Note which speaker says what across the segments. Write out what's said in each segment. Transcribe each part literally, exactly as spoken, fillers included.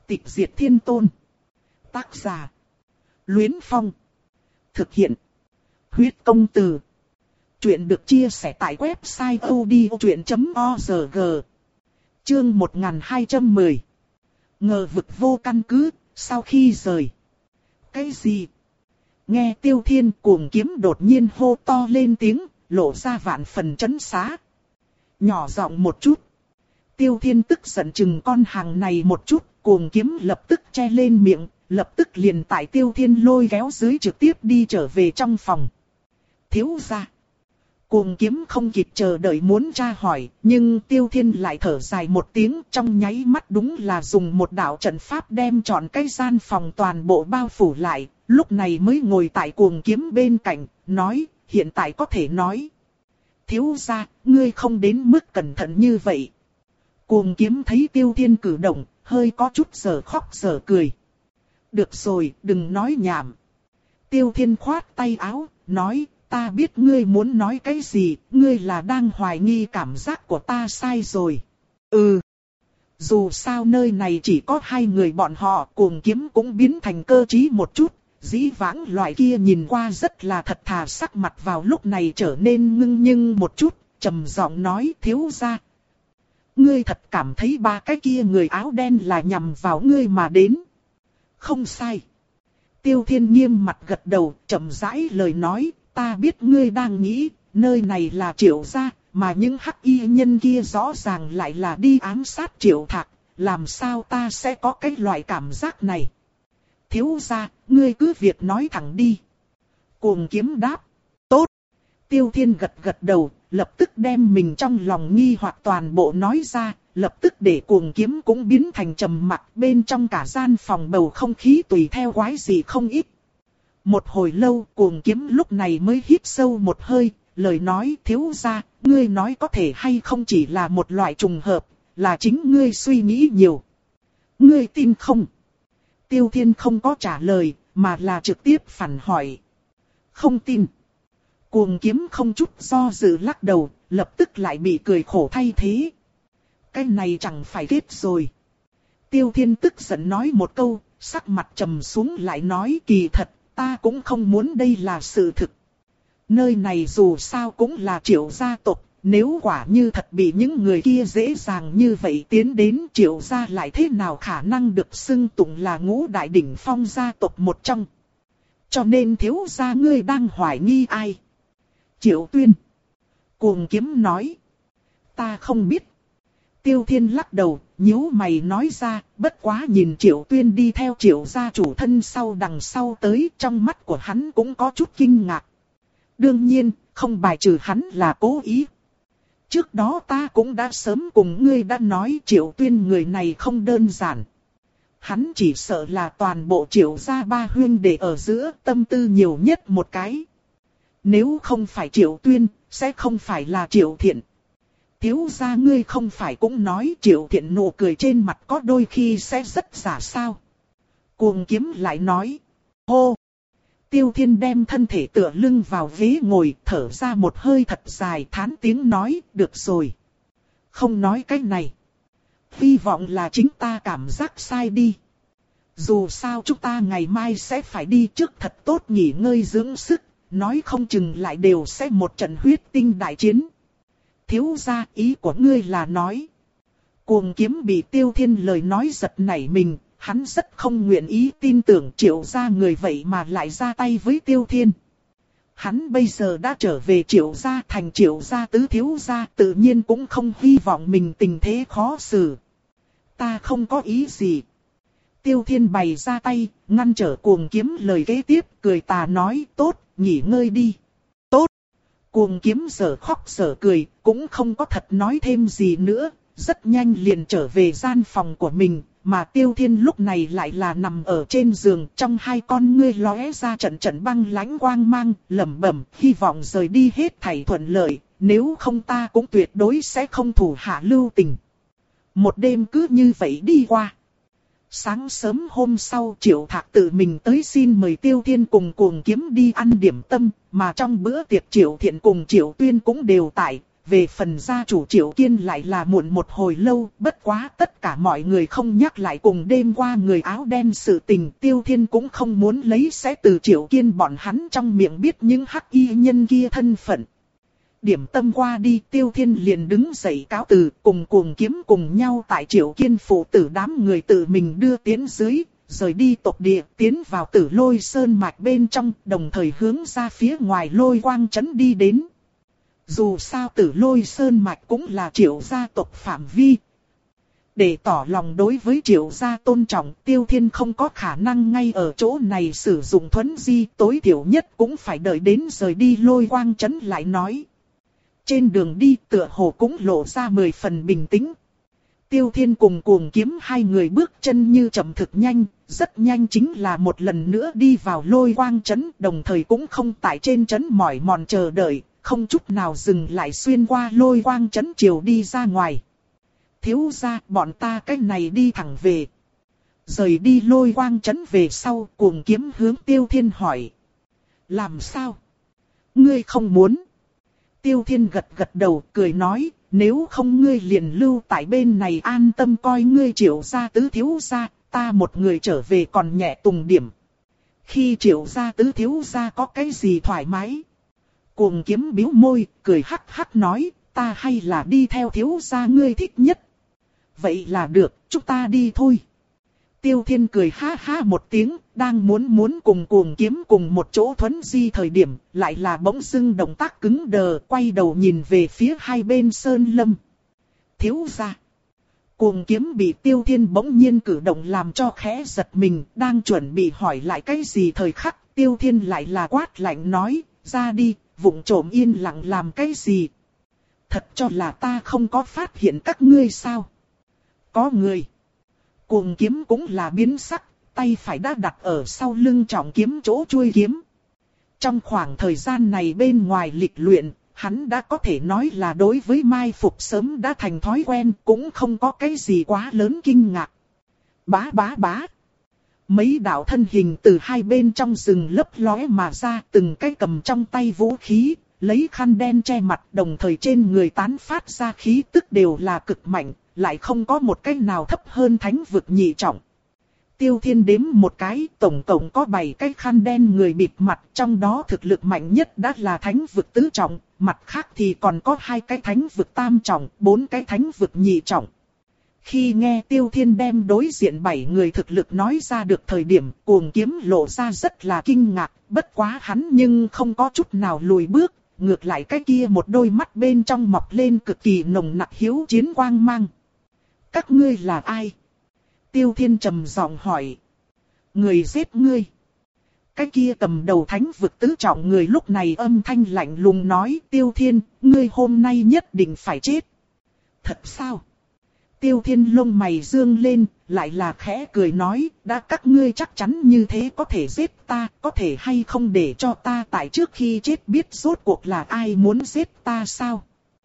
Speaker 1: Tịch diệt thiên tôn. Tác giả. Luyến Phong. Thực hiện. Huyết công từ. Chuyện được chia sẻ tại website odchuyện chấm org. Chương một nghìn hai trăm mười. Ngờ vực vô căn cứ, sau khi rời. Cái gì? Nghe Tiêu Thiên Cuồng Kiếm đột nhiên hô to lên tiếng, lộ ra vạn phần trấn xá. Nhỏ giọng một chút. Tiêu Thiên tức giận chừng con hàng này một chút, Cuồng Kiếm lập tức che lên miệng, lập tức liền tại Tiêu Thiên lôi kéo dưới trực tiếp đi trở về trong phòng. Thiếu gia. Cuồng Kiếm không kịp chờ đợi muốn tra hỏi, nhưng Tiêu Thiên lại thở dài một tiếng, trong nháy mắt đúng là dùng một đạo trận pháp đem trọn cái gian phòng toàn bộ bao phủ lại, lúc này mới ngồi tại Cuồng Kiếm bên cạnh, nói, hiện tại có thể nói. Thiếu gia, ngươi không đến mức cẩn thận như vậy. Cuồng Kiếm thấy Tiêu Thiên cử động, hơi có chút giờ khóc giờ cười. Được rồi, đừng nói nhảm. Tiêu Thiên khoát tay áo, nói, ta biết ngươi muốn nói cái gì, ngươi là đang hoài nghi cảm giác của ta sai rồi. Ừ. Dù sao nơi này chỉ có hai người bọn họ, Cuồng Kiếm cũng biến thành cơ trí một chút. Dĩ vãng loại kia nhìn qua rất là thật thà, sắc mặt vào lúc này trở nên ngưng nhưng một chút, trầm giọng nói, thiếu gia. Ngươi thật cảm thấy ba cái kia người áo đen là nhằm vào ngươi mà đến. Không sai. Tiêu Thiên nghiêm mặt gật đầu, chậm rãi lời nói, ta biết ngươi đang nghĩ, nơi này là Triệu gia, mà những hắc y nhân kia rõ ràng lại là đi ám sát Triệu Thạc, làm sao ta sẽ có cái loại cảm giác này. Thiếu gia, ngươi cứ việc nói thẳng đi. Cuồng Kiếm đáp. Tốt. Tiêu Thiên gật gật đầu, lập tức đem mình trong lòng nghi hoặc toàn bộ nói ra, lập tức để Cuồng Kiếm cũng biến thành trầm mặc, bên trong cả gian phòng bầu không khí tùy theo quái gì không ít. Một hồi lâu, Cuồng Kiếm lúc này mới hít sâu một hơi, lời nói, thiếu gia, ngươi nói có thể hay không chỉ là một loại trùng hợp, là chính ngươi suy nghĩ nhiều. Ngươi tin không? Tiêu Thiên không có trả lời, mà là trực tiếp phản hỏi. Không tin. Cuồng Kiếm không chút do dự lắc đầu, lập tức lại bị cười khổ thay thế. Cái này chẳng phải kết rồi. Tiêu Thiên tức giận nói một câu, sắc mặt trầm xuống lại nói, kỳ thật, ta cũng không muốn đây là sự thực. Nơi này dù sao cũng là Triệu gia tộc, nếu quả như thật bị những người kia dễ dàng như vậy tiến đến, Triệu gia lại thế nào khả năng được xưng tụng là ngũ đại đỉnh phong gia tộc một trong. Cho nên thiếu gia ngươi đang hoài nghi ai? Triệu Tuyên. Cuồng Kiếm nói. Ta không biết. Tiêu Thiên lắc đầu, nhíu mày nói ra, bất quá nhìn Triệu Tuyên đi theo Triệu gia chủ thân sau đằng sau tới, trong mắt của hắn cũng có chút kinh ngạc. Đương nhiên, không bài trừ hắn là cố ý. Trước đó ta cũng đã sớm cùng ngươi đã nói Triệu Tuyên người này không đơn giản. Hắn chỉ sợ là toàn bộ Triệu gia ba huynh đệ ở giữa tâm tư nhiều nhất một cái. Nếu không phải Triệu Tuyên, sẽ không phải là Triệu Thiện. Thiếu gia ngươi không phải cũng nói Triệu Thiện nụ cười trên mặt có đôi khi sẽ rất giả sao. Cuồng Kiếm lại nói. Hô! Tiêu Thiên đem thân thể tựa lưng vào ghế ngồi, thở ra một hơi thật dài, thán tiếng nói, được rồi. Không nói cái này. Hy vọng là chính ta cảm giác sai đi. Dù sao chúng ta ngày mai sẽ phải đi trước thật tốt nghỉ ngơi dưỡng sức, nói không chừng lại đều sẽ một trận huyết tinh đại chiến. Thiếu gia, ý của ngươi là nói. Cuồng Kiếm bị Tiêu Thiên lời nói giật nảy mình. Hắn rất không nguyện ý tin tưởng Triệu gia người vậy mà lại ra tay với Tiêu Thiên. Hắn bây giờ đã trở về Triệu gia, thành Triệu gia tứ thiếu gia, tự nhiên cũng không hy vọng mình tình thế khó xử. Ta không có ý gì. Tiêu Thiên bày ra tay, ngăn trở Cuồng Kiếm lời kế tiếp, cười tà nói, tốt, nghỉ ngơi đi. Tốt. Cuồng Kiếm giờ khóc giờ cười, cũng không có thật nói thêm gì nữa, rất nhanh liền trở về gian phòng của mình. Mà Tiêu Thiên lúc này lại là nằm ở trên giường, trong hai con ngươi lóe ra trận trận băng lãnh quang mang, lẩm bẩm, hy vọng rời đi hết thảy thuận lợi, nếu không ta cũng tuyệt đối sẽ không thủ hạ lưu tình. Một đêm cứ như vậy đi qua. Sáng sớm hôm sau, Triệu Thạc tự mình tới xin mời Tiêu Thiên cùng Cuồng Kiếm đi ăn điểm tâm, mà trong bữa tiệc Triệu Thiện cùng Triệu Tuyên cũng đều tại. về phần gia chủ Triệu Kiên lại là muộn một hồi lâu, bất quá tất cả mọi người không nhắc lại cùng đêm qua người áo đen sự tình. Tiêu Thiên cũng không muốn lấy sẽ từ Triệu Kiên bọn hắn trong miệng biết những hắc y nhân kia thân phận. Điểm tâm qua đi, Tiêu Thiên liền đứng dậy cáo từ, cùng Cuồng Kiếm cùng nhau tại Triệu Kiên phụ tử đám người tự mình đưa tiến dưới, rời đi tộc địa, tiến vào Tử Lôi Sơn mạch bên trong, đồng thời hướng ra phía ngoài Lôi Quang trấn đi đến. Dù sao Tử Lôi Sơn mạch cũng là Triệu gia tộc phạm vi. Để tỏ lòng đối với Triệu gia tôn trọng, Tiêu Thiên không có khả năng ngay ở chỗ này sử dụng thuấn di, tối thiểu nhất cũng phải đợi đến rời đi Lôi Quang trấn lại nói. Trên đường đi tựa hồ cũng lộ ra mười phần bình tĩnh. Tiêu Thiên cùng Cuồng Kiếm hai người bước chân như chậm thực nhanh, rất nhanh chính là một lần nữa đi vào Lôi Quang trấn, đồng thời cũng không tại trên trấn mỏi mòn chờ đợi, không chút nào dừng lại xuyên qua Lôi Quang trấn chiều đi ra ngoài. Thiếu gia, bọn ta cách này đi thẳng về. Rời đi Lôi Quang trấn về sau, Cuồng Kiếm hướng Tiêu Thiên hỏi. Làm sao? Ngươi không muốn? Tiêu Thiên gật gật đầu, cười nói, nếu không ngươi liền lưu tại bên này an tâm coi ngươi Triệu gia tứ thiếu gia, ta một người trở về còn nhẹ tùng điểm. Khi Triệu gia tứ thiếu gia có cái gì thoải mái? Cuồng Kiếm bĩu môi, cười hắc hắc nói, ta hay là đi theo thiếu gia ngươi thích nhất. Vậy là được, chúng ta đi thôi. Tiêu Thiên cười ha ha một tiếng, đang muốn muốn cùng Cuồng Kiếm cùng một chỗ thuấn di thời điểm, lại là bỗng dưng động tác cứng đờ, quay đầu nhìn về phía hai bên sơn lâm. Thiếu gia. Cuồng Kiếm bị Tiêu Thiên bỗng nhiên cử động làm cho khẽ giật mình, đang chuẩn bị hỏi lại cái gì thời khắc, Tiêu Thiên lại là quát lạnh nói, ra đi, vụng trộm yên lặng làm cái gì. Thật cho là ta không có phát hiện các ngươi sao? Có người. Cuồng Kiếm cũng là biến sắc, tay phải đã đặt ở sau lưng trọng kiếm chỗ chuôi kiếm. Trong khoảng thời gian này bên ngoài lịch luyện, hắn đã có thể nói là đối với mai phục sớm đã thành thói quen, cũng không có cái gì quá lớn kinh ngạc. Bá bá bá. Mấy đạo thân hình từ hai bên trong rừng lấp lóe mà ra, từng cái cầm trong tay vũ khí, lấy khăn đen che mặt, đồng thời trên người tán phát ra khí tức đều là cực mạnh, lại không có một cái nào thấp hơn thánh vực nhị trọng. Tiêu Thiên đếm một cái, tổng cộng có bảy cái khăn đen người bịt mặt, trong đó thực lực mạnh nhất đã là thánh vực tứ trọng, mặt khác thì còn có hai cái thánh vực tam trọng, bốn cái thánh vực nhị trọng. Khi nghe Tiêu Thiên đem đối diện bảy người thực lực nói ra được thời điểm, Cuồng Kiếm lộ ra rất là kinh ngạc, bất quá hắn nhưng không có chút nào lùi bước, ngược lại cái kia một đôi mắt bên trong mọc lên cực kỳ nồng nặc hiếu chiến quang mang. Các ngươi là ai? Tiêu Thiên trầm giọng hỏi. Người giết ngươi. Cái kia cầm đầu thánh vực tứ trọng người lúc này âm thanh lạnh lùng nói, Tiêu Thiên, ngươi hôm nay nhất định phải chết. Thật sao? Tiêu Thiên lông mày dương lên, lại là khẽ cười nói, đã các ngươi chắc chắn như thế có thể giết ta, có thể hay không để cho ta tại trước khi chết biết rốt cuộc là ai muốn giết ta sao?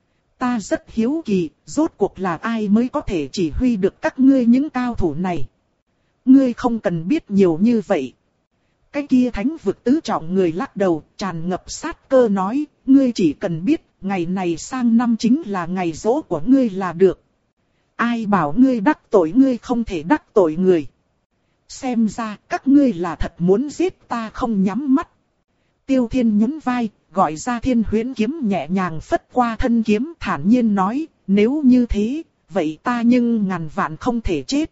Speaker 1: Ta rất hiếu kỳ, rốt cuộc là ai mới có thể chỉ huy được các ngươi những cao thủ này. Ngươi không cần biết nhiều như vậy. Cái kia thánh vực tứ trọng người lắc đầu, tràn ngập sát cơ nói, ngươi chỉ cần biết, ngày này sang năm chính là ngày giỗ của ngươi là được. Ai bảo ngươi đắc tội ngươi không thể đắc tội người. Xem ra các ngươi là thật muốn giết ta không nhắm mắt. Tiêu Thiên nhún vai, gọi ra Thiên Huyễn kiếm nhẹ nhàng phất qua thân kiếm thản nhiên nói, nếu như thế, vậy ta nhưng ngàn vạn không thể chết.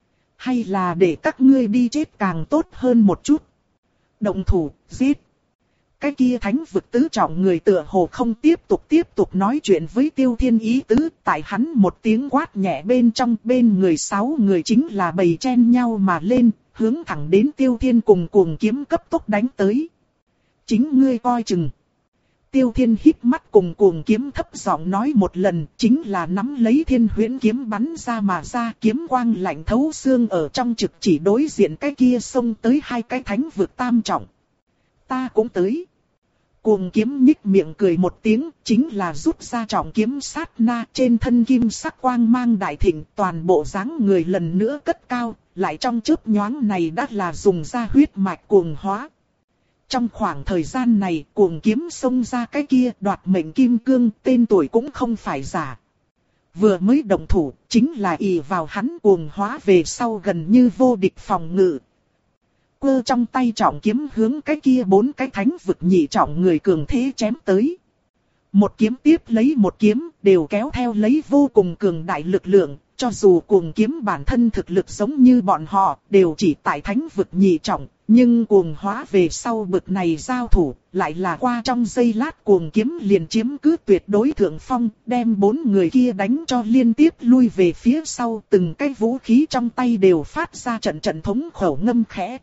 Speaker 1: Hay là để các ngươi đi chết càng tốt hơn một chút. Động thủ, giết. Cái kia thánh vực tứ trọng người tựa hồ không tiếp tục tiếp tục nói chuyện với Tiêu Thiên ý tứ, tại hắn một tiếng quát nhẹ bên trong, bên người sáu người chính là bầy chen nhau mà lên, hướng thẳng đến Tiêu Thiên cùng Cuồng Kiếm cấp tốc đánh tới. Chính ngươi coi chừng. Tiêu Thiên híp mắt cùng Cuồng Kiếm thấp giọng nói một lần, chính là nắm lấy Thiên Huyễn kiếm bắn ra mà ra, kiếm quang lạnh thấu xương ở trong trực chỉ đối diện cái kia xông tới hai cái thánh vực tam trọng. Ta cũng tới. Cuồng Kiếm nhích miệng cười một tiếng, chính là rút ra trọng kiếm sát na, trên thân kim sắc quang mang đại thịnh, toàn bộ dáng người lần nữa cất cao, lại trong chớp nhoáng này đã là dùng ra huyết mạch cuồng hóa. Trong khoảng thời gian này, cuồng kiếm xông ra cái kia đoạt mệnh kim cương, tên tuổi cũng không phải giả. Vừa mới động thủ, chính là ỷ vào hắn cuồng hóa về sau gần như vô địch phòng ngự. Quơ trong tay trọng kiếm hướng cái kia bốn cái thánh vực nhị trọng người cường thế chém tới. Một kiếm tiếp lấy một kiếm, đều kéo theo lấy vô cùng cường đại lực lượng, cho dù cuồng kiếm bản thân thực lực giống như bọn họ, đều chỉ tại thánh vực nhị trọng, nhưng cuồng hóa về sau bực này giao thủ, lại là qua trong giây lát cuồng kiếm liền chiếm cứ tuyệt đối thượng phong, đem bốn người kia đánh cho liên tiếp lui về phía sau, từng cái vũ khí trong tay đều phát ra trận trận thống khẩu ngâm khẽ.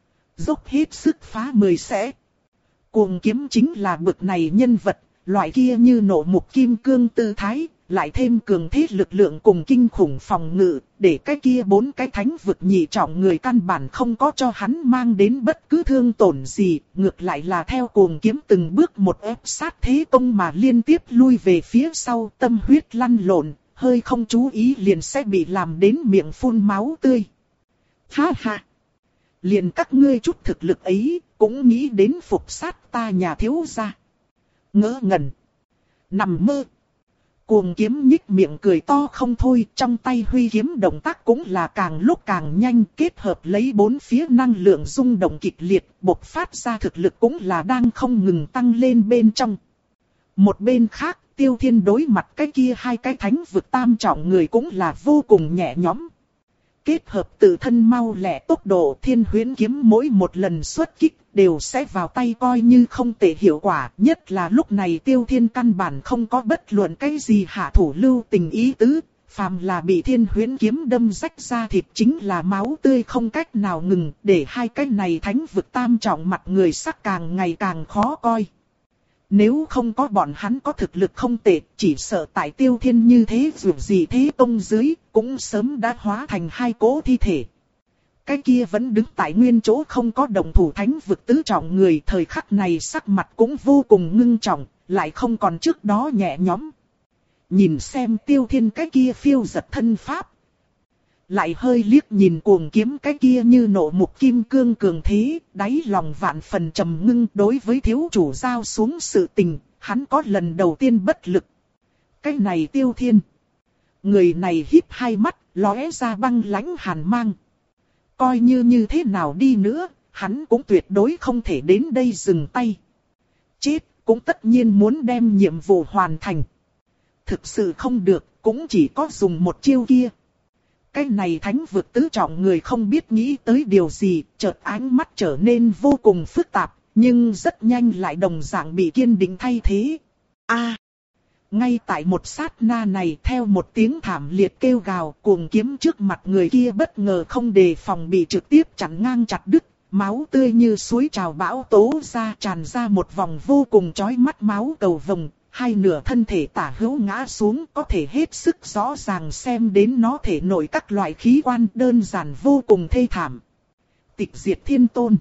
Speaker 1: Dốc hết sức phá mười sẽ. Cuồng kiếm chính là bực này nhân vật, loại kia như nộ mục kim cương tư thái, lại thêm cường thế lực lượng cùng kinh khủng phòng ngự, để cái kia bốn cái thánh vực nhị trọng người căn bản không có cho hắn mang đến bất cứ thương tổn gì, ngược lại là theo cuồng kiếm từng bước một ép sát thế công mà liên tiếp lui về phía sau, tâm huyết lăn lộn, hơi không chú ý liền sẽ bị làm đến miệng phun máu tươi. Ha ha! Liền các ngươi chút thực lực ấy, cũng nghĩ đến phục sát ta nhà thiếu gia. Ngớ ngẩn. Nằm mơ. Cuồng kiếm nhích miệng cười to không thôi, trong tay huy kiếm động tác cũng là càng lúc càng nhanh, kết hợp lấy bốn phía năng lượng rung động kịch liệt, bộc phát ra thực lực cũng là đang không ngừng tăng lên bên trong. Một bên khác, Tiêu Thiên đối mặt cái kia hai cái thánh vực tam trọng người cũng là vô cùng nhẹ nhõm. Kết hợp tự thân mau lẹ tốc độ, Thiên Huyễn kiếm mỗi một lần xuất kích đều sẽ vào tay coi như không tệ hiệu quả. Nhất là lúc này Tiêu Thiên căn bản không có bất luận cái gì hạ thủ lưu tình ý tứ. Phàm là bị Thiên Huyễn kiếm đâm rách ra thịt chính là máu tươi không cách nào ngừng. Để hai cái này thánh vực tam trọng mặt người sắc càng ngày càng khó coi. Nếu không có bọn hắn có thực lực không tệ, chỉ sợ tại Tiêu Thiên như thế dù gì thế công dưới, cũng sớm đã hóa thành hai cỗ thi thể. Cái kia vẫn đứng tại nguyên chỗ không có động thủ thánh vực tứ trọng người, thời khắc này sắc mặt cũng vô cùng ngưng trọng, lại không còn trước đó nhẹ nhõm. Nhìn xem Tiêu Thiên cái kia phiêu giật thân pháp. Lại hơi liếc nhìn cuồng kiếm cái kia như nộ mục kim cương cường thế, đáy lòng vạn phần trầm ngưng đối với thiếu chủ giao xuống sự tình, hắn có lần đầu tiên bất lực. Cái này Tiêu Thiên. Người này híp hai mắt, lóe ra băng lãnh hàn mang. Coi như như thế nào đi nữa, hắn cũng tuyệt đối không thể đến đây dừng tay. Chết, cũng tất nhiên muốn đem nhiệm vụ hoàn thành. Thực sự không được, cũng chỉ có dùng một chiêu kia. Cái này thánh vực tứ trọng người không biết nghĩ tới điều gì, chợt ánh mắt trở nên vô cùng phức tạp, nhưng rất nhanh lại đồng dạng bị kiên định thay thế. A! Ngay tại một sát na này, theo một tiếng thảm liệt kêu gào, cuồng kiếm trước mặt người kia bất ngờ không đề phòng bị trực tiếp chặn ngang chặt đứt, máu tươi như suối trào bão tố ra, tràn ra một vòng vô cùng chói mắt máu cầu vồng. Hai nửa thân thể tả hữu ngã xuống, có thể hết sức rõ ràng xem đến nó thể nội các loại khí quan, đơn giản vô cùng thê thảm. Tịch diệt thiên tôn.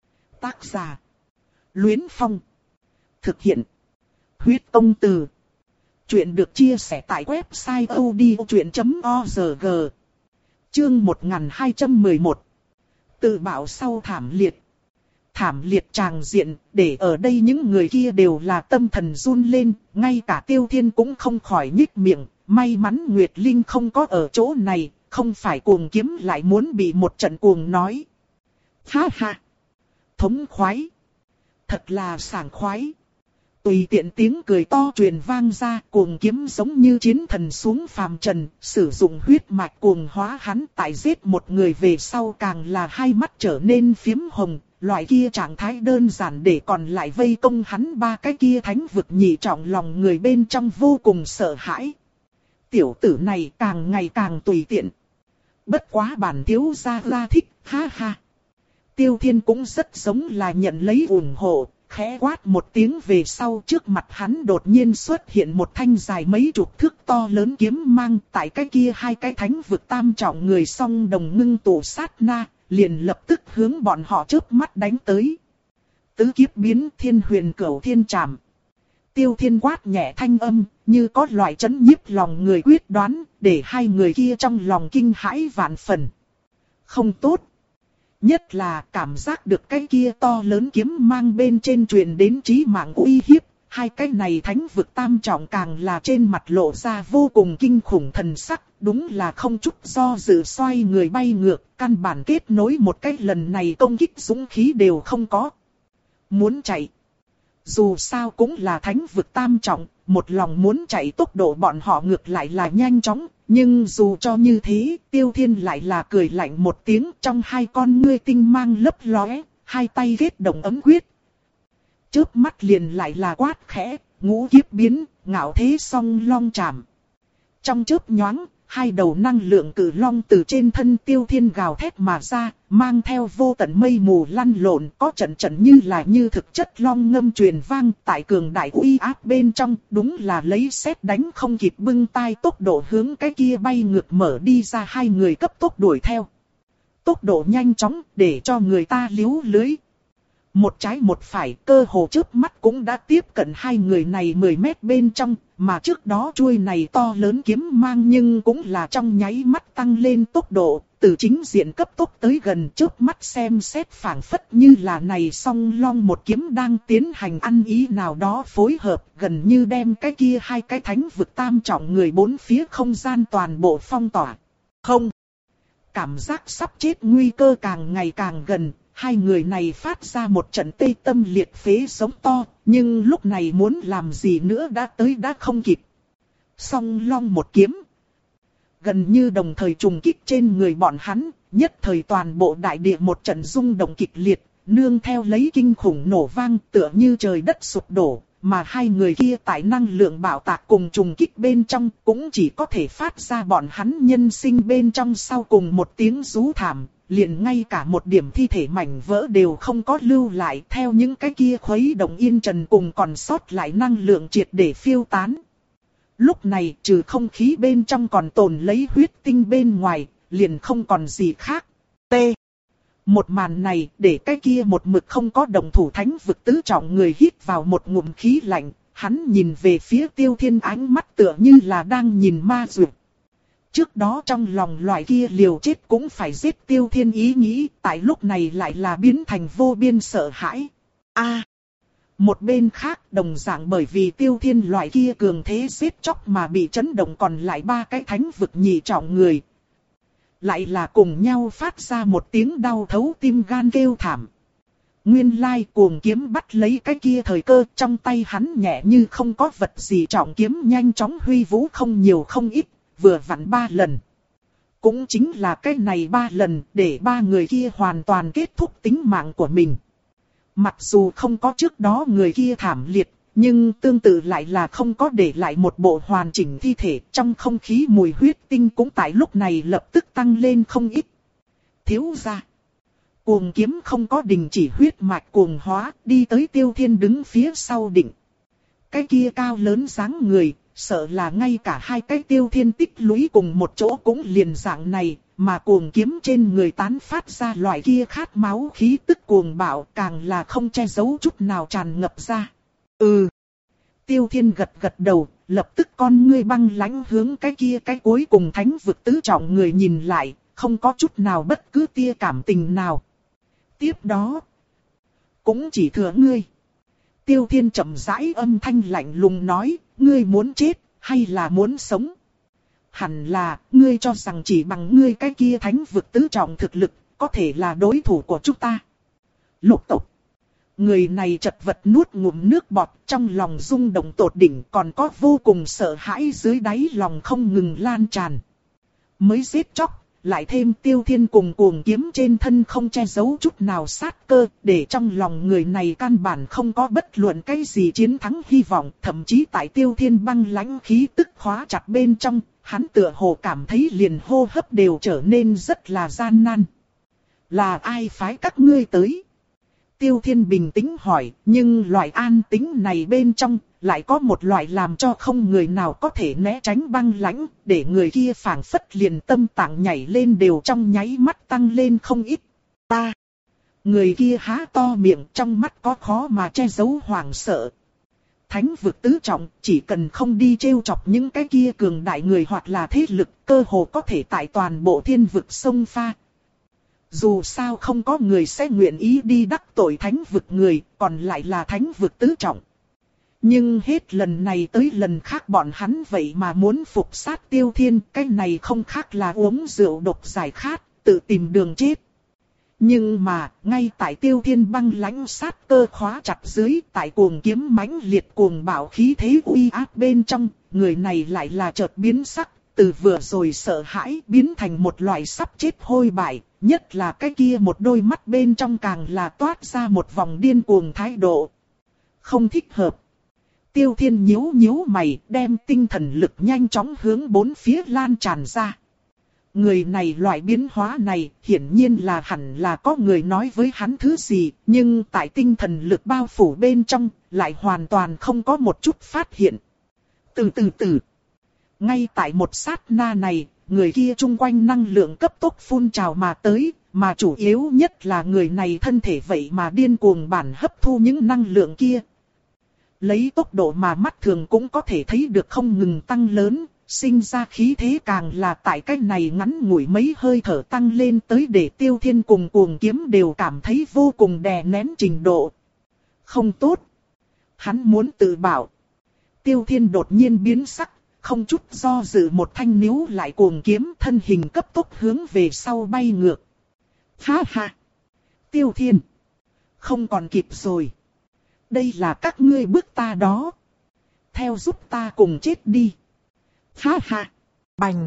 Speaker 1: Tác giả: Luyến Phong. Thực hiện: Huyết Công Từ. Chuyện được chia sẻ tại website odchuyện chấm org. Chương một nghìn hai trăm mười một. Tự bảo sau thảm liệt. Thảm liệt tràng diện, để ở đây những người kia đều là tâm thần run lên, ngay cả Tiêu Thiên cũng không khỏi nhích miệng, may mắn Nguyệt Linh không có ở chỗ này, không phải cuồng kiếm lại muốn bị một trận cuồng nói. Ha ha! Thống khoái! Thật là sảng khoái! Tùy tiện tiếng cười to truyền vang ra, cuồng kiếm giống như chiến thần xuống phàm trần, sử dụng huyết mạch cuồng hóa hắn tại giết một người về sau càng là hai mắt trở nên phiếm hồng. Loại kia trạng thái đơn giản để còn lại vây công hắn ba cái kia thánh vực nhị trọng lòng người bên trong vô cùng sợ hãi. Tiểu tử này càng ngày càng tùy tiện. Bất quá bản thiếu gia la thích, ha ha. Tiêu Thiên cũng rất giống là nhận lấy ủng hộ, khẽ quát một tiếng về sau, trước mặt hắn đột nhiên xuất hiện một thanh dài mấy chục thước to lớn kiếm mang, tại cái kia hai cái thánh vực tam trọng người song đồng ngưng tụ sát na. Liền lập tức hướng bọn họ chớp mắt đánh tới. Tứ kiếp biến thiên huyền cửu thiên trảm. Tiêu Thiên quát nhẹ thanh âm, như có loại chấn nhiếp lòng người quyết đoán, để hai người kia trong lòng kinh hãi vạn phần. Không tốt. Nhất là cảm giác được cái kia to lớn kiếm mang bên trên truyền đến chí mạng uy hiếp. Hai cái này thánh vực tam trọng càng là trên mặt lộ ra vô cùng kinh khủng thần sắc. Đúng là không chút do dự xoay người bay ngược. Căn bản kết nối một cái lần này công kích dũng khí đều không có. Muốn chạy. Dù sao cũng là thánh vực tam trọng. Một lòng muốn chạy tốc độ bọn họ ngược lại là nhanh chóng. Nhưng dù cho như thế, Tiêu Thiên lại là cười lạnh một tiếng, trong hai con ngươi tinh mang lấp lóe, hai tay kết động ấm quyết. Chớp mắt liền lại là quát khẽ, ngũ kiếp biến, ngạo thế song long chạm. Trong chớp nhoáng, hai đầu năng lượng cử long từ trên thân Tiêu Thiên gào thét mà ra, mang theo vô tận mây mù lăn lộn, có trận trận như là như thực chất long ngâm truyền vang tại cường đại uy áp bên trong, đúng là lấy sét đánh không kịp bưng tai tốc độ hướng cái kia bay ngược mở đi ra, hai người cấp tốc đuổi theo. Tốc độ nhanh chóng để cho người ta liếu lưới. Một trái một phải, cơ hồ chớp mắt cũng đã tiếp cận hai người này mười mét bên trong, mà trước đó chuôi này to lớn kiếm mang nhưng cũng là trong nháy mắt tăng lên tốc độ, từ chính diện cấp tốc tới gần, chớp mắt xem xét phảng phất như là này song long một kiếm đang tiến hành ăn ý nào đó phối hợp, gần như đem cái kia hai cái thánh vực tam trọng người bốn phía không gian toàn bộ phong tỏa. Không, cảm giác sắp chết nguy cơ càng ngày càng gần. Hai người này phát ra một trận tê tâm liệt phế sống to, nhưng lúc này muốn làm gì nữa đã tới đã không kịp. Song long một kiếm. Gần như đồng thời trùng kích trên người bọn hắn, nhất thời toàn bộ đại địa một trận rung động kịch liệt, nương theo lấy kinh khủng nổ vang tựa như trời đất sụp đổ, mà hai người kia tại năng lượng bạo tạc cùng trùng kích bên trong cũng chỉ có thể phát ra bọn hắn nhân sinh bên trong sau cùng một tiếng rú thảm. Liền ngay cả một điểm thi thể mảnh vỡ đều không có lưu lại, theo những cái kia khuấy động yên trần cùng còn sót lại năng lượng triệt để phiêu tán. Lúc này trừ không khí bên trong còn tồn lấy huyết tinh bên ngoài, liền không còn gì khác. T. Một màn này để cái kia một mực không có đồng thủ thánh vực tứ trọng người hít vào một ngụm khí lạnh, hắn nhìn về phía Tiêu Thiên ánh mắt tựa như là đang nhìn ma dược. Trước đó trong lòng loại kia liều chết cũng phải giết Tiêu Thiên ý nghĩ, tại lúc này lại là biến thành vô biên sợ hãi. A, à, một bên khác đồng dạng bởi vì Tiêu Thiên loại kia cường thế giết chóc mà bị chấn động còn lại ba cái thánh vực nhị trọng người. Lại là cùng nhau phát ra một tiếng đau thấu tim gan kêu thảm. Nguyên lai cuồng kiếm bắt lấy cái kia thời cơ, trong tay hắn nhẹ như không có vật gì, trọng kiếm nhanh chóng huy vũ không nhiều không ít. Vừa vặn ba lần. Cũng chính là cái này ba lần để ba người kia hoàn toàn kết thúc tính mạng của mình. Mặc dù không có trước đó người kia thảm liệt, nhưng tương tự lại là không có để lại một bộ hoàn chỉnh thi thể. Trong không khí mùi huyết tinh cũng tại lúc này lập tức tăng lên không ít. Thiếu gia. Cuồng kiếm không có đình chỉ huyết mạch cuồng hóa, đi tới Tiêu Thiên đứng phía sau định. Cái kia cao lớn dáng người. Sợ là ngay cả hai cái Tiêu Thiên tích lũy cùng một chỗ cũng liền dạng này, mà cuồng kiếm trên người tán phát ra loại kia khát máu khí tức cuồng bạo càng là không che giấu chút nào tràn ngập ra. Ừ. Tiêu Thiên gật gật đầu, lập tức con ngươi băng lãnh hướng cái kia cái cuối cùng thánh vực tứ trọng người nhìn lại, không có chút nào bất cứ tia cảm tình nào. Tiếp đó, cũng chỉ thừa ngươi. Tiêu Thiên chậm rãi âm thanh lạnh lùng nói, ngươi muốn chết, hay là muốn sống? Hẳn là, ngươi cho rằng chỉ bằng ngươi cái kia thánh vực tứ trọng thực lực, có thể là đối thủ của chúng ta. Lục Tộc. Người này chật vật nuốt ngụm nước bọt, trong lòng rung động tột đỉnh, còn có vô cùng sợ hãi dưới đáy lòng không ngừng lan tràn. Mới giết chóc. Lại thêm Tiêu Thiên cùng cuồng kiếm trên thân không che giấu chút nào sát cơ, để trong lòng người này căn bản không có bất luận cái gì chiến thắng hy vọng. Thậm chí tại Tiêu Thiên băng lãnh khí tức khóa chặt bên trong, hắn tựa hồ cảm thấy liền hô hấp đều trở nên rất là gian nan. Là ai phái các ngươi tới? Tiêu Thiên bình tĩnh hỏi, nhưng loại an tĩnh này bên trong, lại có một loại làm cho không người nào có thể né tránh băng lãnh, để người kia phảng phất liền tâm tạng nhảy lên đều trong nháy mắt tăng lên không ít. Ta! Người kia há to miệng, trong mắt có khó mà che giấu hoảng sợ. Thánh vực tứ trọng, chỉ cần không đi trêu chọc những cái kia cường đại người hoặc là thế lực, cơ hồ có thể tại toàn bộ thiên vực sông pha. Dù sao không có người sẽ nguyện ý đi đắc tội thánh vực người, còn lại là thánh vực tứ trọng. Nhưng hết lần này tới lần khác bọn hắn vậy mà muốn phục sát Tiêu Thiên, cái này không khác là uống rượu độc giải khát, tự tìm đường chết. Nhưng mà, ngay tại Tiêu Thiên băng lãnh sát cơ khóa chặt dưới, tại cuồng kiếm mãnh liệt cuồng bạo khí thế uy áp bên trong, người này lại là chợt biến sắc, từ vừa rồi sợ hãi biến thành một loại sắp chết hôi bại, nhất là cái kia một đôi mắt bên trong càng là toát ra một vòng điên cuồng thái độ. Không thích hợp. Tiêu Thiên nhíu nhíu mày, đem tinh thần lực nhanh chóng hướng bốn phía lan tràn ra. Người này loại biến hóa này, hiển nhiên là hẳn là có người nói với hắn thứ gì, nhưng tại tinh thần lực bao phủ bên trong, lại hoàn toàn không có một chút phát hiện. Từ từ từ. Ngay tại một sát na này, người kia chung quanh năng lượng cấp tốc phun trào mà tới, mà chủ yếu nhất là người này thân thể vậy mà điên cuồng bản hấp thu những năng lượng kia. Lấy tốc độ mà mắt thường cũng có thể thấy được không ngừng tăng lớn, sinh ra khí thế càng là tại cái này ngắn ngủi mấy hơi thở tăng lên tới để Tiêu Thiên cùng cuồng kiếm đều cảm thấy vô cùng đè nén trình độ. Không tốt. Hắn muốn tự bảo. Tiêu Thiên đột nhiên biến sắc, không chút do dự một thanh níu lại cuồng kiếm, thân hình cấp tốc hướng về sau bay ngược. Ha ha! Tiêu Thiên! Không còn kịp rồi. Đây là các ngươi bước ta đó. Theo giúp ta cùng chết đi. Ha ha! Bành!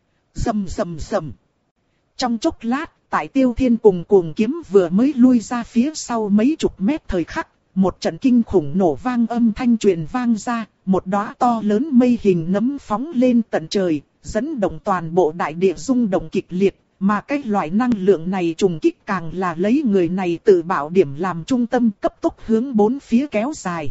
Speaker 1: Rầm rầm rầm! Trong chốc lát, tại Tiêu Thiên cùng cuồng kiếm vừa mới lui ra phía sau mấy chục mét thời khắc, một trận kinh khủng nổ vang âm thanh truyền vang ra, một đóa to lớn mây hình nấm phóng lên tận trời, dẫn động toàn bộ đại địa rung động kịch liệt, mà cái loại năng lượng này trùng kích càng là lấy người này tự bảo điểm làm trung tâm, cấp tốc hướng bốn phía kéo dài.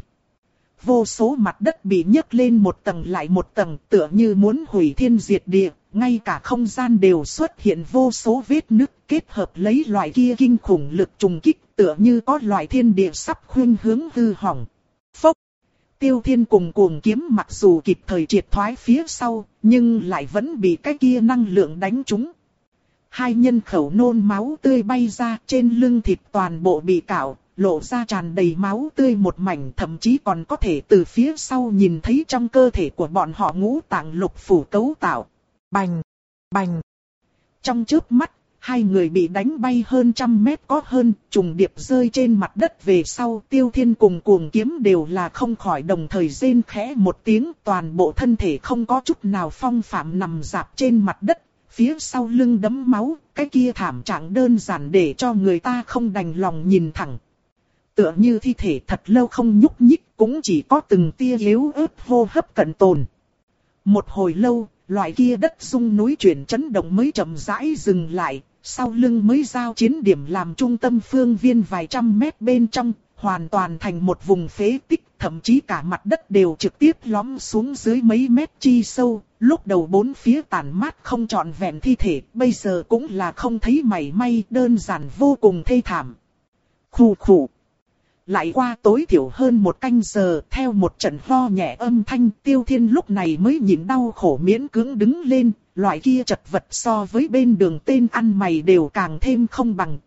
Speaker 1: Vô số mặt đất bị nhấc lên một tầng lại một tầng, tựa như muốn hủy thiên diệt địa, ngay cả không gian đều xuất hiện vô số vết nứt, kết hợp lấy loại kia kinh khủng lực trùng kích, tựa như có loại thiên địa sắp khuynh hướng hư hỏng. Phốc! Tiêu Thiên cùng cuồng kiếm mặc dù kịp thời triệt thoái phía sau, nhưng lại vẫn bị cái kia năng lượng đánh trúng. Hai nhân khẩu nôn máu tươi bay ra, trên lưng thịt toàn bộ bị cạo, lộ ra tràn đầy máu tươi một mảnh, thậm chí còn có thể từ phía sau nhìn thấy trong cơ thể của bọn họ ngũ tạng lục phủ cấu tạo. Bành! Bành! Trong chớp mắt, hai người bị đánh bay hơn trăm mét có hơn, trùng điệp rơi trên mặt đất về sau. Tiêu Thiên cùng cuồng kiếm đều là không khỏi đồng thời rên khẽ một tiếng, toàn bộ thân thể không có chút nào phong phạm nằm rạp trên mặt đất, phía sau lưng đẫm máu, cái kia thảm trạng đơn giản để cho người ta không đành lòng nhìn thẳng. Tựa như thi thể thật lâu không nhúc nhích, cũng chỉ có từng tia yếu ớt hô hấp cận tồn. Một hồi lâu, loại kia đất rung núi chuyển chấn động mới chậm rãi dừng lại, sau lưng mới giao chiến điểm làm trung tâm phương viên vài trăm mét bên trong, hoàn toàn thành một vùng phế tích, thậm chí cả mặt đất đều trực tiếp lõm xuống dưới mấy mét chi sâu. Lúc đầu bốn phía tàn mát không trọn vẹn thi thể, bây giờ cũng là không thấy mảy may, đơn giản vô cùng thê thảm. Khủ khủ. Lại qua tối thiểu hơn một canh giờ, theo một trận ho nhẹ âm thanh, Tiêu Thiên lúc này mới nhịn đau khổ miễn cưỡng đứng lên, loại kia chật vật so với bên đường tên ăn mày đều càng thêm không bằng.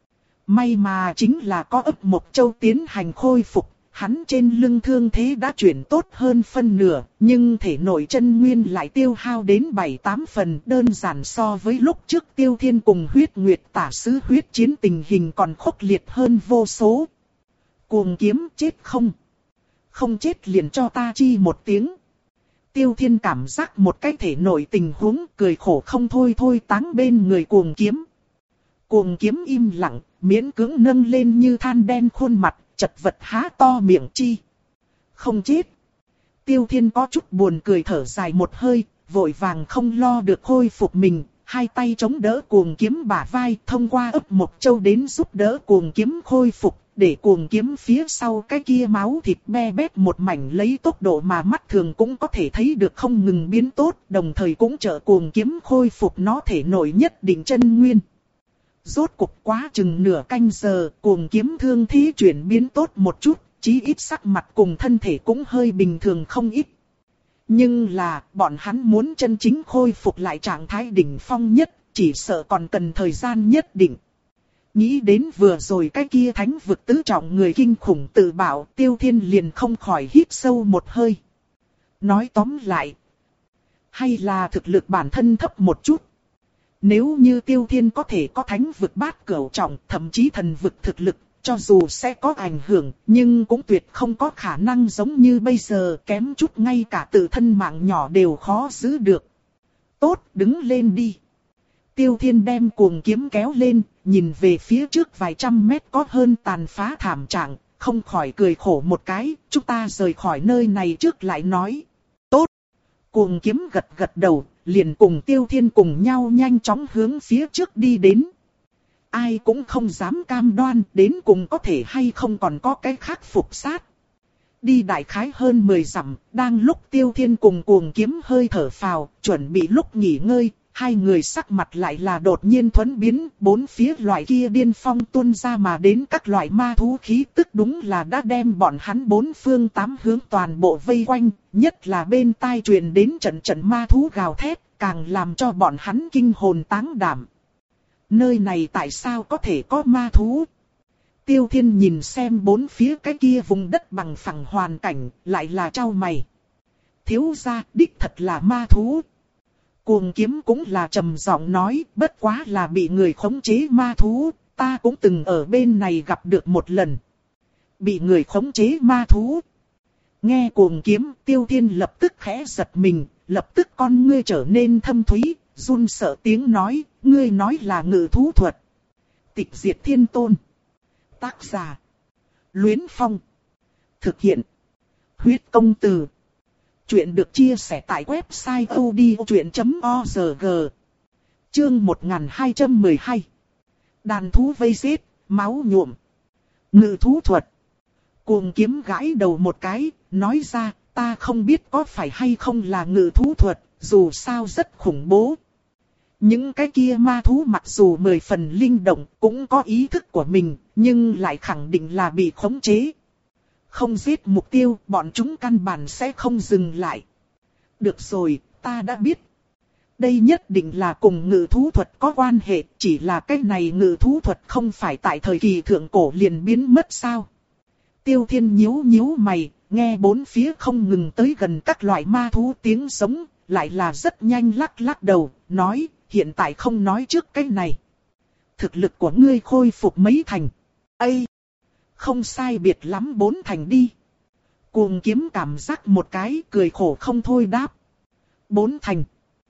Speaker 1: May mà chính là có ấp Mộc Châu tiến hành khôi phục, hắn trên lưng thương thế đã chuyển tốt hơn phân nửa, nhưng thể nội chân nguyên lại tiêu hao đến bảy tám phần, đơn giản so với lúc trước Tiêu Thiên cùng huyết nguyệt tả sứ huyết chiến tình hình còn khốc liệt hơn vô số. Cuồng kiếm chết không? Không chết liền cho ta chi một tiếng. Tiêu Thiên cảm giác một cái thể nội tình huống, cười khổ không thôi thôi táng bên người cuồng kiếm. Cuồng kiếm im lặng, miễn cưỡng nâng lên như than đen khuôn mặt, chật vật há to miệng chi. Không chết. Tiêu Thiên có chút buồn cười thở dài một hơi, vội vàng không lo được khôi phục mình, hai tay chống đỡ cuồng kiếm bả vai, thông qua ấp Mộc Châu đến giúp đỡ cuồng kiếm khôi phục, để cuồng kiếm phía sau cái kia máu thịt be bét một mảnh lấy tốc độ mà mắt thường cũng có thể thấy được không ngừng biến tốt, đồng thời cũng trợ cuồng kiếm khôi phục nó thể nội nhất định chân nguyên. Rốt cục quá chừng nửa canh giờ, cuồng kiếm thương thế chuyển biến tốt một chút, chí ít sắc mặt cùng thân thể cũng hơi bình thường không ít. Nhưng là, bọn hắn muốn chân chính khôi phục lại trạng thái đỉnh phong nhất, chỉ sợ còn cần thời gian nhất định. Nghĩ đến vừa rồi cái kia thánh vực tứ trọng người kinh khủng tự bảo, Tiêu Thiên liền không khỏi hít sâu một hơi. Nói tóm lại, hay là thực lực bản thân thấp một chút. Nếu như Tiêu Thiên có thể có thánh vực bát cửu trọng, thậm chí thần vực thực lực, cho dù sẽ có ảnh hưởng, nhưng cũng tuyệt không có khả năng giống như bây giờ, kém chút ngay cả tự thân mạng nhỏ đều khó giữ được. Tốt, đứng lên đi. Tiêu Thiên đem cuồng kiếm kéo lên, nhìn về phía trước vài trăm mét có hơn tàn phá thảm trạng, không khỏi cười khổ một cái, chúng ta rời khỏi nơi này trước lại nói. Tốt. Cuồng kiếm gật gật đầu, liền cùng Tiêu Thiên cùng nhau nhanh chóng hướng phía trước đi đến. Ai cũng không dám cam đoan đến cùng có thể hay không còn có cái khác phục sát. Đi đại khái hơn mười dặm, đang lúc Tiêu Thiên cùng cuồng kiếm hơi thở phào, chuẩn bị lúc nghỉ ngơi, hai người sắc mặt lại là đột nhiên thuẫn biến, bốn phía loại kia điên phong tuôn ra mà đến các loại ma thú khí tức đúng là đã đem bọn hắn bốn phương tám hướng toàn bộ vây quanh, nhất là bên tai truyền đến trận trận ma thú gào thét, càng làm cho bọn hắn kinh hồn táng đảm. Nơi này tại sao có thể có ma thú? Tiêu Thiên nhìn xem bốn phía cái kia vùng đất bằng phẳng hoàn cảnh, lại là chau mày. Thiếu gia, đích thật là ma thú. Cuồng kiếm cũng là trầm giọng nói, bất quá là bị người khống chế ma thú, ta cũng từng ở bên này gặp được một lần. Bị người khống chế ma thú. Nghe cuồng kiếm, Tiêu Thiên lập tức khẽ giật mình, lập tức con ngươi trở nên thâm thúy, run sợ tiếng nói, ngươi nói là ngự thú thuật. Tịch diệt thiên tôn. Tác giả. Luyến Phong. Thực hiện. Huyết công từ. Chuyện được chia sẻ tại website odchuyện chấm org. Chương một nghìn hai trăm mười hai. Đàn thú vây giết, máu nhuộm. Ngự thú thuật. Cuồng kiếm gãi đầu một cái, nói ra, ta không biết có phải hay không là ngự thú thuật, dù sao rất khủng bố. Những cái kia ma thú mặc dù mười phần linh động, cũng có ý thức của mình, nhưng lại khẳng định là bị khống chế. Không giết mục tiêu, bọn chúng căn bản sẽ không dừng lại. Được rồi, ta đã biết. Đây nhất định là cùng ngự thú thuật có quan hệ, chỉ là cái này ngự thú thuật không phải tại thời kỳ thượng cổ liền biến mất sao. Tiêu Thiên nhíu nhíu mày, nghe bốn phía không ngừng tới gần các loại ma thú tiếng sống, lại là rất nhanh lắc lắc đầu, nói, hiện tại không nói trước cái này. Thực lực của ngươi khôi phục mấy thành. Ây! Không sai biệt lắm bốn thành đi. Cuồng kiếm cảm giác một cái, cười khổ không thôi đáp. Bốn thành.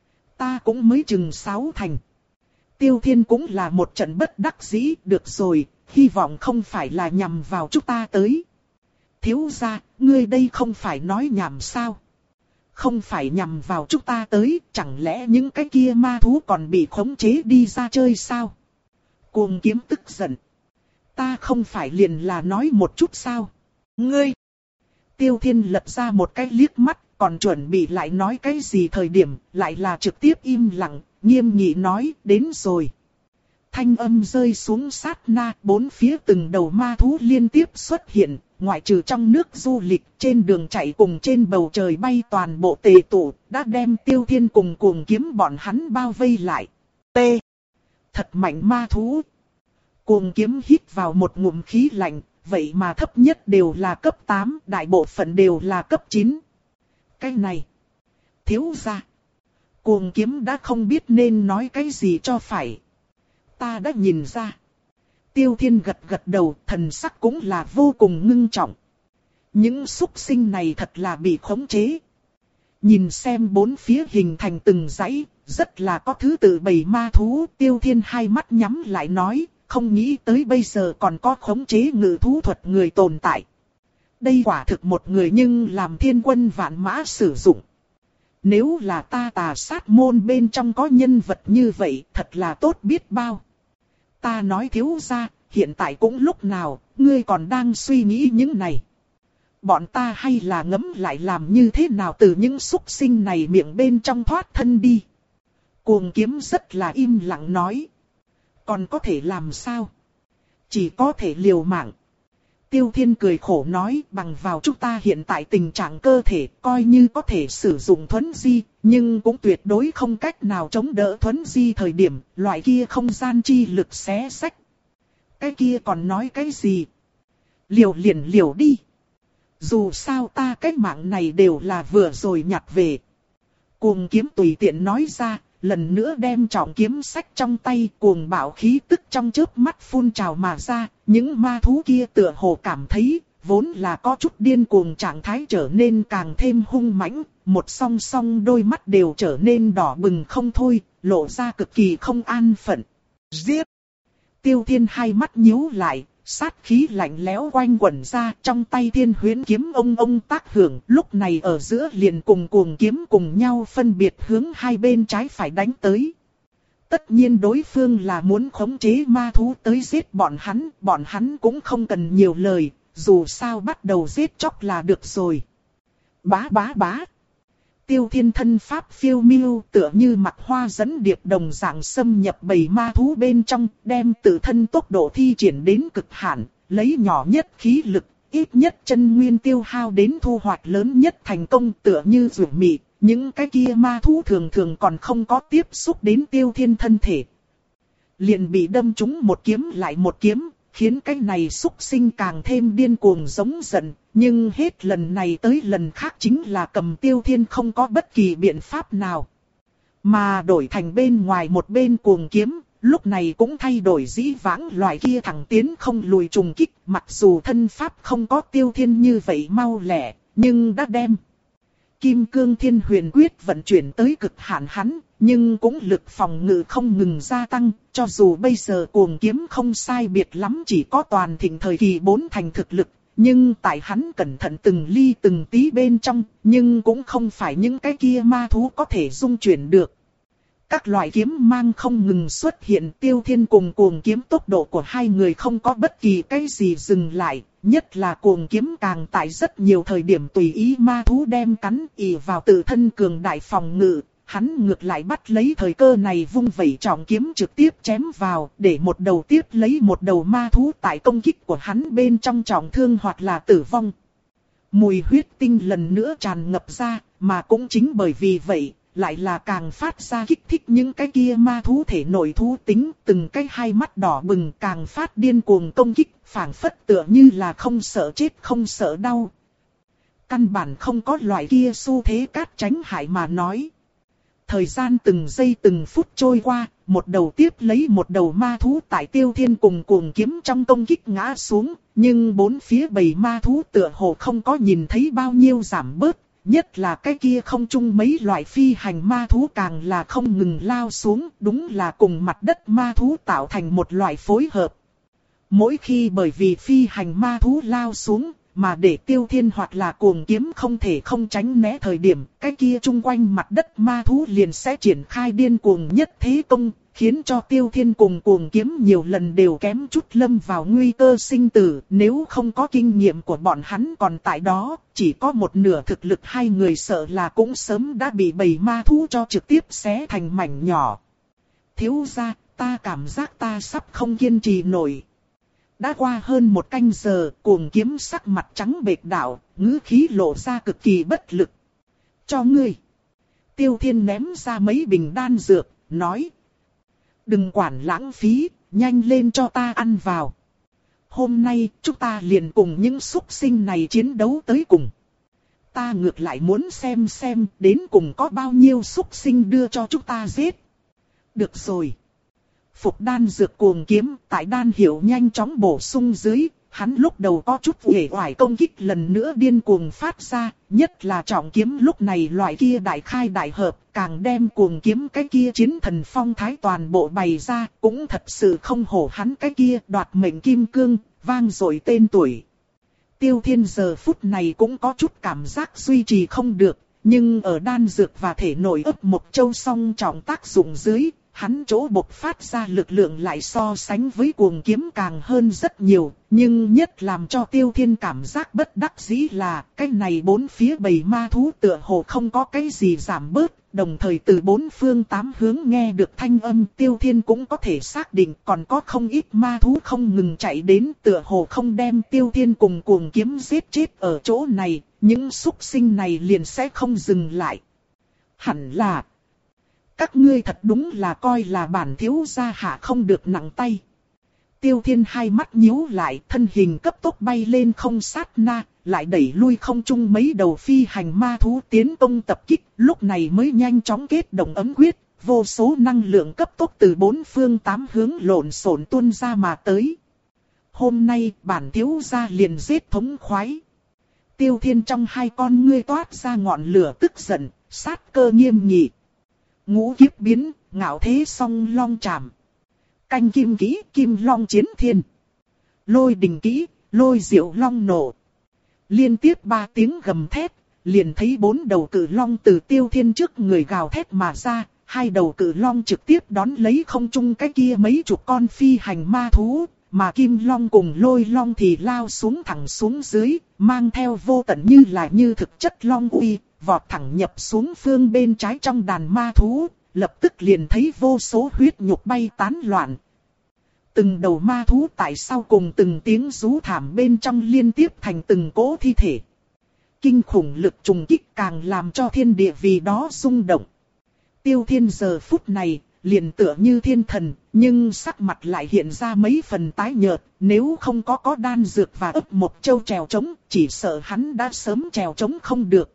Speaker 1: Ta cũng mới chừng sáu thành. Tiêu Thiên cũng là một trận bất đắc dĩ, được rồi, hy vọng không phải là nhằm vào chúng ta tới. Thiếu gia, ngươi đây không phải nói nhảm sao? Không phải nhằm vào chúng ta tới, chẳng lẽ những cái kia ma thú còn bị khống chế đi ra chơi sao? Cuồng kiếm tức giận. Ta không phải liền là nói một chút sao? Ngươi! Tiêu Thiên lật ra một cái liếc mắt, còn chuẩn bị lại nói cái gì thời điểm, lại là trực tiếp im lặng, nghiêm nghị nói, đến rồi. Thanh âm rơi xuống sát na, bốn phía từng đầu ma thú liên tiếp xuất hiện, ngoại trừ trong nước du lịch, trên đường chạy cùng trên bầu trời bay toàn bộ tề tụ, đã đem Tiêu Thiên cùng cuồng kiếm bọn hắn bao vây lại. T. Thật mạnh ma thú. Cuồng kiếm hít vào một ngụm khí lạnh, vậy mà thấp nhất đều là cấp tám, đại bộ phận đều là cấp chín. Cái này. Thiếu gia. Cuồng kiếm đã không biết nên nói cái gì cho phải. Ta đã nhìn ra. Tiêu Thiên gật gật đầu, thần sắc cũng là vô cùng ngưng trọng. Những súc sinh này thật là bị khống chế. Nhìn xem bốn phía hình thành từng dãy, rất là có thứ tự bầy ma thú. Tiêu Thiên hai mắt nhắm lại nói, không nghĩ tới bây giờ còn có khống chế ngự thú thuật người tồn tại. Đây quả thực một người nhưng làm thiên quân vạn mã sử dụng. Nếu là ta Tà Sát môn bên trong có nhân vật như vậy, thật là tốt biết bao. Ta nói thiếu gia, hiện tại cũng lúc nào, ngươi còn đang suy nghĩ những này. Bọn ta hay là ngẫm lại làm như thế nào từ những súc sinh này miệng bên trong thoát thân đi. Cuồng kiếm rất là im lặng nói. Còn có thể làm sao? Chỉ có thể liều mạng. Tiêu Thiên cười khổ nói, bằng vào chúng ta hiện tại tình trạng cơ thể, coi như có thể sử dụng thuấn di, nhưng cũng tuyệt đối không cách nào chống đỡ thuấn di thời điểm, loại kia không gian chi lực xé xách. cái kia còn nói cái gì? Liều liền liều đi. Dù sao ta cái mạng này đều là vừa rồi nhặt về. Cuồng kiếm tùy tiện nói ra, lần nữa đem trọng kiếm sách trong tay, cuồng bạo khí tức trong chớp mắt phun trào mà ra. Những ma thú kia tựa hồ cảm thấy, vốn là có chút điên cuồng trạng thái trở nên càng thêm hung mãnh, một song song đôi mắt đều trở nên đỏ bừng không thôi, lộ ra cực kỳ không an phận. Giết! Tiêu Thiên hai mắt nhíu lại, sát khí lạnh lẽo quanh quẩn ra, trong tay Thiên Huyễn kiếm ông ông tác hưởng, lúc này ở giữa liền cùng cuồng kiếm cùng nhau phân biệt hướng hai bên trái phải đánh tới. Tất nhiên đối phương là muốn khống chế ma thú tới giết bọn hắn, bọn hắn cũng không cần nhiều lời, dù sao bắt đầu giết chóc là được rồi. Bá bá bá. Tiêu Thiên thân pháp phiêu miêu tựa như mặt hoa dẫn điệp đồng dạng xâm nhập bầy ma thú bên trong, đem tự thân tốc độ thi triển đến cực hạn, lấy nhỏ nhất khí lực, ít nhất chân nguyên tiêu hao đến thu hoạch lớn nhất thành công tựa như rủi mị. Những cái kia ma thú thường thường còn không có tiếp xúc đến Tiêu Thiên thân thể, liền bị đâm trúng một kiếm lại một kiếm, khiến cái này xúc sinh càng thêm điên cuồng giống giận. Nhưng hết lần này tới lần khác chính là cầm Tiêu Thiên không có bất kỳ biện pháp nào. Mà đổi thành bên ngoài một bên cuồng kiếm, lúc này cũng thay đổi dĩ vãng loại kia thẳng tiến không lùi trùng kích. Mặc dù thân pháp không có Tiêu Thiên như vậy mau lẹ, nhưng đã đem Kim Cương Thiên Huyền Quyết vận chuyển tới cực hạn hắn, nhưng cũng lực phòng ngự không ngừng gia tăng, cho dù bây giờ cuồng kiếm không sai biệt lắm chỉ có toàn thịnh thời kỳ bốn thành thực lực, nhưng tại hắn cẩn thận từng ly từng tí bên trong, nhưng cũng không phải những cái kia ma thú có thể dung chuyển được. Các loại kiếm mang không ngừng xuất hiện, Tiêu Thiên cùng cuồng kiếm tốc độ của hai người không có bất kỳ cái gì dừng lại, nhất là cuồng kiếm càng tại rất nhiều thời điểm tùy ý ma thú đem cắn ì vào tự thân cường đại phòng ngự, hắn ngược lại bắt lấy thời cơ này vung vẩy trọng kiếm trực tiếp chém vào, để một đầu tiếp lấy một đầu ma thú tại công kích của hắn bên trong trọng thương hoặc là tử vong. Mùi huyết tinh lần nữa tràn ngập ra, mà cũng chính bởi vì vậy, lại là càng phát ra kích thích những cái kia ma thú thể nội thú tính, từng cái hai mắt đỏ bừng càng phát điên cuồng công kích, phảng phất tựa như là không sợ chết không sợ đau. Căn bản không có loại kia xu thế cát tránh hại mà nói. Thời gian từng giây từng phút trôi qua, một đầu tiếp lấy một đầu ma thú tại Tiêu Thiên cùng cuồng kiếm trong công kích ngã xuống, nhưng bốn phía bầy ma thú tựa hồ không có nhìn thấy bao nhiêu giảm bớt. Nhất là cái kia không chung mấy loại phi hành ma thú càng là không ngừng lao xuống, đúng là cùng mặt đất ma thú tạo thành một loại phối hợp. Mỗi khi bởi vì phi hành ma thú lao xuống, mà để Tiêu Thiên hoặc là cuồng kiếm không thể không tránh né thời điểm, cái kia chung quanh mặt đất ma thú liền sẽ triển khai điên cuồng nhất thế công, khiến cho Tiêu Thiên cùng cuồng kiếm nhiều lần đều kém chút lâm vào nguy cơ sinh tử. Nếu không có kinh nghiệm của bọn hắn còn tại đó, chỉ có một nửa thực lực hai người sợ là cũng sớm đã bị bầy ma thú cho trực tiếp xé thành mảnh nhỏ. Thiếu gia, ta cảm giác ta sắp không kiên trì nổi. Đã qua hơn một canh giờ, cuồng kiếm sắc mặt trắng bệch đạo, ngữ khí lộ ra cực kỳ bất lực. Cho ngươi. Tiêu Thiên ném ra mấy bình đan dược, nói. Đừng quản lãng phí, nhanh lên cho ta ăn vào. Hôm nay chúng ta liền cùng những súc sinh này chiến đấu tới cùng. Ta ngược lại muốn xem xem đến cùng có bao nhiêu súc sinh đưa cho chúng ta giết. Được rồi. Phục đan dược cuồng kiếm tại đan hiệu nhanh chóng bổ sung dưới, hắn lúc đầu có chút uể oải công kích lần nữa điên cuồng phát ra, nhất là trọng kiếm lúc này loại kia đại khai đại hợp, càng đem cuồng kiếm cái kia chiến thần phong thái toàn bộ bày ra, cũng thật sự không hổ hắn cái kia đoạt mệnh kim cương, vang dội tên tuổi. Tiêu Thiên giờ phút này cũng có chút cảm giác duy trì không được, nhưng ở đan dược và thể nội ấp một châu song trọng tác dụng dưới, hắn chỗ bộc phát ra lực lượng lại so sánh với cuồng kiếm càng hơn rất nhiều, nhưng nhất làm cho Tiêu Thiên cảm giác bất đắc dĩ là cái này bốn phía bầy ma thú tựa hồ không có cái gì giảm bớt, đồng thời từ bốn phương tám hướng nghe được thanh âm Tiêu Thiên cũng có thể xác định còn có không ít ma thú không ngừng chạy đến, tựa hồ không đem Tiêu Thiên cùng cuồng kiếm giết chết ở chỗ này, những súc sinh này liền sẽ không dừng lại. Hẳn là các ngươi thật đúng là coi là bản thiếu gia hạ không được nặng tay. Tiêu Thiên hai mắt nhíu lại, thân hình cấp tốc bay lên không sát na, lại đẩy lui không trung mấy đầu phi hành ma thú tiến công tập kích, lúc này mới nhanh chóng kết động ấm quyết, vô số năng lượng cấp tốc từ bốn phương tám hướng lộn xộn tuôn ra mà tới. Hôm nay bản thiếu gia liền giết thống khoái. Tiêu Thiên trong hai con ngươi toát ra ngọn lửa tức giận, sát cơ nghiêm nghị. Ngũ kiếp biến, ngạo thế song long chạm. Canh kim kỹ, kim long chiến thiên. Lôi đình kỹ, lôi diệu long nổ. Liên tiếp ba tiếng gầm thét, liền thấy bốn đầu cự long từ Tiêu Thiên trước người gào thét mà ra. Hai đầu cự long trực tiếp đón lấy không trung cái kia mấy chục con phi hành ma thú. Mà kim long cùng lôi long thì lao xuống thẳng xuống dưới, mang theo vô tận như là như thực chất long uy, vọt thẳng nhập xuống phương bên trái trong đàn ma thú, lập tức liền thấy vô số huyết nhục bay tán loạn. Từng đầu ma thú tại sau cùng từng tiếng rú thảm bên trong liên tiếp thành từng cỗ thi thể. Kinh khủng lực trùng kích càng làm cho thiên địa vì đó rung động. Tiêu Thiên giờ phút này, liền tựa như thiên thần, nhưng sắc mặt lại hiện ra mấy phần tái nhợt, nếu không có có đan dược và ấp một châu trèo trống, chỉ sợ hắn đã sớm trèo trống không được.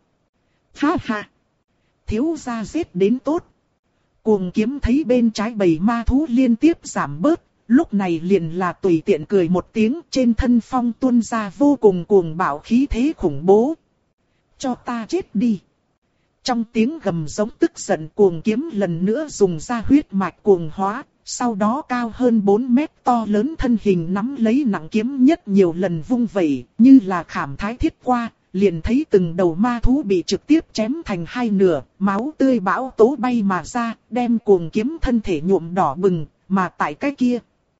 Speaker 1: Ha ha! Thiếu gia giết đến tốt. Cuồng kiếm thấy bên trái bầy ma thú liên tiếp giảm bớt, lúc này liền là tùy tiện cười một tiếng, trên thân phong tuôn ra vô cùng cuồng bạo khí thế khủng bố. Cho ta chết đi! Trong tiếng gầm giống tức giận, cuồng kiếm lần nữa dùng ra huyết mạch cuồng hóa, sau đó cao hơn bốn mét to lớn thân hình nắm lấy nặng kiếm nhất nhiều lần vung vẩy, như là khảm thái thiết qua, liền thấy từng đầu ma thú bị trực tiếp chém thành hai nửa, máu tươi bão tố bay mà ra, đem cuồng kiếm thân thể nhuộm đỏ bừng, mà tại cái kia.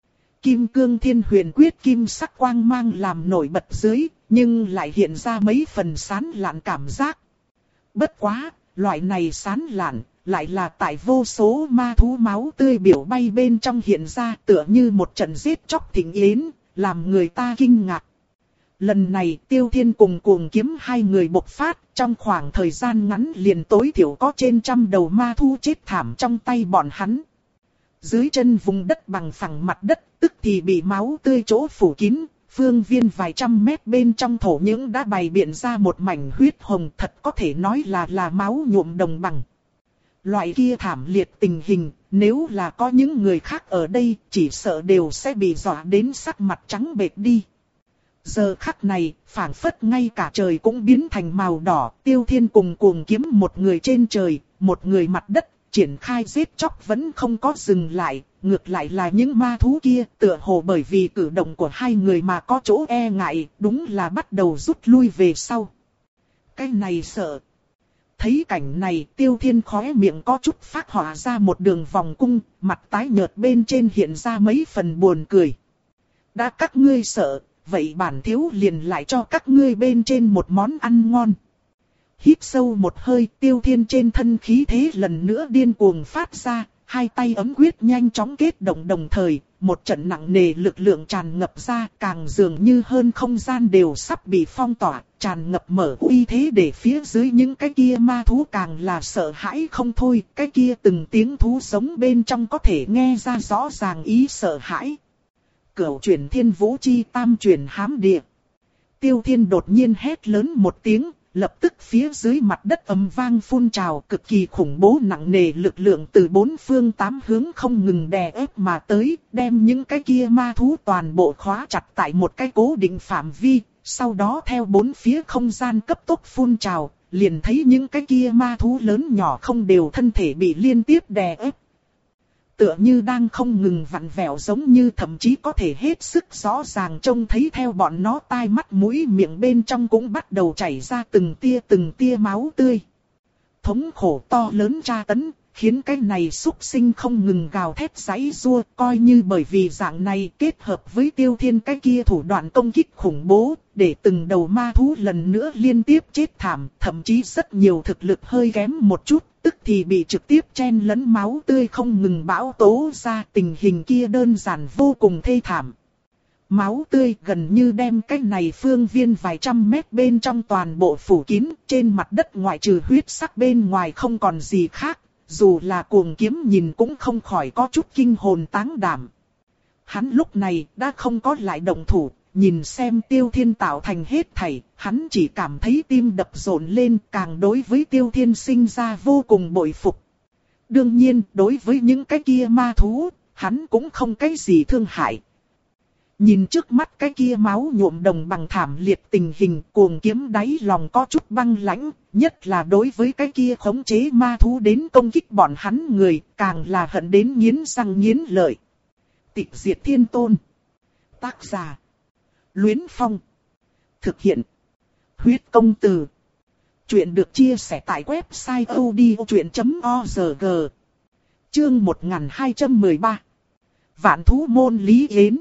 Speaker 1: Kim cương thiên huyền quyết kim sắc quang mang làm nổi bật dưới, nhưng lại hiện ra mấy phần sán lạn cảm giác. Bất quá, loại này sán lạn, lại là tại vô số ma thú máu tươi biểu bay bên trong hiện ra tựa như một trận giết chóc thịnh yến, làm người ta kinh ngạc. Lần này Tiêu Thiên cùng cuồng kiếm hai người bộc phát, trong khoảng thời gian ngắn liền tối thiểu có trên trăm đầu ma thú chết thảm trong tay bọn hắn. Dưới chân vùng đất bằng phẳng mặt đất, tức thì bị máu tươi chỗ phủ kín. Phương viên vài trăm mét bên trong thổ những đã bày biện ra một mảnh huyết hồng, thật có thể nói là là máu nhuộm đồng bằng. Loại kia thảm liệt tình hình, nếu là có những người khác ở đây, chỉ sợ đều sẽ bị dọa đến sắc mặt trắng bệch đi. Giờ khắc này, phảng phất ngay cả trời cũng biến thành màu đỏ, Tiêu Thiên cùng cuồng kiếm một người trên trời, một người mặt đất, triển khai giết chóc vẫn không có dừng lại. Ngược lại là những ma thú kia tựa hồ bởi vì cử động của hai người mà có chỗ e ngại, đúng là bắt đầu rút lui về sau. Cái này sợ. Thấy cảnh này Tiêu Thiên khóe miệng có chút phát họa ra một đường vòng cung, mặt tái nhợt bên trên hiện ra mấy phần buồn cười. Đã các ngươi sợ, vậy bản thiếu liền lại cho các ngươi bên trên một món ăn ngon. Hít sâu một hơi, Tiêu Thiên trên thân khí thế lần nữa điên cuồng phát ra. Hai tay ấm quyết nhanh chóng kết động đồng thời, một trận nặng nề lực lượng tràn ngập ra, càng dường như hơn không gian đều sắp bị phong tỏa, tràn ngập mở uy thế để phía dưới những cái kia ma thú càng là sợ hãi không thôi, cái kia từng tiếng thú sống bên trong có thể nghe ra rõ ràng ý sợ hãi. Cửu chuyển thiên vũ chi tam chuyển hám địa. Tiêu Thiên đột nhiên hét lớn một tiếng. Lập tức phía dưới mặt đất ầm vang phun trào, cực kỳ khủng bố nặng nề lực lượng từ bốn phương tám hướng không ngừng đè ép mà tới, đem những cái kia ma thú toàn bộ khóa chặt tại một cái cố định phạm vi, sau đó theo bốn phía không gian cấp tốc phun trào, liền thấy những cái kia ma thú lớn nhỏ không đều thân thể bị liên tiếp đè ép. Tựa như đang không ngừng vặn vẹo, giống như thậm chí có thể hết sức rõ ràng trông thấy theo bọn nó tai mắt mũi miệng bên trong cũng bắt đầu chảy ra từng tia từng tia máu tươi. Thống khổ to lớn tra tấn, khiến cái này súc sinh không ngừng gào thét giãy giụa, coi như bởi vì dạng này kết hợp với Tiêu Thiên cái kia thủ đoạn công kích khủng bố, để từng đầu ma thú lần nữa liên tiếp chết thảm, thậm chí rất nhiều thực lực hơi kém một chút, tức thì bị trực tiếp chen lẫn máu tươi không ngừng bão tố ra, tình hình kia đơn giản vô cùng thê thảm. Máu tươi gần như đem cái này phương viên vài trăm mét bên trong toàn bộ phủ kín, trên mặt đất ngoại trừ huyết sắc bên ngoài không còn gì khác, dù là cuồng kiếm nhìn cũng không khỏi có chút kinh hồn táng đảm. Hắn lúc này đã không có lại động thủ, nhìn xem Tiêu Thiên tạo thành hết thảy, hắn chỉ cảm thấy tim đập rộn lên, càng đối với Tiêu Thiên sinh ra vô cùng bội phục. Đương nhiên, đối với những cái kia ma thú, hắn cũng không cái gì thương hại. Nhìn trước mắt cái kia máu nhuộm đồng bằng thảm liệt tình hình, Cuồng Kiếm đáy lòng có chút băng lãnh, nhất là đối với cái kia khống chế ma thú đến công kích bọn hắn người, càng là hận đến nghiến răng nghiến lợi. Tịch Diệt Thiên Tôn. Tác giả: Luyến Phong. Thực hiện: Huyết Công Từ. Chuyện được chia sẻ tại website odchuyện chấm org. Chương một nghìn hai trăm mười ba. Vạn thú môn Lý Yến.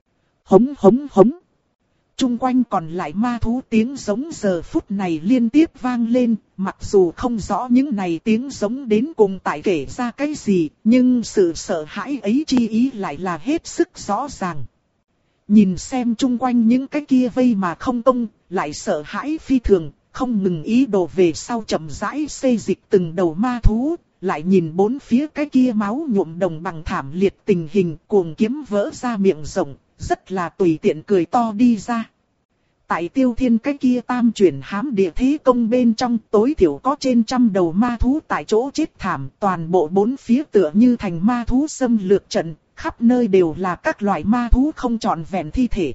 Speaker 1: Hống hống hống. Trung quanh còn lại ma thú tiếng giống giờ phút này liên tiếp vang lên, mặc dù không rõ những này tiếng giống đến cùng tại kể ra cái gì, nhưng sự sợ hãi ấy chi ý lại là hết sức rõ ràng. Nhìn xem chung quanh những cái kia vây mà không công, lại sợ hãi phi thường, không ngừng ý đồ về sau chậm rãi xê dịch từng đầu ma thú, lại nhìn bốn phía cái kia máu nhuộm đồng bằng thảm liệt tình hình, Cuồng Kiếm vỡ ra miệng rộng, rất là tùy tiện cười to đi ra. Tại Tiêu Thiên cái kia tam chuyển hám địa thế công bên trong, tối thiểu có trên trăm đầu ma thú tại chỗ chết thảm, toàn bộ bốn phía tựa như thành ma thú xâm lược trận, khắp nơi đều là các loại ma thú không trọn vẹn thi thể.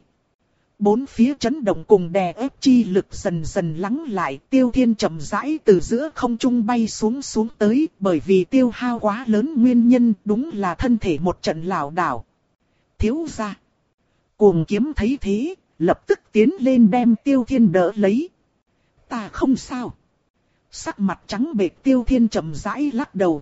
Speaker 1: Bốn phía chấn động cùng đè ép chi lực dần dần lắng lại, Tiêu Thiên chậm rãi từ giữa không trung bay xuống xuống tới, bởi vì tiêu hao quá lớn nguyên nhân, đúng là thân thể một trận lảo đảo. Thiếu gia. Cuồng Kiếm thấy thế, lập tức tiến lên đem Tiêu Thiên đỡ lấy. Ta không sao. Sắc mặt trắng bệch Tiêu Thiên chậm rãi lắc đầu.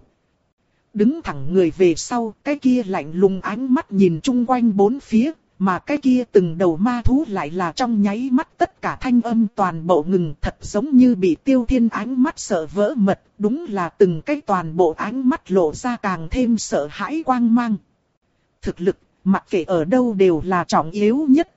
Speaker 1: Đứng thẳng người về sau, cái kia lạnh lùng ánh mắt nhìn chung quanh bốn phía, mà cái kia từng đầu ma thú lại là trong nháy mắt tất cả thanh âm toàn bộ ngừng, thật giống như bị Tiêu Thiên ánh mắt sợ vỡ mật, đúng là từng cái toàn bộ ánh mắt lộ ra càng thêm sợ hãi quang mang. Thực lực, mặc kệ ở đâu đều là trọng yếu nhất.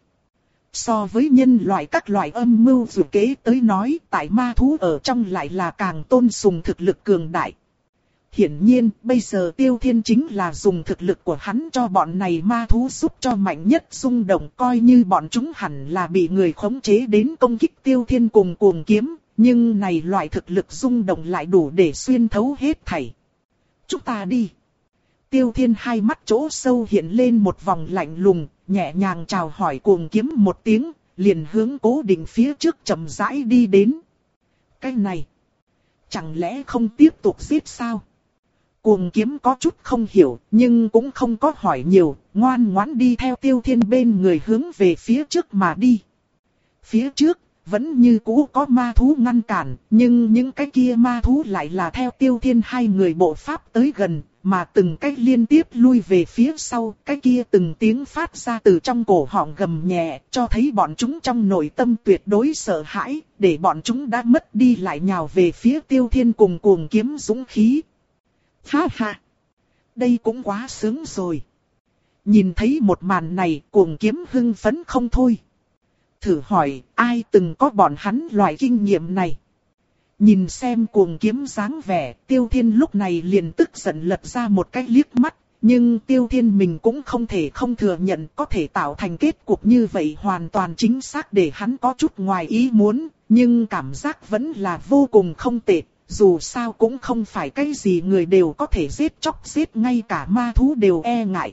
Speaker 1: So với nhân loại các loại âm mưu dự kế tới nói, tại ma thú ở trong lại là càng tôn sùng thực lực cường đại. Hiển nhiên, bây giờ Tiêu Thiên chính là dùng thực lực của hắn cho bọn này ma thú giúp cho mạnh nhất xung động, coi như bọn chúng hẳn là bị người khống chế đến công kích Tiêu Thiên cùng Cuồng Kiếm, nhưng này loại thực lực xung động lại đủ để xuyên thấu hết thảy. Chúng ta đi. Tiêu Thiên hai mắt chỗ sâu hiện lên một vòng lạnh lùng, nhẹ nhàng chào hỏi Cuồng Kiếm một tiếng, liền hướng cố định phía trước chậm rãi đi đến. Cái này, chẳng lẽ không tiếp tục giết sao? Cuồng Kiếm có chút không hiểu, nhưng cũng không có hỏi nhiều, ngoan ngoãn đi theo Tiêu Thiên bên người hướng về phía trước mà đi. Phía trước, vẫn như cũ có ma thú ngăn cản, nhưng những cái kia ma thú lại là theo Tiêu Thiên hai người bộ pháp tới gần, mà từng cách liên tiếp lui về phía sau, cái kia từng tiếng phát ra từ trong cổ họng gầm nhẹ, cho thấy bọn chúng trong nội tâm tuyệt đối sợ hãi, để bọn chúng đã mất đi lại nhào về phía Tiêu Thiên cùng Cuồng Kiếm dũng khí. Ha ha! Đây cũng quá sướng rồi. Nhìn thấy một màn này, Cuồng Kiếm hưng phấn không thôi. Thử hỏi, ai từng có bọn hắn loại kinh nghiệm này? Nhìn xem Cuồng Kiếm dáng vẻ, Tiêu Thiên lúc này liền tức giận lật ra một cái liếc mắt. Nhưng Tiêu Thiên mình cũng không thể không thừa nhận có thể tạo thành kết cục như vậy hoàn toàn chính xác để hắn có chút ngoài ý muốn. Nhưng cảm giác vẫn là vô cùng không tệ. Dù sao cũng không phải cái gì người đều có thể giết chóc giết, ngay cả ma thú đều e ngại.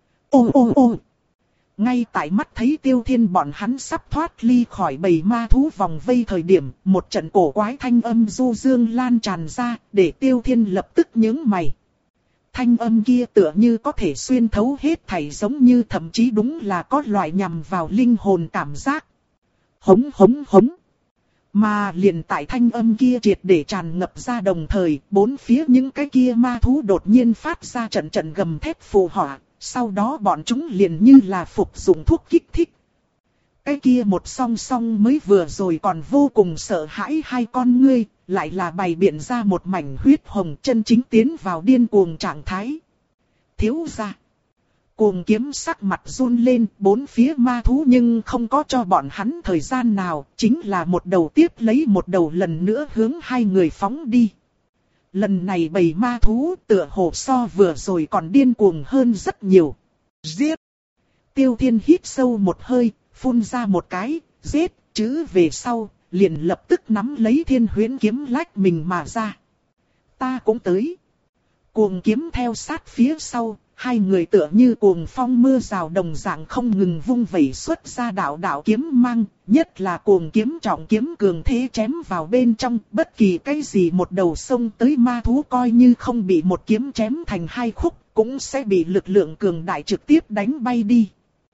Speaker 1: Ô ô ô! Ngay tại mắt thấy Tiêu Thiên bọn hắn sắp thoát ly khỏi bầy ma thú vòng vây thời điểm, một trận cổ quái thanh âm du dương lan tràn ra, để Tiêu Thiên lập tức nhướng mày. Thanh âm kia tựa như có thể xuyên thấu hết thảy, giống như thậm chí đúng là có loại nhằm vào linh hồn cảm giác. Hống hống hống! Mà liền tại thanh âm kia triệt để tràn ngập ra đồng thời, bốn phía những cái kia ma thú đột nhiên phát ra trận trận gầm thét phù họa, sau đó bọn chúng liền như là phục dụng thuốc kích thích. Cái kia một song song mới vừa rồi còn vô cùng sợ hãi hai con ngươi, lại là bày biện ra một mảnh huyết hồng, chân chính tiến vào điên cuồng trạng thái. Thiếu gia. Cuồng Kiếm sắc mặt run lên, bốn phía ma thú nhưng không có cho bọn hắn thời gian nào, chính là một đầu tiếp lấy một đầu lần nữa hướng hai người phóng đi. Lần này bầy ma thú tựa hồ so vừa rồi còn điên cuồng hơn rất nhiều. Giết! Tiêu Thiên hít sâu một hơi, phun ra một cái, giết, chữ về sau, liền lập tức nắm lấy Thiên Huyễn kiếm lách mình mà ra. Ta cũng tới. Cuồng kiếm theo sát phía sau, hai người tựa như cuồng phong mưa rào đồng dạng không ngừng vung vẩy xuất ra đạo đạo kiếm mang, nhất là cuồng kiếm trọng kiếm cường thế chém vào bên trong, bất kỳ cái gì một đầu sông tới ma thú coi như không bị một kiếm chém thành hai khúc, cũng sẽ bị lực lượng cường đại trực tiếp đánh bay đi.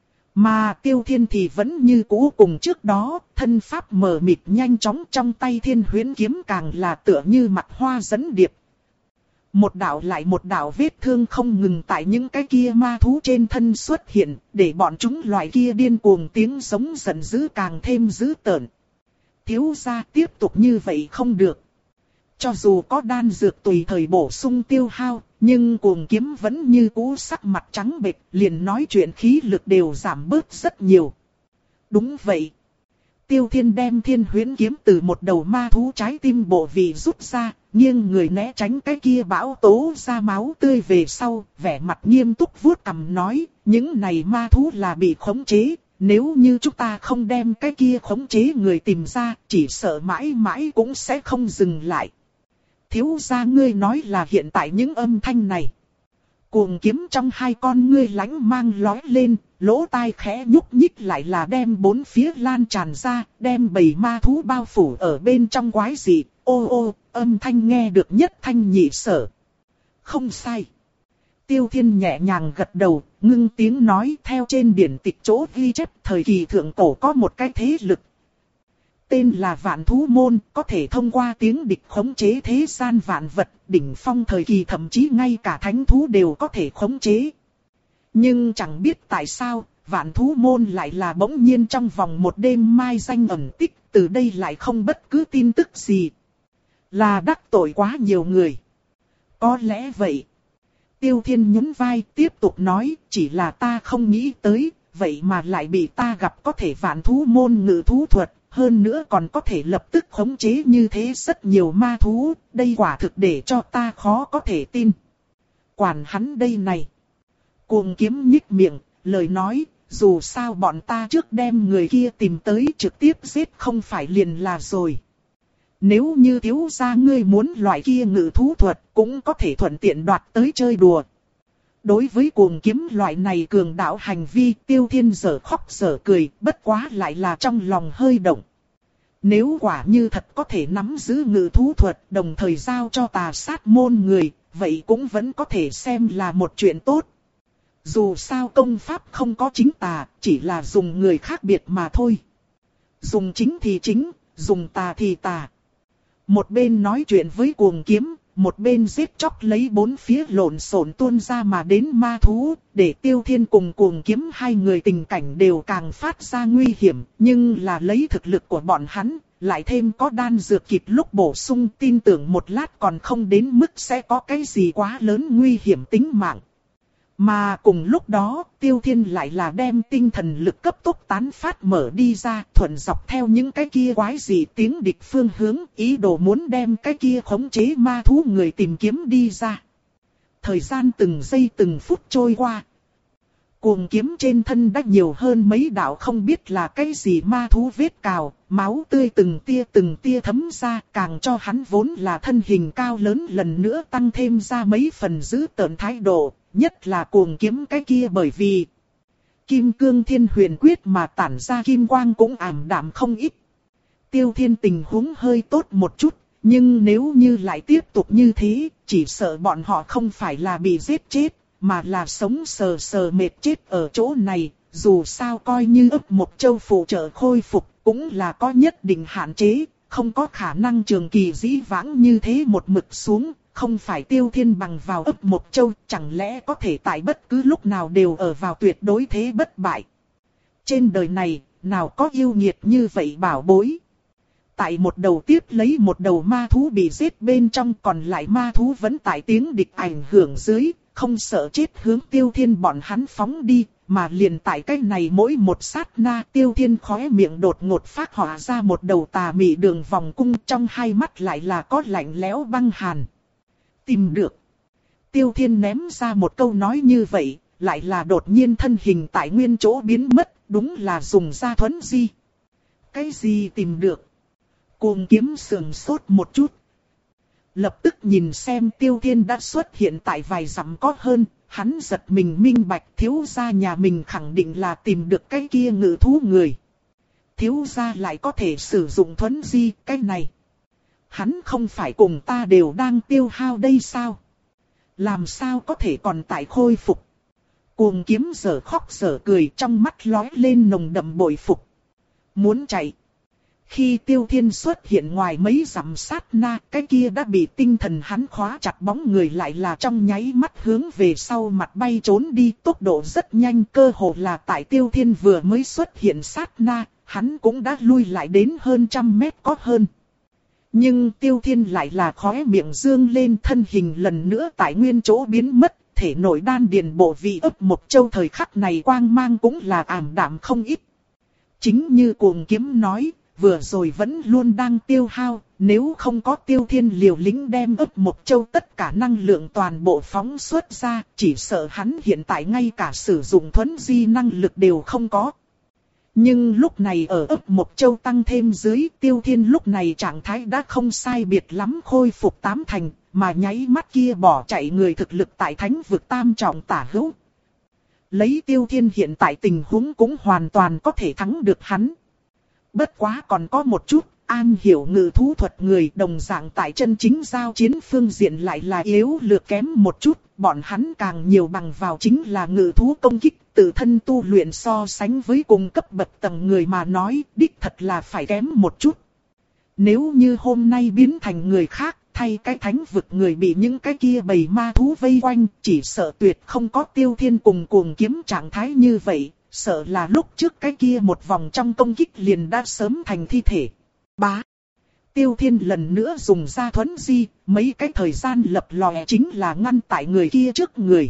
Speaker 1: Mà Tiêu Thiên thì vẫn như cũ cùng trước đó, thân pháp mờ mịt nhanh chóng trong tay Thiên Huyễn kiếm càng là tựa như mặt hoa dẫn điệp. Một đạo lại một đạo vết thương không ngừng tại những cái kia ma thú trên thân xuất hiện, để bọn chúng loại kia điên cuồng tiếng sống giận dữ càng thêm dữ tợn. Thiếu gia tiếp tục như vậy không được. Cho dù có đan dược tùy thời bổ sung tiêu hao, nhưng cuồng kiếm vẫn như cũ sắc mặt trắng bệch, liền nói chuyện khí lực đều giảm bớt rất nhiều. Đúng vậy. Tiêu Thiên đem Thiên Huyễn kiếm từ một đầu ma thú trái tim bộ vị rút ra, nghiêng người né tránh cái kia bão tố ra máu tươi về sau, vẻ mặt nghiêm túc vuốt cằm nói, những này ma thú là bị khống chế, nếu như chúng ta không đem cái kia khống chế người tìm ra, chỉ sợ mãi mãi cũng sẽ không dừng lại. Thiếu gia ngươi nói là hiện tại những âm thanh này. Cuồng kiếm trong hai con ngươi lánh mang lói lên, lỗ tai khẽ nhúc nhích lại là đem bốn phía lan tràn ra, đem bầy ma thú bao phủ ở bên trong quái dị, ô ô, âm thanh nghe được nhất thanh nhị sở. Không sai. Tiêu Thiên nhẹ nhàng gật đầu, ngưng tiếng nói theo trên điển tịch chỗ ghi chép thời kỳ thượng cổ có một cái thế lực. Tên là Vạn Thú Môn, có thể thông qua tiếng địch khống chế thế gian vạn vật, đỉnh phong thời kỳ thậm chí ngay cả thánh thú đều có thể khống chế. Nhưng chẳng biết tại sao, Vạn Thú Môn lại là bỗng nhiên trong vòng một đêm mai danh ẩn tích, từ đây lại không bất cứ tin tức gì. Là đắc tội quá nhiều người. Có lẽ vậy. Tiêu Thiên nhún vai tiếp tục nói, chỉ là ta không nghĩ tới, vậy mà lại bị ta gặp có thể Vạn Thú Môn ngự thú thuật. Hơn nữa còn có thể lập tức khống chế như thế rất nhiều ma thú, đây quả thực để cho ta khó có thể tin. Quản hắn đây này. Cuồng kiếm nhích miệng, lời nói, dù sao bọn ta trước đem người kia tìm tới trực tiếp giết không phải liền là rồi. Nếu như thiếu gia ngươi muốn loại kia ngự thú thuật, cũng có thể thuận tiện đoạt tới chơi đùa. Đối với cuồng kiếm loại này cường đạo hành vi, Tiêu Thiên dở khóc dở cười, bất quá lại là trong lòng hơi động. Nếu quả như thật có thể nắm giữ ngự thú thuật, đồng thời giao cho tà sát môn người, vậy cũng vẫn có thể xem là một chuyện tốt. Dù sao công pháp không có chính tà, chỉ là dùng người khác biệt mà thôi. Dùng chính thì chính, dùng tà thì tà. Một bên nói chuyện với cuồng kiếm, một bên giết chóc lấy bốn phía lộn xộn tuôn ra mà đến ma thú, để Tiêu Thiên cùng cuồng kiếm hai người tình cảnh đều càng phát ra nguy hiểm, nhưng là lấy thực lực của bọn hắn, lại thêm có đan dược kịp lúc bổ sung, tin tưởng một lát còn không đến mức sẽ có cái gì quá lớn nguy hiểm tính mạng. Mà cùng lúc đó, Tiêu Thiên lại là đem tinh thần lực cấp tốc tán phát mở đi ra, thuận dọc theo những cái kia quái dị tiếng địch phương hướng, ý đồ muốn đem cái kia khống chế ma thú người tìm kiếm đi ra. Thời gian từng giây từng phút trôi qua. Cuồng kiếm trên thân đã nhiều hơn mấy đạo không biết là cái gì ma thú vết cào, máu tươi từng tia từng tia thấm ra, càng cho hắn vốn là thân hình cao lớn lần nữa tăng thêm ra mấy phần dữ tợn thái độ. Nhất là cuồng kiếm cái kia bởi vì Kim Cương Thiên Huyền Quyết mà tản ra kim quang cũng ảm đạm không ít. Tiêu Thiên tình huống hơi tốt một chút, nhưng nếu như lại tiếp tục như thế, chỉ sợ bọn họ không phải là bị giết chết, mà là sống sờ sờ mệt chết ở chỗ này. Dù sao coi như ấp một châu phụ trợ khôi phục, cũng là có nhất định hạn chế, không có khả năng trường kỳ dĩ vãng như thế một mực xuống. Không phải Tiêu Thiên bằng vào ấp một châu, chẳng lẽ có thể tại bất cứ lúc nào đều ở vào tuyệt đối thế bất bại. Trên đời này, nào có yêu nghiệt như vậy bảo bối. Tại một đầu tiếp lấy một đầu ma thú bị giết bên trong, còn lại ma thú vẫn tại tiếng địch ảnh hưởng dưới, không sợ chết hướng Tiêu Thiên bọn hắn phóng đi, mà liền tại cái này mỗi một sát na Tiêu Thiên khóe miệng đột ngột phát họa ra một đầu tà mị đường vòng cung, trong hai mắt lại là có lạnh lẽo băng hàn. Tìm được. Tiêu Thiên ném ra một câu nói như vậy, lại là đột nhiên thân hình tại nguyên chỗ biến mất, đúng là dùng ra thuấn di. Cái gì tìm được? Cuồng kiếm sườn sốt một chút. Lập tức nhìn xem Tiêu Thiên đã xuất hiện tại vài dặm có hơn, hắn giật mình minh bạch thiếu gia nhà mình khẳng định là tìm được cái kia ngự thú người. Thiếu gia lại có thể sử dụng thuấn di, cái này. Hắn không phải cùng ta đều đang tiêu hao đây sao? Làm sao có thể còn tại khôi phục? Cuồng kiếm giờ khóc giờ cười, trong mắt lóe lên nồng đậm bội phục. Muốn chạy. Khi Tiêu Thiên xuất hiện ngoài mấy dặm sát na, cái kia đã bị tinh thần hắn khóa chặt bóng người lại là trong nháy mắt hướng về sau mặt bay trốn đi, tốc độ rất nhanh, cơ hồ là tại Tiêu Thiên vừa mới xuất hiện sát na, hắn cũng đã lui lại đến hơn trăm mét có hơn. Nhưng Tiêu Thiên lại là khóe miệng dương lên, thân hình lần nữa tại nguyên chỗ biến mất, thể nội đan điền bộ vị ấp một châu thời khắc này quang mang cũng là ảm đạm không ít. Chính như Cuồng kiếm nói, vừa rồi vẫn luôn đang tiêu hao, nếu không có Tiêu Thiên liều lĩnh đem ấp một châu tất cả năng lượng toàn bộ phóng xuất ra, chỉ sợ hắn hiện tại ngay cả sử dụng thuấn di năng lực đều không có. Nhưng lúc này ở ấp một châu tăng thêm dưới, Tiêu Thiên lúc này trạng thái đã không sai biệt lắm khôi phục tám thành, mà nháy mắt kia bỏ chạy người thực lực tại thánh vực tam trọng tả hữu. Lấy Tiêu Thiên hiện tại tình huống cũng hoàn toàn có thể thắng được hắn. Bất quá còn có một chút, an hiểu ngự thú thuật người đồng dạng tại chân chính giao chiến phương diện lại là yếu lược kém một chút, bọn hắn càng nhiều bằng vào chính là ngự thú công kích, tự thân tu luyện so sánh với cùng cấp bậc tầng người mà nói, đích thật là phải kém một chút. Nếu như hôm nay biến thành người khác, thay cái thánh vực người bị những cái kia bầy ma thú vây quanh, chỉ sợ tuyệt không có Tiêu Thiên cùng Cuồng kiếm trạng thái như vậy. Sợ là lúc trước cái kia một vòng trong công kích liền đã sớm thành thi thể. Bá. Tiêu Thiên lần nữa dùng ra thuấn di, mấy cái thời gian lập lòe chính là ngăn tại người kia trước người.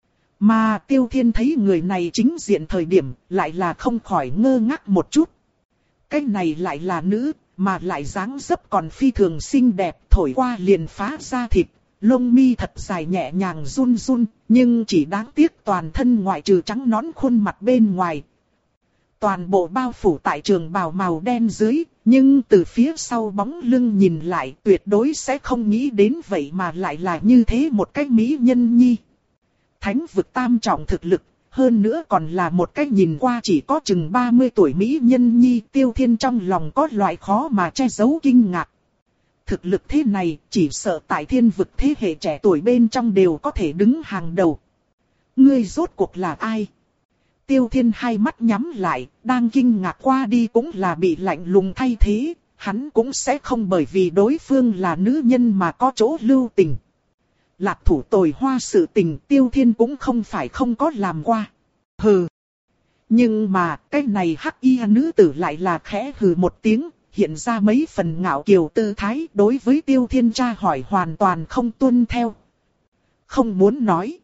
Speaker 1: Mà Tiêu Thiên thấy người này chính diện thời điểm, lại là không khỏi ngơ ngác một chút. Cái này lại là nữ, mà lại dáng dấp còn phi thường xinh đẹp, thổi qua liền phá ra thịt. Lông mi thật dài nhẹ nhàng run run, nhưng chỉ đáng tiếc toàn thân ngoại trừ trắng nõn khuôn mặt bên ngoài. Toàn bộ bao phủ tại trường bào màu đen dưới, nhưng từ phía sau bóng lưng nhìn lại tuyệt đối sẽ không nghĩ đến vậy mà lại là như thế một cái mỹ nhân nhi. Thánh vực tam trọng thực lực, hơn nữa còn là một cái nhìn qua chỉ có chừng ba mươi tuổi mỹ nhân nhi. Tiêu Thiên trong lòng có loại khó mà che giấu kinh ngạc. Thực lực thế này, chỉ sợ tại thiên vực thế hệ trẻ tuổi bên trong đều có thể đứng hàng đầu. Ngươi rốt cuộc là ai? Tiêu Thiên hai mắt nhắm lại, đang kinh ngạc qua đi cũng là bị lạnh lùng thay thế, hắn cũng sẽ không bởi vì đối phương là nữ nhân mà có chỗ lưu tình. Lạc thủ tồi hoa sự tình Tiêu Thiên cũng không phải không có làm qua. Hừ. Nhưng mà, cái này hắc y nữ tử lại là khẽ hừ một tiếng. Hiện ra mấy phần ngạo kiều tư thái đối với Tiêu Thiên tra hỏi hoàn toàn không tuân theo. Không muốn nói.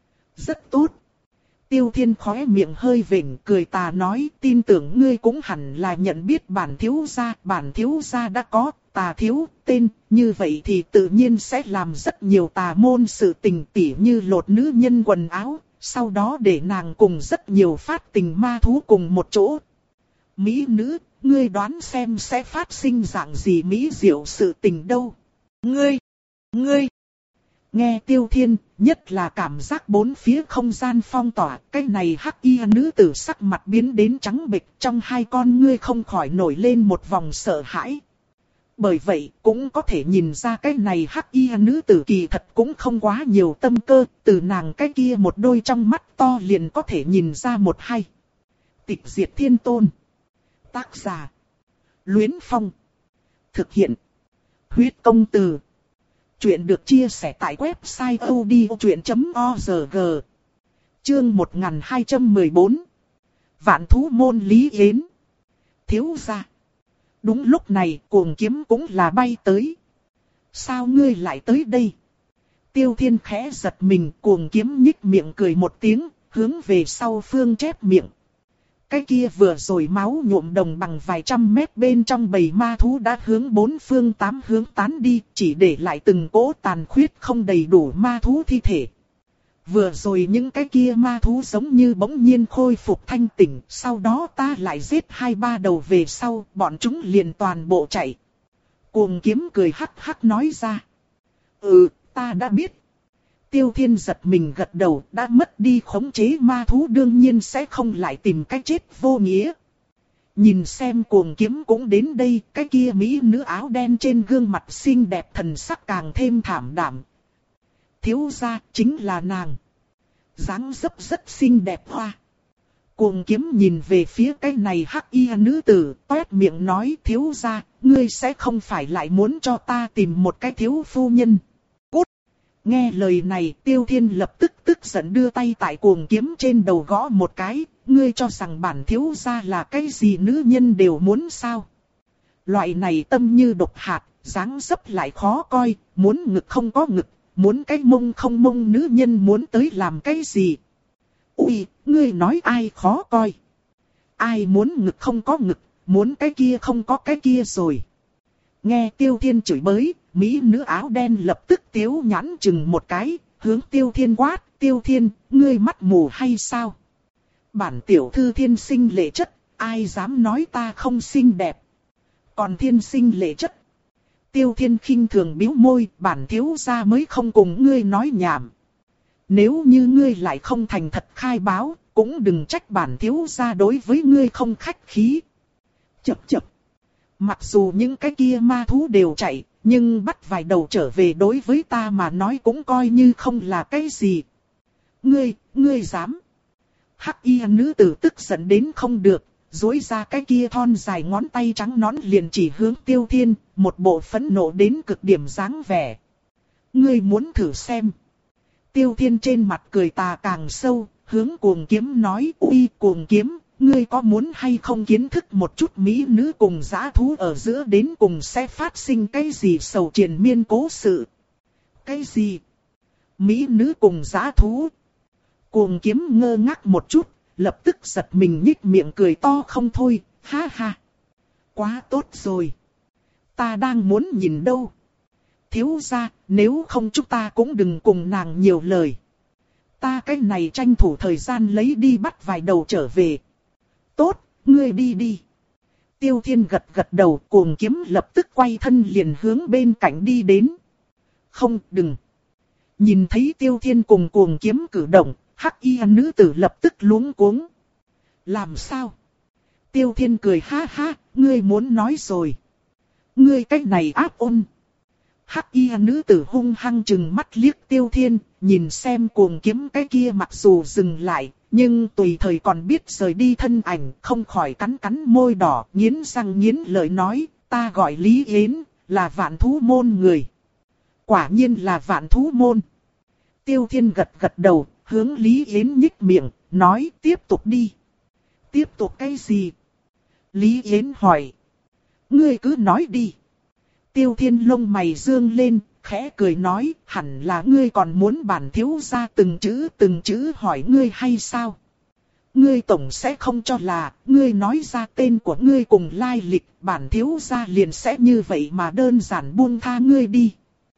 Speaker 1: Rất tốt. Tiêu Thiên khóe miệng hơi vểnh cười tà nói tin tưởng ngươi cũng hẳn là nhận biết bản thiếu gia. Bản thiếu gia đã có tà thiếu tên, như vậy thì tự nhiên sẽ làm rất nhiều tà môn sự tình tỉ như lột nữ nhân quần áo, sau đó để nàng cùng rất nhiều phát tình ma thú cùng một chỗ. Mỹ nữ, ngươi đoán xem sẽ phát sinh dạng gì mỹ diệu sự tình đâu. Ngươi, ngươi, nghe Tiêu Thiên, nhất là cảm giác bốn phía không gian phong tỏa, cái này hắc y nữ tử sắc mặt biến đến trắng bệch, trong hai con ngươi không khỏi nổi lên một vòng sợ hãi. Bởi vậy, cũng có thể nhìn ra cái này hắc y nữ tử kỳ thật cũng không quá nhiều tâm cơ, từ nàng cái kia một đôi trong mắt to liền có thể nhìn ra một hay. Tịch diệt thiên tôn. Tác giả. Luyến Phong. Thực hiện. Huyết công từ. Chuyện được chia sẻ tại website odchuyện chấm org. Chương một nghìn hai trăm mười bốn. Vạn thú môn Lý Yến. Thiếu gia. Đúng lúc này Cuồng kiếm cũng là bay tới. Sao ngươi lại tới đây? Tiêu Thiên khẽ giật mình, Cuồng kiếm nhích miệng cười một tiếng, hướng về sau phương chép miệng. Cái kia vừa rồi máu nhuộm đồng bằng vài trăm mét bên trong bầy ma thú đã hướng bốn phương tám hướng tán đi, chỉ để lại từng cỗ tàn khuyết không đầy đủ ma thú thi thể. Vừa rồi những cái kia ma thú giống như bỗng nhiên khôi phục thanh tỉnh, sau đó ta lại giết hai ba đầu về sau, bọn chúng liền toàn bộ chạy. Cuồng kiếm cười hắc hắc nói ra. Ừ, ta đã biết. Tiêu Thiên giật mình gật đầu, đã mất đi khống chế ma thú đương nhiên sẽ không lại tìm cách chết vô nghĩa. Nhìn xem cuồng kiếm cũng đến đây, cái kia mỹ nữ áo đen trên gương mặt xinh đẹp thần sắc càng thêm thảm đạm. Thiếu gia chính là nàng. Dáng dấp rất xinh đẹp hoa. Cuồng kiếm nhìn về phía cái này hắc y nữ tử, toét miệng nói thiếu gia, ngươi sẽ không phải lại muốn cho ta tìm một cái thiếu phu nhân. Cút! Nghe lời này Tiêu Thiên lập tức tức giận đưa tay tại cuồng kiếm trên đầu gõ một cái, ngươi cho rằng bản thiếu gia là cái gì nữ nhân đều muốn sao? Loại này tâm như độc hạt, dáng dấp lại khó coi, muốn ngực không có ngực, muốn cái mông không mông nữ nhân muốn tới làm cái gì? Ui, ngươi nói ai khó coi? Ai muốn ngực không có ngực, muốn cái kia không có cái kia rồi. Nghe Tiêu Thiên chửi bới, mỹ nữ áo đen lập tức tiếu nhãn chừng một cái, hướng Tiêu Thiên quát, Tiêu Thiên, ngươi mắt mù hay sao? Bản tiểu thư thiên sinh lệ chất, ai dám nói ta không xinh đẹp? Còn thiên sinh lệ chất. Tiêu Thiên khinh thường bĩu môi, bản thiếu gia mới không cùng ngươi nói nhảm. Nếu như ngươi lại không thành thật khai báo, cũng đừng trách bản thiếu gia đối với ngươi không khách khí. Chập chập. Mặc dù những cái kia ma thú đều chạy, nhưng bắt vài đầu trở về đối với ta mà nói cũng coi như không là cái gì. Ngươi, ngươi dám. Hắc y nữ tử tức giận đến không được, duỗi ra cái kia thon dài ngón tay trắng nõn liền chỉ hướng Tiêu Thiên, một bộ phẫn nộ đến cực điểm dáng vẻ. Ngươi muốn thử xem. Tiêu Thiên trên mặt cười tà càng sâu, hướng cuồng kiếm nói, uy cuồng kiếm, ngươi có muốn hay không kiến thức một chút mỹ nữ cùng dã thú ở giữa đến cùng sẽ phát sinh cái gì sầu triền miên cố sự? Cái gì? Mỹ nữ cùng dã thú? Cuồng kiếm ngơ ngác một chút, lập tức giật mình nhích miệng cười to không thôi, ha ha. Quá tốt rồi. Ta đang muốn nhìn đâu. Thiếu gia, nếu không chúng ta cũng đừng cùng nàng nhiều lời. Ta cái này tranh thủ thời gian lấy đi bắt vài đầu trở về. Tốt, ngươi đi đi. Tiêu Thiên gật gật đầu, cuồng kiếm lập tức quay thân liền hướng bên cạnh đi đến. Không, đừng. Nhìn thấy Tiêu Thiên cùng cuồng kiếm cử động, hắc y nữ tử lập tức luống cuống. Làm sao? Tiêu Thiên cười ha ha, ngươi muốn nói rồi. Ngươi cách này áp ôn. Hắc y nữ tử hung hăng chừng mắt liếc Tiêu Thiên, nhìn xem cuồng kiếm cái kia mặc dù dừng lại, nhưng tùy thời còn biết rời đi thân ảnh, không khỏi cắn cắn môi đỏ, nghiến răng nghiến lợi nói, ta gọi Lý Yến, là vạn thú môn người. Quả nhiên là vạn thú môn. Tiêu Thiên gật gật đầu, hướng Lý Yến nhích miệng, nói tiếp tục đi. Tiếp tục cái gì? Lý Yến hỏi. Ngươi cứ nói đi. Tiêu Thiên lông mày dương lên, khẽ cười nói, hẳn là ngươi còn muốn bản thiếu gia từng chữ từng chữ hỏi ngươi hay sao? Ngươi tổng sẽ không cho là, ngươi nói ra tên của ngươi cùng lai lịch, bản thiếu gia liền sẽ như vậy mà đơn giản buông tha ngươi đi.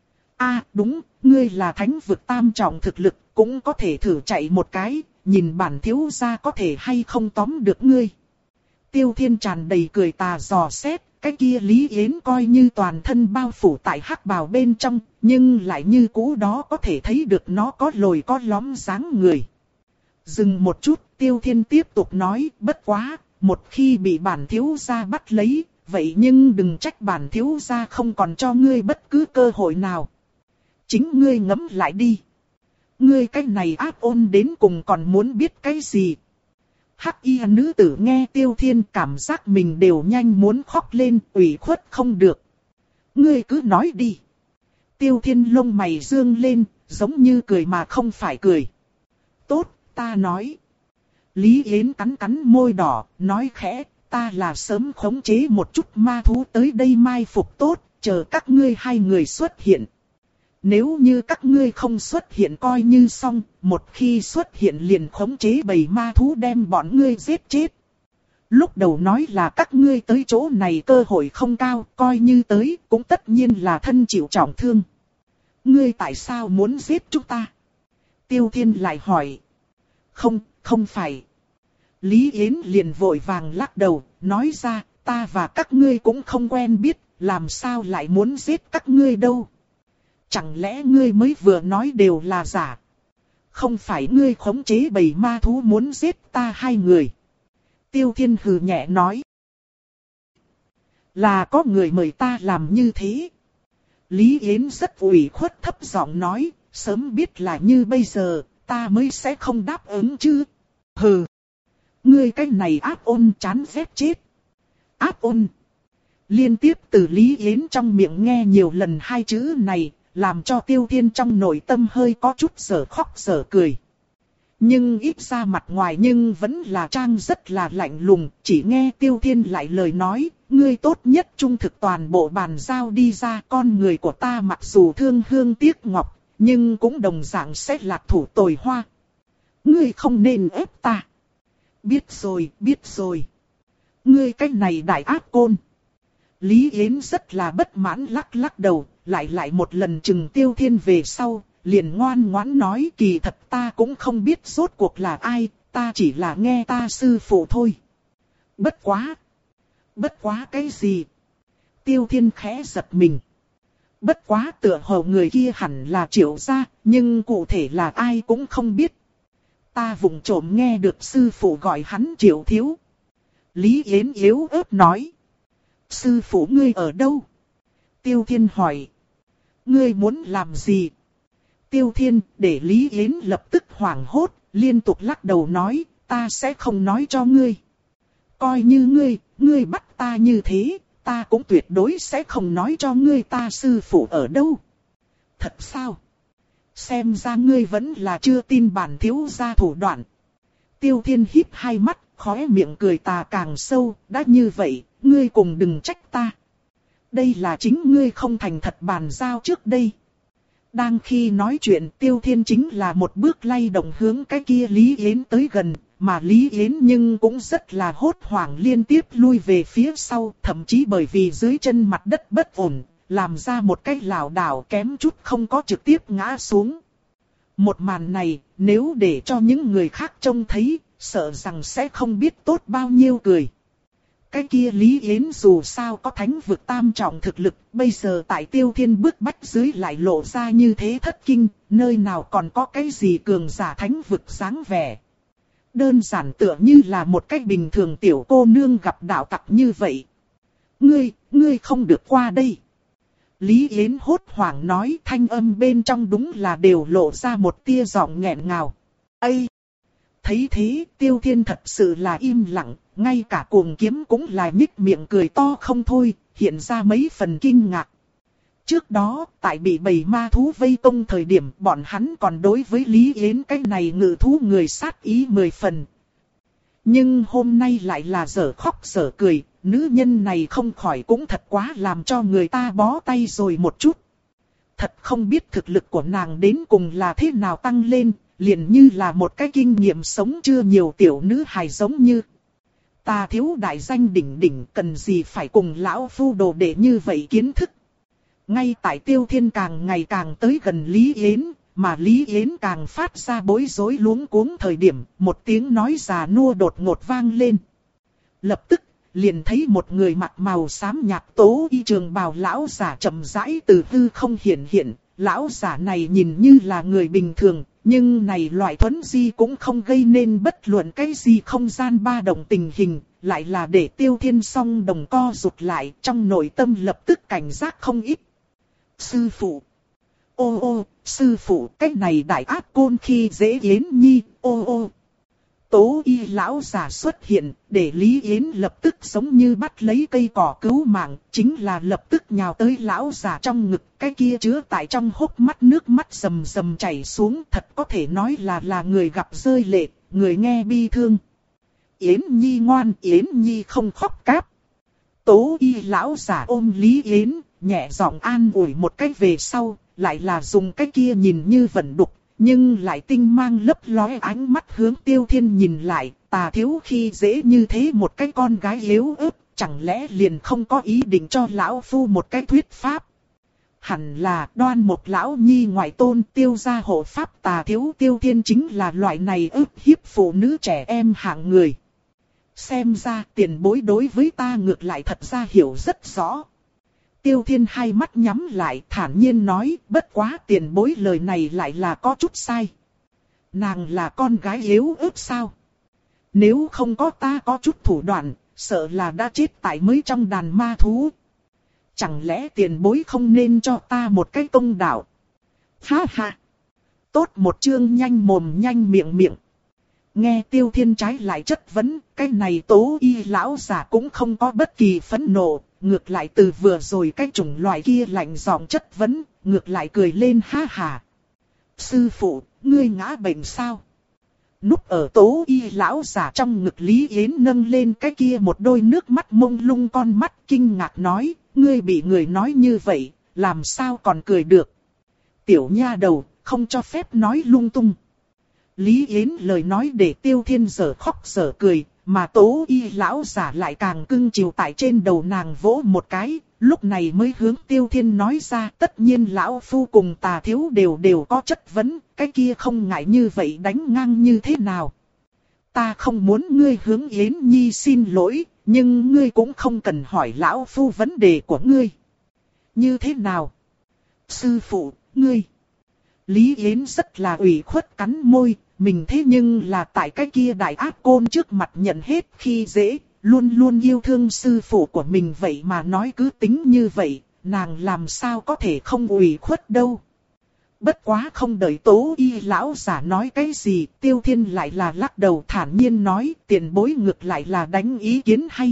Speaker 1: À đúng, ngươi là thánh vực tam trọng thực lực, cũng có thể thử chạy một cái, nhìn bản thiếu gia có thể hay không tóm được ngươi. Tiêu Thiên tràn đầy cười tà dò xét, cái kia Lý Yến coi như toàn thân bao phủ tại hắc bào bên trong, nhưng lại như cũ đó có thể thấy được nó có lồi có lõm dáng người. Dừng một chút, Tiêu Thiên tiếp tục nói, bất quá, một khi bị bản thiếu gia bắt lấy, vậy nhưng đừng trách bản thiếu gia không còn cho ngươi bất cứ cơ hội nào. Chính ngươi ngẫm lại đi. Ngươi cái này áp ôn đến cùng còn muốn biết cái gì? Hắc y nữ tử nghe Tiêu Thiên cảm giác mình đều nhanh muốn khóc lên, ủy khuất không được. Ngươi cứ nói đi. Tiêu Thiên lông mày dương lên, giống như cười mà không phải cười. Tốt, ta nói. Lý Yến cắn cắn môi đỏ, nói khẽ, ta là sớm khống chế một chút ma thú tới đây mai phục tốt, chờ các ngươi hai người xuất hiện. Nếu như các ngươi không xuất hiện coi như xong, một khi xuất hiện liền khống chế bầy ma thú đem bọn ngươi giết chết. Lúc đầu nói là các ngươi tới chỗ này cơ hội không cao, coi như tới cũng tất nhiên là thân chịu trọng thương. Ngươi tại sao muốn giết chúng ta? Tiêu Thiên lại hỏi. Không, không phải. Lý Yến liền vội vàng lắc đầu, nói ra, ta và các ngươi cũng không quen biết, làm sao lại muốn giết các ngươi đâu. Chẳng lẽ ngươi mới vừa nói đều là giả? Không phải ngươi khống chế bầy ma thú muốn giết ta hai người. Tiêu Thiên hừ nhẹ nói. Là có người mời ta làm như thế. Lý Yến rất ủy khuất thấp giọng nói, sớm biết là như bây giờ, ta mới sẽ không đáp ứng chứ. Hừ. Ngươi cái này áp ôn chán ghét chết. Áp ôn. Liên tiếp từ Lý Yến trong miệng nghe nhiều lần hai chữ này, làm cho Tiêu Thiên trong nội tâm hơi có chút sở khóc sở cười. Nhưng ít ra mặt ngoài nhưng vẫn là trang rất là lạnh lùng, chỉ nghe Tiêu Thiên lại lời nói, ngươi tốt nhất trung thực toàn bộ bàn giao đi ra, con người của ta mặc dù thương hương tiếc ngọc, nhưng cũng đồng dạng sẽ lạc thủ tồi hoa. Ngươi không nên ép ta. Biết rồi, biết rồi. Ngươi cái này đại ác côn. Lý Yến rất là bất mãn lắc lắc đầu, lại lại một lần chừng Tiêu Thiên về sau, liền ngoan ngoãn nói kỳ thật ta cũng không biết rốt cuộc là ai, ta chỉ là nghe ta sư phụ thôi. Bất quá. Bất quá cái gì? Tiêu Thiên khẽ giật mình. Bất quá tựa hồ người kia hẳn là Triệu gia, nhưng cụ thể là ai cũng không biết. Ta vụng trộm nghe được sư phụ gọi hắn Triệu thiếu. Lý Yến yếu ớt nói. Sư phụ ngươi ở đâu? Tiêu Thiên hỏi. Ngươi muốn làm gì? Tiêu Thiên để Lý Yến lập tức hoảng hốt, liên tục lắc đầu nói, ta sẽ không nói cho ngươi. Coi như ngươi, ngươi bắt ta như thế, ta cũng tuyệt đối sẽ không nói cho ngươi ta sư phụ ở đâu. Thật sao? Xem ra ngươi vẫn là chưa tin bản thiếu gia thủ đoạn. Tiêu Thiên híp hai mắt, khóe miệng cười tà càng sâu, đã như vậy, ngươi cùng đừng trách ta. Đây là chính ngươi không thành thật bàn giao trước đây. Đang khi nói chuyện Tiêu Thiên chính là một bước lay động hướng cái kia Lý Yến tới gần, mà Lý Yến nhưng cũng rất là hốt hoảng liên tiếp lui về phía sau, thậm chí bởi vì dưới chân mặt đất bất ổn, làm ra một cái lảo đảo kém chút không có trực tiếp ngã xuống. Một màn này, nếu để cho những người khác trông thấy, sợ rằng sẽ không biết tốt bao nhiêu cười. Cái kia Lý Yến dù sao có thánh vực tam trọng thực lực, bây giờ tại Tiêu Thiên bức bách dưới lại lộ ra như thế thất kinh, nơi nào còn có cái gì cường giả thánh vực dáng vẻ. Đơn giản tựa như là một cách bình thường tiểu cô nương gặp đạo tặc như vậy. Ngươi, ngươi không được qua đây. Lý Yến hốt hoảng nói, thanh âm bên trong đúng là đều lộ ra một tia giọng nghẹn ngào. Ây! Thấy thế, Tiêu Thiên thật sự là im lặng, ngay cả cuồng kiếm cũng là nhích miệng cười to không thôi, hiện ra mấy phần kinh ngạc. Trước đó, tại bị bầy ma thú vây công thời điểm, bọn hắn còn đối với Lý Yến cái này ngự thú người sát ý mười phần. Nhưng hôm nay lại là dở khóc dở cười, nữ nhân này không khỏi cũng thật quá làm cho người ta bó tay rồi một chút. Thật không biết thực lực của nàng đến cùng là thế nào tăng lên, liền như là một cái kinh nghiệm sống chưa nhiều tiểu nữ hài giống như. Ta thiếu đại danh đỉnh đỉnh cần gì phải cùng lão phu đồ đệ như vậy kiến thức. Ngay tại Tiêu Thiên càng ngày càng tới gần Lý Yến, mà Lý Yến càng phát ra bối rối luống cuống thời điểm, một tiếng nói già nua đột ngột vang lên. Lập tức, liền thấy một người mặc màu xám nhạt tố y trường bào lão giả chậm rãi từ hư không hiện hiện. Lão giả này nhìn như là người bình thường, nhưng này loại thuấn di cũng không gây nên bất luận cái gì không gian ba động tình hình, lại là để Tiêu Thiên song đồng co rụt lại, trong nội tâm lập tức cảnh giác không ít. Sư phụ! Ô ô, sư phụ, cái này đại ác côn khi dễ Yến Nhi, ô ô. Tố y lão giả xuất hiện, để Lý Yến lập tức giống như bắt lấy cây cỏ cứu mạng, chính là lập tức nhào tới lão giả trong ngực, cái kia chứa tại trong hốc mắt nước mắt rầm rầm chảy xuống, thật có thể nói là là người gặp rơi lệ, người nghe bi thương. Yến Nhi ngoan, Yến Nhi không khóc cáp. Tố y lão giả ôm Lý Yến, nhẹ giọng an ủi một cách về sau, lại là dùng cái kia nhìn như vẫn đục. Nhưng lại tinh mang lấp lóe ánh mắt hướng Tiêu Thiên nhìn lại, tà thiếu khi dễ như thế một cái con gái yếu ớt, chẳng lẽ liền không có ý định cho lão phu một cái thuyết pháp. hẳn là Đoan Mộc lão nhi ngoại tôn Tiêu gia hộ pháp Tà Thiếu Tiêu Thiên chính là loại này ức hiếp phụ nữ trẻ em hạng người. Xem ra tiền bối đối với ta ngược lại thật ra hiểu rất rõ. Tiêu Thiên hai mắt nhắm lại thản nhiên nói, bất quá tiền bối lời này lại là có chút sai. Nàng là con gái yếu ớt sao? Nếu không có ta có chút thủ đoạn, sợ là đã chết tại mới trong đàn ma thú. Chẳng lẽ tiền bối không nên cho ta một cái công đạo? Ha ha! Tốt một chương nhanh mồm nhanh miệng miệng. Nghe Tiêu Thiên trái lại chất vấn, cái này Tố Y lão giả cũng không có bất kỳ phẫn nộ, ngược lại từ vừa rồi cái chủng loại kia lạnh giọng chất vấn, ngược lại cười lên ha ha. Sư phụ, ngươi ngã bệnh sao? Núp ở Tố Y lão giả trong ngực Lý Yến nâng lên cái kia một đôi nước mắt mông lung con mắt kinh ngạc nói, ngươi bị người nói như vậy, làm sao còn cười được? Tiểu nha đầu, không cho phép nói lung tung. Lý Yến lời nói để Tiêu Thiên dở khóc dở cười, mà Tố Y lão giả lại càng cưng chiều tại trên đầu nàng vỗ một cái, lúc này mới hướng Tiêu Thiên nói ra, tất nhiên lão phu cùng Tà Thiếu đều đều có chất vấn, cái kia không ngại như vậy đánh ngang như thế nào. Ta không muốn ngươi hướng Yến Nhi xin lỗi, nhưng ngươi cũng không cần hỏi lão phu vấn đề của ngươi. Như thế nào? Sư phụ, ngươi. Lý Yến rất là ủy khuất cắn môi, mình thế nhưng là tại cái kia đại ác côn trước mặt nhận hết khi dễ, luôn luôn yêu thương sư phụ của mình vậy mà nói cứ tính như vậy, nàng làm sao có thể không ủy khuất đâu. Bất quá không đợi Tố Y lão giả nói cái gì, Tiêu Thiên lại là lắc đầu thản nhiên nói, tiền bối ngược lại là đánh ý kiến hay.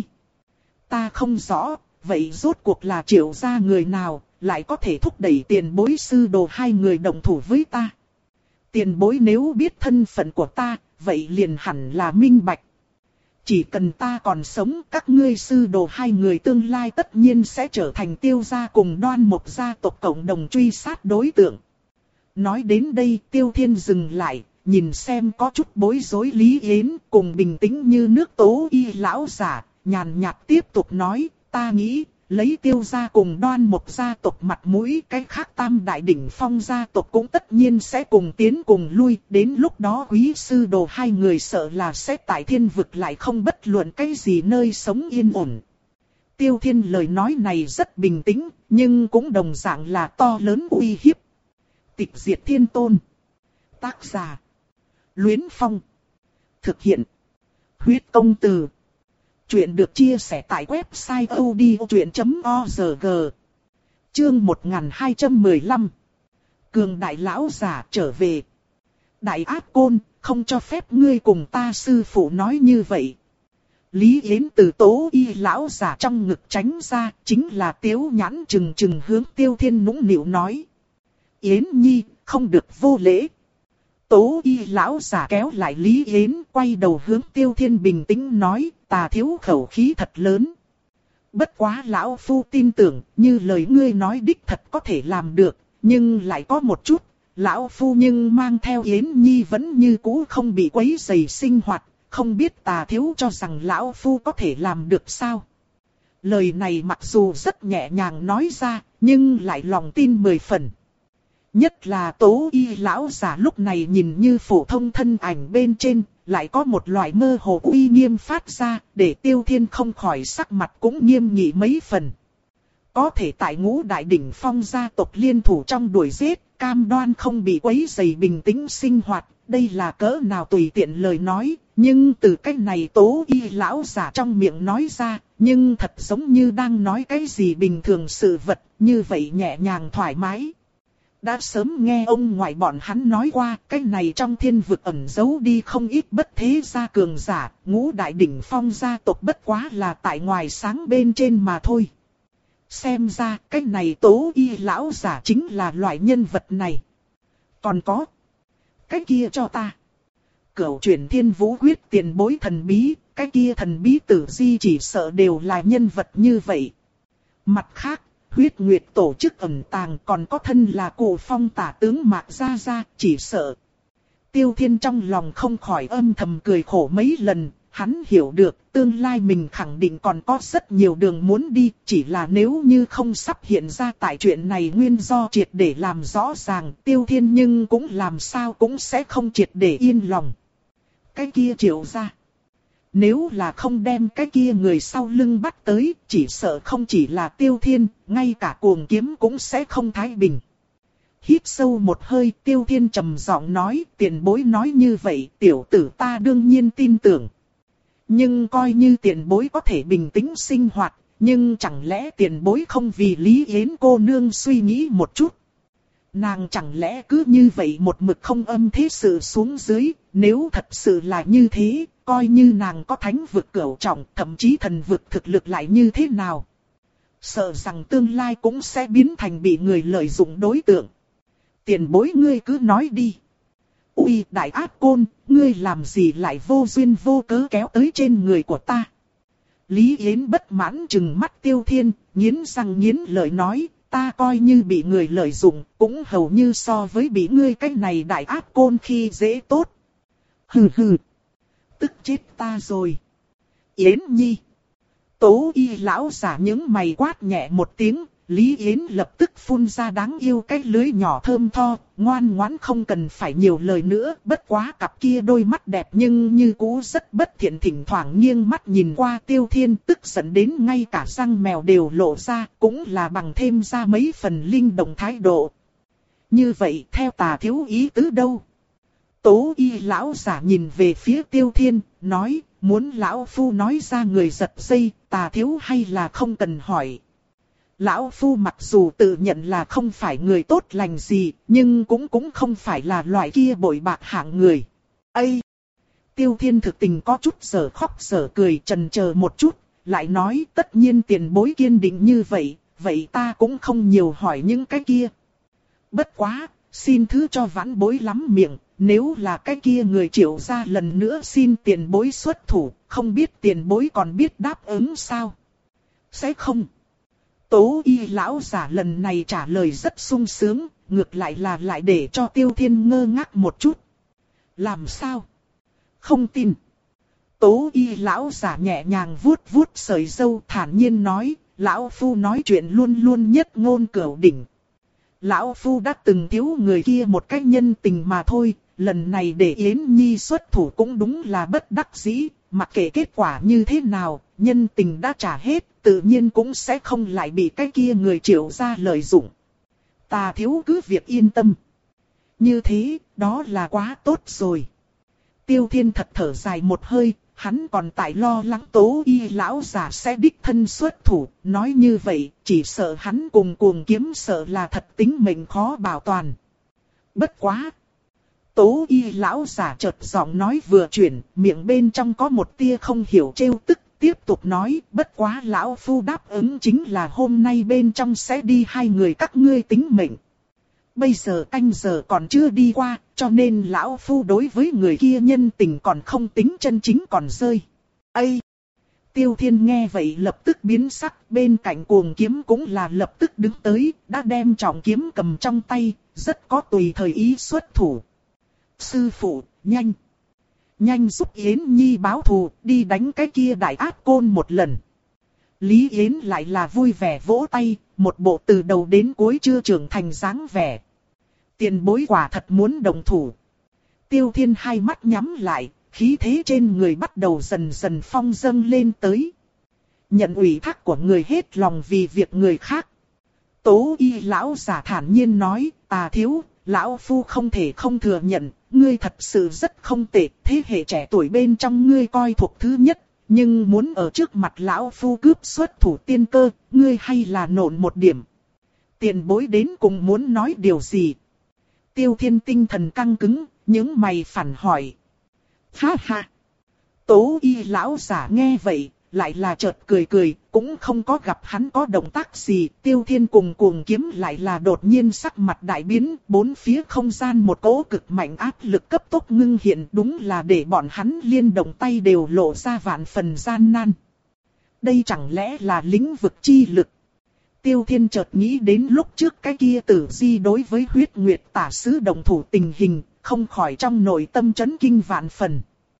Speaker 1: Ta không rõ, vậy rốt cuộc là Triệu gia người nào, lại có thể thúc đẩy tiền bối sư đồ hai người đồng thủ với ta. Tiền bối nếu biết thân phận của ta, vậy liền hẳn là minh bạch. Chỉ cần ta còn sống, các ngươi sư đồ hai người tương lai tất nhiên sẽ trở thành Tiêu gia cùng Đoan Mộc gia tộc cộng đồng truy sát đối tượng. Nói đến đây Tiêu Thiên dừng lại, nhìn xem có chút bối rối Lý Yến cùng bình tĩnh như nước Tố Y lão giả, nhàn nhạt tiếp tục nói, ta nghĩ, lấy Tiêu gia cùng Đoan Mộc gia tộc mặt mũi, cái khác tam đại đỉnh phong gia tộc cũng tất nhiên sẽ cùng tiến cùng lui, đến lúc đó quý sư đồ hai người sợ là sẽ tại thiên vực lại không bất luận cái gì nơi sống yên ổn. Tiêu Thiên lời nói này rất bình tĩnh, nhưng cũng đồng dạng là to lớn uy hiếp. Tịch diệt thiên tôn. Tác giả. Luyến Phong. Thực hiện. Huyết công từ. Chuyện được chia sẻ tại website odchuyện chấm org. Chương một nghìn hai trăm mười lăm. Cường đại lão giả trở về. Đại ác côn, không cho phép ngươi cùng ta sư phụ nói như vậy. Lý Yến từ Tố Y lão giả trong ngực tránh ra, chính là Tiếu Nhãn trừng trừng hướng Tiêu Thiên nũng nịu nói. Yến Nhi, không được vô lễ. Tố Y lão giả kéo lại Lý Yến, quay đầu hướng Tiêu Thiên bình tĩnh nói, Tà Thiếu khẩu khí thật lớn. Bất quá lão phu tin tưởng, như lời ngươi nói đích thật có thể làm được, nhưng lại có một chút, lão phu nhưng mang theo Yến Nhi vẫn như cũ không bị quấy rầy sinh hoạt, không biết Tà Thiếu cho rằng lão phu có thể làm được sao. Lời này mặc dù rất nhẹ nhàng nói ra, nhưng lại lòng tin mười phần. Nhất là Tố Y lão giả lúc này nhìn như phổ thông thân ảnh bên trên, lại có một loại mơ hồ uy nghiêm phát ra, để Tiêu Thiên không khỏi sắc mặt cũng nghiêm nghị mấy phần. Có thể tại ngũ đại đỉnh phong gia tộc liên thủ trong đuổi giết, cam đoan không bị quấy rầy bình tĩnh sinh hoạt, đây là cỡ nào tùy tiện lời nói, nhưng từ cách này Tố Y lão giả trong miệng nói ra, nhưng thật giống như đang nói cái gì bình thường sự vật, như vậy nhẹ nhàng thoải mái. Đã sớm nghe ông ngoại bọn hắn nói qua, cái này trong thiên vực ẩn giấu đi không ít bất thế gia cường giả, ngũ đại đỉnh phong gia tộc bất quá là tại ngoài sáng bên trên mà thôi. Xem ra, cái này Tố Y lão giả chính là loại nhân vật này. Còn có, cái kia cho ta. Cửu chuyển thiên vũ quyết tiền bối thần bí, cái kia thần bí tử di chỉ sợ đều là nhân vật như vậy. Mặt khác, Huyết Nguyệt tổ chức ẩn tàng còn có thân là Cụ Phong tả tướng Mạc Gia Gia, chỉ sợ. Tiêu Thiên trong lòng không khỏi âm thầm cười khổ mấy lần, Hắn hiểu được tương lai mình khẳng định còn có rất nhiều đường muốn đi, chỉ là nếu như không sắp hiện ra tại chuyện này nguyên do triệt để làm rõ ràng, Tiêu Thiên nhưng cũng làm sao cũng sẽ không triệt để yên lòng. Cái kia Triệu gia, nếu là không đem cái kia người sau lưng bắt tới, chỉ sợ không chỉ là Tiêu Thiên, ngay cả Cuồng Kiếm cũng sẽ không thái bình. Hít sâu một hơi, Tiêu Thiên trầm giọng nói, tiền bối nói như vậy, tiểu tử ta đương nhiên tin tưởng. Nhưng coi như tiền bối có thể bình tĩnh sinh hoạt, nhưng chẳng lẽ tiền bối không vì Lý Yến cô nương suy nghĩ một chút? Nàng chẳng lẽ cứ như vậy một mực không âm thế sự xuống dưới, nếu thật sự là như thế, coi như nàng có thánh vực cửu trọng, thậm chí thần vực thực lực lại như thế nào? Sợ rằng tương lai cũng sẽ biến thành bị người lợi dụng đối tượng. Tiền bối ngươi cứ nói đi. Ui đại ác côn, ngươi làm gì lại vô duyên vô cớ kéo tới trên người của ta? Lý Yến bất mãn trừng mắt Tiêu Thiên, nghiến răng nghiến lợi nói, ta coi như bị người lợi dụng, cũng hầu như so với bị ngươi cái này đại ác côn khi dễ tốt. Hừ hừ, tức chết ta rồi. Yến Nhi. Tố Y lão giả những mày quát nhẹ một tiếng. Lý Yến lập tức phun ra đáng yêu cái lưới nhỏ thơm tho, ngoan ngoãn không cần phải nhiều lời nữa, bất quá cặp kia đôi mắt đẹp nhưng như cũ rất bất thiện, thỉnh thoảng nghiêng mắt nhìn qua Tiêu Thiên, tức giận đến ngay cả răng mèo đều lộ ra, cũng là bằng thêm ra mấy phần linh động thái độ. Như vậy theo tà thiếu ý tứ đâu? Tố Y lão giả nhìn về phía Tiêu Thiên, nói, muốn lão phu nói ra người giật dây, tà thiếu hay là không cần hỏi. Lão phu mặc dù tự nhận là không phải người tốt lành gì, nhưng cũng cũng không phải là loại kia bội bạc hạng người. Ây! Tiêu Thiên thực tình có chút giờ khóc giờ cười, chần chờ một chút, lại nói tất nhiên tiền bối kiên định như vậy, vậy ta cũng không nhiều hỏi những cái kia. Bất quá, xin thứ cho vãn bối lắm miệng, nếu là cái kia người Triệu gia lần nữa xin tiền bối xuất thủ, không biết tiền bối còn biết đáp ứng sao? Sẽ không. Tố Y lão giả lần này trả lời rất sung sướng, ngược lại là lại để cho Tiêu Thiên ngơ ngác một chút. Làm sao? Không tin. Tố Y lão giả nhẹ nhàng vuốt vuốt sợi râu, thản nhiên nói, lão phu nói chuyện luôn luôn nhất ngôn cửu đỉnh. Lão phu đã từng thiếu người kia một cách nhân tình mà thôi, lần này để Yến Nhi xuất thủ cũng đúng là bất đắc dĩ, mặc kệ kết quả như thế nào, nhân tình đã trả hết, tự nhiên cũng sẽ không lại bị cái kia người Triệu gia lợi dụng. Ta thiếu cứ việc yên tâm. Như thế, đó là quá tốt rồi. Tiêu Thiên thật thở dài một hơi, hắn còn tại lo lắng Tố Y lão giả sẽ đích thân xuất thủ, nói như vậy, chỉ sợ hắn cùng Cuồng Kiếm sợ là thật tính mệnh khó bảo toàn. Bất quá! Tố Y lão giả chợt giọng nói vừa chuyển, miệng bên trong có một tia không hiểu trêu tức, tiếp tục nói, bất quá lão phu đáp ứng chính là hôm nay bên trong sẽ đi hai người các ngươi tính mệnh. Bây giờ canh giờ còn chưa đi qua, cho nên lão phu đối với người kia nhân tình còn không tính chân chính còn rơi. Ây! Tiêu Thiên nghe vậy lập tức biến sắc, bên cạnh Cuồng Kiếm cũng là lập tức đứng tới, đã đem trọng kiếm cầm trong tay, rất có tùy thời ý xuất thủ. Sư phụ, nhanh! Nhanh giúp Yến Nhi báo thù, đi đánh cái kia đại ác côn một lần. Lý Yến lại là vui vẻ vỗ tay, một bộ từ đầu đến cuối chưa trưởng thành dáng vẻ. Tiền bối quả thật muốn đồng thủ. Tiêu Thiên hai mắt nhắm lại, khí thế trên người bắt đầu dần dần phong dâng lên tới. Nhận ủy thác của người hết lòng vì việc người khác. Tố Y lão giả thản nhiên nói, tà thiếu, lão phu không thể không thừa nhận, ngươi thật sự rất không tệ, thế hệ trẻ tuổi bên trong ngươi coi thuộc thứ nhất, nhưng muốn ở trước mặt lão phu cướp xuất thủ tiên cơ, ngươi hay là nộn một điểm. Tiền bối đến cùng muốn nói điều gì? Tiêu Thiên tinh thần căng cứng, những mày phản hỏi. Ha ha! Tố Y lão giả nghe vậy, lại là chợt cười cười, cũng không có gặp hắn có động tác gì. Tiêu Thiên cùng Cuồng Kiếm lại là đột nhiên sắc mặt đại biến, bốn phía không gian một cỗ cực mạnh áp lực cấp tốc ngưng hiện, đúng là để bọn hắn liên động tay đều lộ ra vạn phần gian nan. Đây chẳng lẽ là lĩnh vực chi lực? Tiêu Thiên chợt nghĩ đến lúc trước cái kia Tử Di đối với Huyết Nguyệt tả sứ đồng thủ tình hình, không khỏi trong nội tâm chấn kinh vạn phần.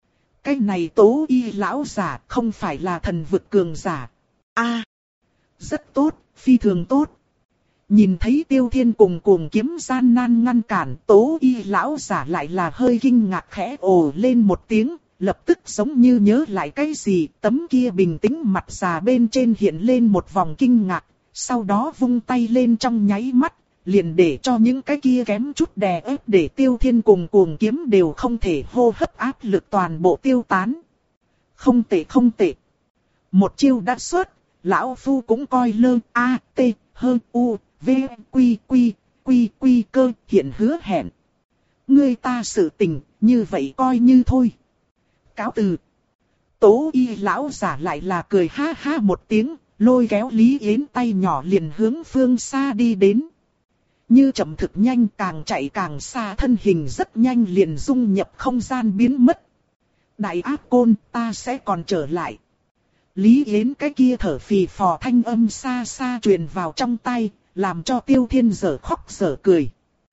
Speaker 1: Cái này Tố Y lão giả không phải là thần vực cường giả. A, rất tốt, phi thường tốt. Nhìn thấy Tiêu Thiên cùng cuồng kiếm gian nan ngăn cản, Tố Y lão giả lại là hơi kinh ngạc khẽ ồ lên một tiếng, lập tức giống như nhớ lại cái gì, tấm kia bình tĩnh mặt già bên trên hiện lên một vòng kinh ngạc, sau đó vung tay lên trong nháy mắt, liền để cho những cái kia kém chút đè ép để Tiêu Thiên cùng cuồng kiếm đều không thể hô hấp áp lực toàn bộ tiêu tán. Không tệ không tệ. Một chiêu đã xuất, lão phu cũng coi lơ a t hơn u v quy quy quy quy cơ hiện hứa hẹn. Ngươi ta sự tình, như vậy coi như thôi. Cáo từ. Tố Y lão giả lại là cười ha ha một tiếng, lôi kéo Lý Yến tay nhỏ liền hướng phương xa đi đến. Như chậm thực nhanh, càng chạy càng xa, thân hình rất nhanh liền dung nhập không gian biến mất. Đại ác côn, ta sẽ còn trở lại. Lý Yến cái kia thở phì phò thanh âm xa xa truyền vào trong tay, làm cho Tiêu Thiên dở khóc dở cười.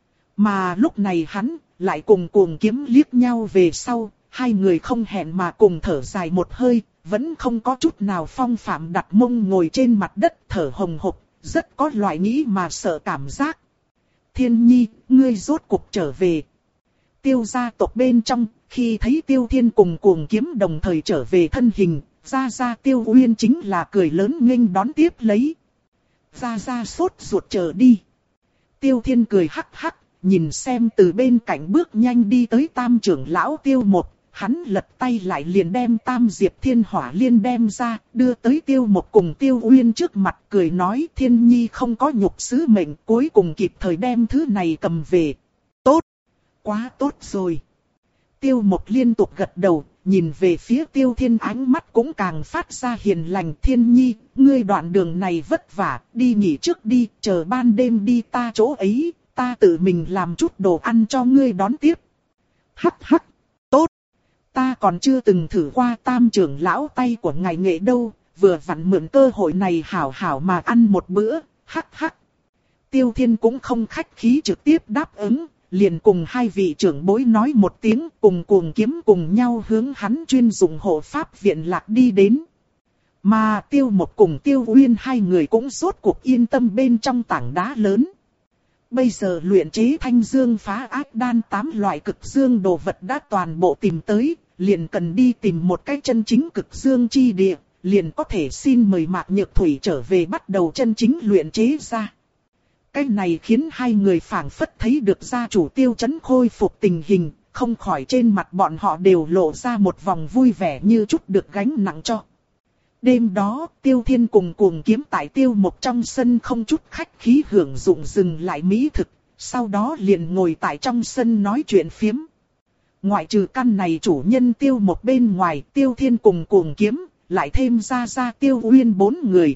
Speaker 1: Mà lúc này hắn lại cùng cuồng kiếm liếc nhau về sau, hai người không hẹn mà cùng thở dài một hơi, vẫn không có chút nào phong phạm đặt mông ngồi trên mặt đất thở hồng hộc, rất có loại nghĩ mà sợ cảm giác. Thiên Nhi, ngươi rốt cục trở về. Tiêu gia tộc bên trong, khi thấy Tiêu Thiên cùng cuồng kiếm đồng thời trở về thân hình, gia gia Tiêu Uyên chính là cười lớn nghênh đón tiếp lấy. Gia gia sốt ruột chờ đi. Tiêu Thiên cười hắc hắc, nhìn xem từ bên cạnh bước nhanh đi tới tam trưởng lão Tiêu Một, hắn lật tay lại liền đem tam diệp thiên hỏa liên đem ra, đưa tới Tiêu Một cùng Tiêu Uyên trước mặt cười nói Thiên Nhi không có nhục sứ mệnh, cuối cùng kịp thời đem thứ này cầm về. Tốt, quá tốt rồi. Tiêu Một liên tục gật đầu, nhìn về phía Tiêu Thiên ánh mắt cũng càng phát ra hiền lành. Thiên Nhi, ngươi đoạn đường này vất vả, đi nghỉ trước đi, chờ ban đêm đi ta chỗ ấy, ta tự mình làm chút đồ ăn cho ngươi đón tiếp. Hắc hắc, tốt. Ta còn chưa từng thử qua tam trưởng lão tay của ngài nghệ đâu, vừa vặn mượn cơ hội này hảo hảo mà ăn một bữa, hắc hắc. Tiêu Thiên cũng không khách khí trực tiếp đáp ứng, liền cùng hai vị trưởng bối nói một tiếng, cùng cuồng kiếm cùng nhau hướng hắn chuyên dụng hộ pháp viện lạc đi đến. Mà Tiêu Một cùng Tiêu Uyên hai người cũng rốt cuộc yên tâm bên trong tảng đá lớn. Bây giờ luyện chế thanh dương phá ác đan tám loại cực dương đồ vật đã toàn bộ tìm tới, liền cần đi tìm một cái chân chính cực dương chi địa, liền có thể xin mời Mạc Nhược Thủy trở về bắt đầu chân chính luyện chế ra. Cái này khiến hai người phảng phất thấy được gia chủ Tiêu Chấn khôi phục tình hình, không khỏi trên mặt bọn họ đều lộ ra một vòng vui vẻ như chút được gánh nặng cho. Đêm đó, Tiêu Thiên cùng cuồng kiếm tại Tiêu Một trong sân không chút khách khí hưởng dụng dừng lại mỹ thực, sau đó liền ngồi tại trong sân nói chuyện phiếm. Ngoại trừ căn này chủ nhân Tiêu Một bên ngoài, Tiêu Thiên cùng cuồng kiếm, lại thêm ra ra Tiêu Uyên bốn người.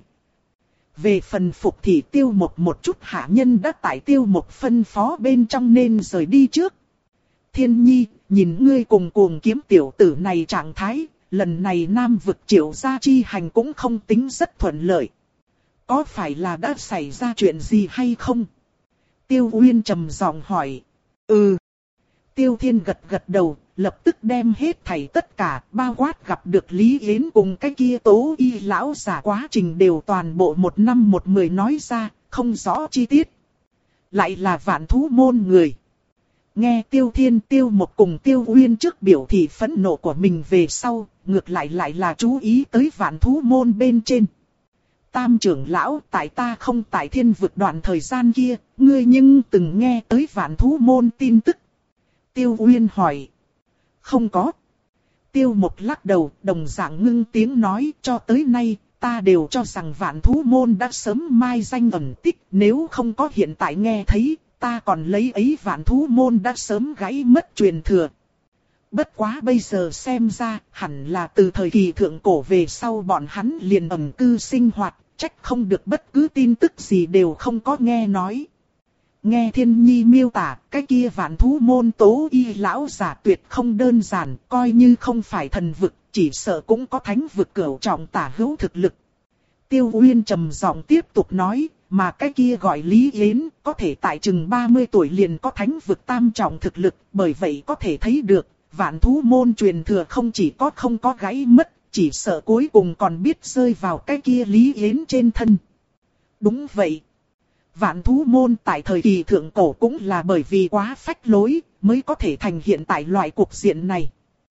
Speaker 1: Về phần phục thì Tiêu Một một chút hạ nhân đã tại Tiêu Một phân phó bên trong nên rời đi trước. Thiên Nhi, nhìn ngươi cùng cuồng kiếm tiểu tử này trạng thái, lần này Nam vực Triệu gia chi hành cũng không tính rất thuận lợi. Có phải là đã xảy ra chuyện gì hay không? Tiêu Uyên trầm giọng hỏi. Ừ. Tiêu Thiên gật gật đầu, lập tức đem hết thảy tất cả, bao quát gặp được Lý Yến cùng cái kia Tố Y lão giả quá trình đều toàn bộ một năm một mười nói ra, không rõ chi tiết. Lại là Vạn Thú môn người. Nghe Tiêu Thiên Tiêu Một cùng Tiêu Uyên trước biểu thị phẫn nộ của mình về sau, ngược lại lại là chú ý tới Vạn Thú môn bên trên. Tam trưởng lão, tại ta không tại thiên vực đoạn thời gian kia, ngươi nhưng từng nghe tới Vạn Thú môn tin tức. Tiêu Uyên hỏi. Không có. Tiêu Một lắc đầu, đồng dạng ngưng tiếng nói, cho tới nay, ta đều cho rằng Vạn Thú môn đã sớm mai danh ẩn tích, nếu không có hiện tại nghe thấy, ta còn lấy ấy Vạn Thú môn đã sớm gãy mất truyền thừa. Bất quá bây giờ xem ra, hẳn là từ thời kỳ thượng cổ về sau bọn hắn liền ẩn cư sinh hoạt, trách không được bất cứ tin tức gì đều không có nghe nói. Nghe Thiên Nhi miêu tả, cái kia Vạn Thú môn Tố Y lão giả tuyệt không đơn giản, coi như không phải thần vực, chỉ sợ cũng có thánh vực cửu trọng tả hữu thực lực. Tiêu Uyên trầm giọng tiếp tục nói, mà cái kia gọi Lý Yến, có thể tại chừng ba mươi tuổi liền có thánh vực tam trọng thực lực, bởi vậy có thể thấy được, vạn thú môn truyền thừa không chỉ có không có gãy mất, chỉ sợ cuối cùng còn biết rơi vào cái kia Lý Yến trên thân. Đúng vậy. Vạn thú môn tại thời kỳ thượng cổ cũng là bởi vì quá phách lối, mới có thể thành hiện tại loại cục diện này.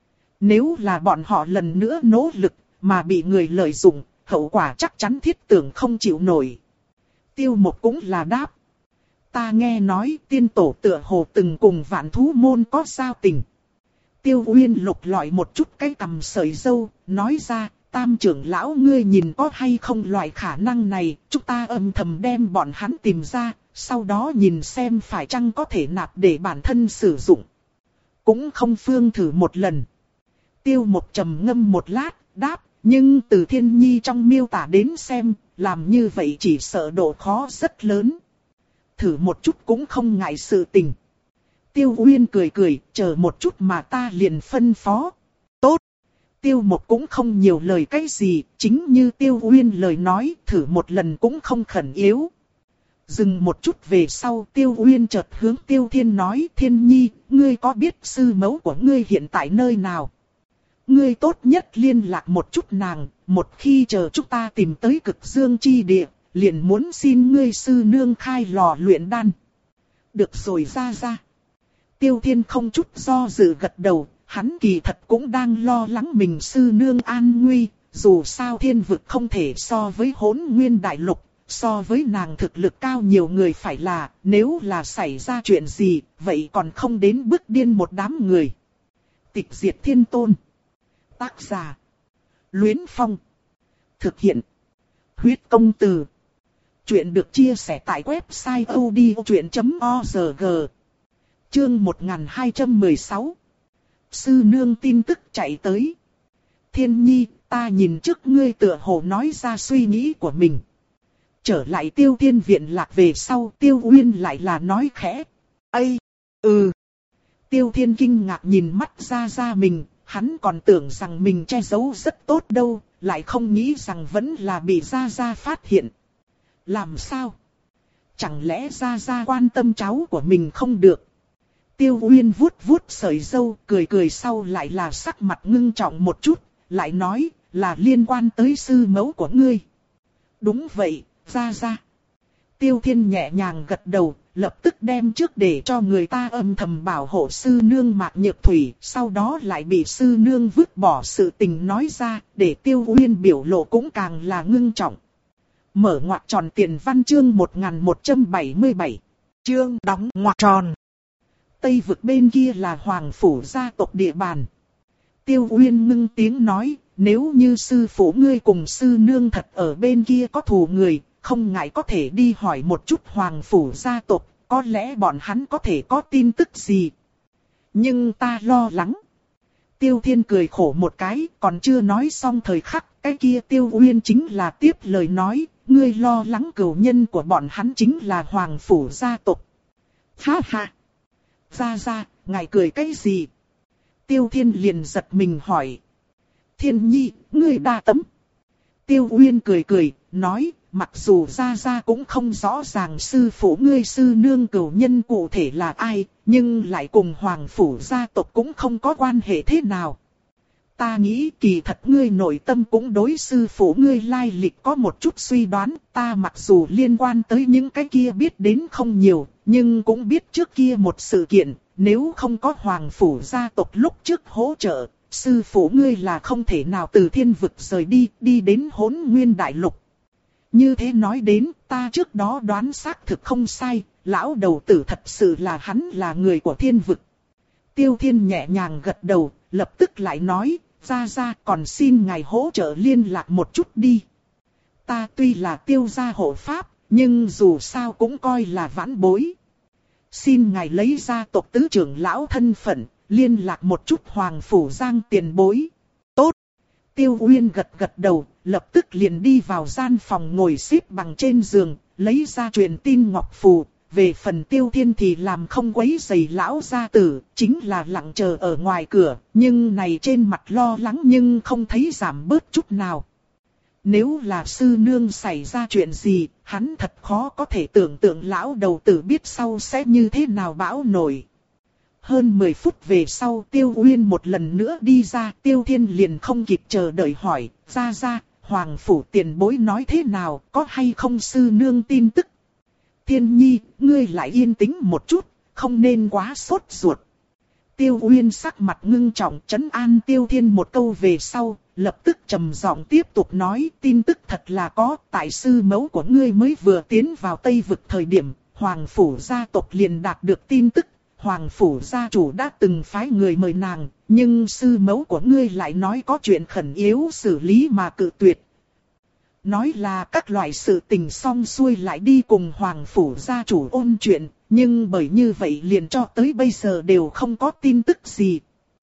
Speaker 1: Nếu là bọn họ lần nữa nỗ lực, mà bị người lợi dụng, hậu quả chắc chắn thiết tưởng không chịu nổi. Tiêu Mộc cũng là đáp. Ta nghe nói tiên tổ tựa hồ từng cùng vạn thú môn có giao tình. Tiêu Uyên lục lọi một chút cái cằm sợi râu, nói ra, Tam trưởng lão ngươi nhìn có hay không loại khả năng này, chúng ta âm thầm đem bọn hắn tìm ra, sau đó nhìn xem phải chăng có thể nạp để bản thân sử dụng. Cũng không phương thử một lần. Tiêu Mộc trầm ngâm một lát, đáp, nhưng từ Thiên Nhi trong miêu tả đến xem, làm như vậy chỉ sợ độ khó rất lớn. Thử một chút cũng không ngại sự tình. Tiêu Uyên cười cười, chờ một chút mà ta liền phân phó. Tốt. Tiêu Mộc cũng không nhiều lời cái gì, chính như Tiêu Uyên lời nói, thử một lần cũng không khẩn yếu. Dừng một chút về sau, Tiêu Uyên chợt hướng Tiêu Thiên nói, Thiên Nhi, ngươi có biết sư mẫu của ngươi hiện tại nơi nào? Ngươi tốt nhất liên lạc một chút nàng, một khi chờ chúng ta tìm tới Cực Dương chi địa, liền muốn xin ngươi sư nương khai lò luyện đan. Được rồi ra ra. Tiêu Thiên không chút do dự gật đầu, hắn kỳ thật cũng đang lo lắng mình sư nương an nguy, dù sao thiên vực không thể so với Hỗn Nguyên đại lục, so với nàng thực lực cao nhiều người phải là, nếu là xảy ra chuyện gì, vậy còn không đến bước điên một đám người. Tịch diệt thiên tôn. Tác giả. Luyến Phong. Thực hiện. Huyết công từ. Chuyện được chia sẻ tại website odchuyện chấm org. Chương một nghìn hai trăm mười sáu. Sư nương tin tức chạy tới. Thiên Nhi, ta nhìn trước ngươi tựa hồ nói ra suy nghĩ của mình. Trở lại Tiêu Thiên viện lạc về sau, Tiêu Uyên lại là nói khẽ. Ây, ừ. Tiêu Thiên kinh ngạc nhìn mắt ra ra mình, hắn còn tưởng rằng mình che giấu rất tốt đâu, lại không nghĩ rằng vẫn là bị ra ra phát hiện. Làm sao? Chẳng lẽ ra ra quan tâm cháu của mình không được? Tiêu Uyên vuốt vuốt sợi râu, cười cười sau lại là sắc mặt ngưng trọng một chút, lại nói là liên quan tới sư mẫu của ngươi. Đúng vậy, ra ra. Tiêu Thiên nhẹ nhàng gật đầu, lập tức đem trước để cho người ta âm thầm bảo hộ sư nương Mạc Nhược Thủy, sau đó lại bị sư nương vứt bỏ sự tình nói ra, để Tiêu Uyên biểu lộ cũng càng là ngưng trọng. Mở ngoặc tròn tiền văn chương một nghìn một trăm bảy mươi bảy. Chương đóng ngoặc tròn. Tây vực bên kia là Hoàng Phủ gia tộc địa bàn. Tiêu Uyên ngưng tiếng nói, nếu như sư phụ ngươi cùng sư nương thật ở bên kia có thù người, không ngại có thể đi hỏi một chút Hoàng Phủ gia tộc, có lẽ bọn hắn có thể có tin tức gì. Nhưng ta lo lắng. Tiêu Thiên cười khổ một cái, còn chưa nói xong thời khắc, cái kia Tiêu Uyên chính là tiếp lời nói, ngươi lo lắng cửu nhân của bọn hắn chính là Hoàng Phủ gia tộc. Ha ha! Ra ra, ngài cười cái gì? Tiêu Thiên liền giật mình hỏi. Thiên Nhi, ngươi đa tấm. Tiêu Uyên cười cười, nói, mặc dù ra ra cũng không rõ ràng sư phụ ngươi sư nương cửu nhân cụ thể là ai, nhưng lại cùng Hoàng Phủ gia tộc cũng không có quan hệ thế nào. Ta nghĩ kỳ thật ngươi nội tâm cũng đối sư phụ ngươi lai lịch có một chút suy đoán, ta mặc dù liên quan tới những cái kia biết đến không nhiều, nhưng cũng biết trước kia một sự kiện, nếu không có Hoàng Phủ gia tộc lúc trước hỗ trợ, sư phụ ngươi là không thể nào từ thiên vực rời đi, đi đến Hỗn Nguyên đại lục. Như thế nói đến, ta trước đó đoán xác thực không sai, lão đầu tử thật sự là hắn là người của thiên vực. Tiêu Thiên nhẹ nhàng gật đầu, lập tức lại nói, ra ra còn xin ngài hỗ trợ liên lạc một chút đi. Ta tuy là Tiêu gia hộ pháp, nhưng dù sao cũng coi là vãn bối. Xin ngài lấy ra tộc tứ trưởng lão thân phận, liên lạc một chút Hoàng Phủ Giang tiền bối. Tốt. Tiêu Uyên gật gật đầu, lập tức liền đi vào gian phòng ngồi xếp bằng trên giường, lấy ra truyền tin ngọc phù. Về phần Tiêu Thiên thì làm không quấy rầy lão gia tử, chính là lặng chờ ở ngoài cửa, nhưng này trên mặt lo lắng nhưng không thấy giảm bớt chút nào. Nếu là sư nương xảy ra chuyện gì, hắn thật khó có thể tưởng tượng lão đầu tử biết sau sẽ như thế nào bão nổi. Hơn mười phút về sau Tiêu Uyên một lần nữa đi ra, Tiêu Thiên liền không kịp chờ đợi hỏi, ra ra, Hoàng phủ tiền bối nói thế nào, có hay không sư nương tin tức? Thiên nhi, ngươi lại yên tĩnh một chút, không nên quá sốt ruột. Tiêu Uyên sắc mặt ngưng trọng trấn an Tiêu Thiên một câu về sau, lập tức trầm giọng tiếp tục nói, tin tức thật là có, tại sư mẫu của ngươi mới vừa tiến vào Tây vực thời điểm, Hoàng phủ gia tộc liền đạt được tin tức, Hoàng phủ gia chủ đã từng phái người mời nàng, nhưng sư mẫu của ngươi lại nói có chuyện khẩn yếu xử lý mà cự tuyệt. Nói là các loại sự tình xong xuôi lại đi cùng Hoàng phủ gia chủ ôn chuyện, nhưng bởi như vậy liền cho tới bây giờ đều không có tin tức gì.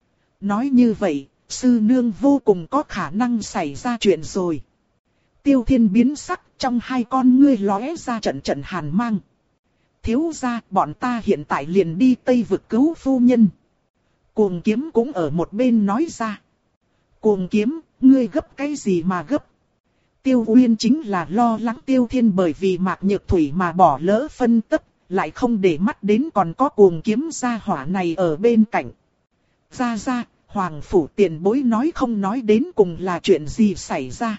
Speaker 1: Nói như vậy, sư nương vô cùng có khả năng xảy ra chuyện rồi. Tiêu Thiên biến sắc, trong hai con ngươi lóe ra trận trận hàn mang. Thiếu gia, bọn ta hiện tại liền đi Tây vực cứu phu nhân. Cuồng Kiếm cũng ở một bên nói ra. Cuồng Kiếm, ngươi gấp cái gì mà gấp? Tiêu Uyên chính là lo lắng Tiêu Thiên bởi vì Mạc Nhược Thủy mà bỏ lỡ phân tất, lại không để mắt đến còn có Cuồng Kiếm gia hỏa này ở bên cạnh. Ra ra, Hoàng phủ tiền bối nói không nói đến cùng là chuyện gì xảy ra.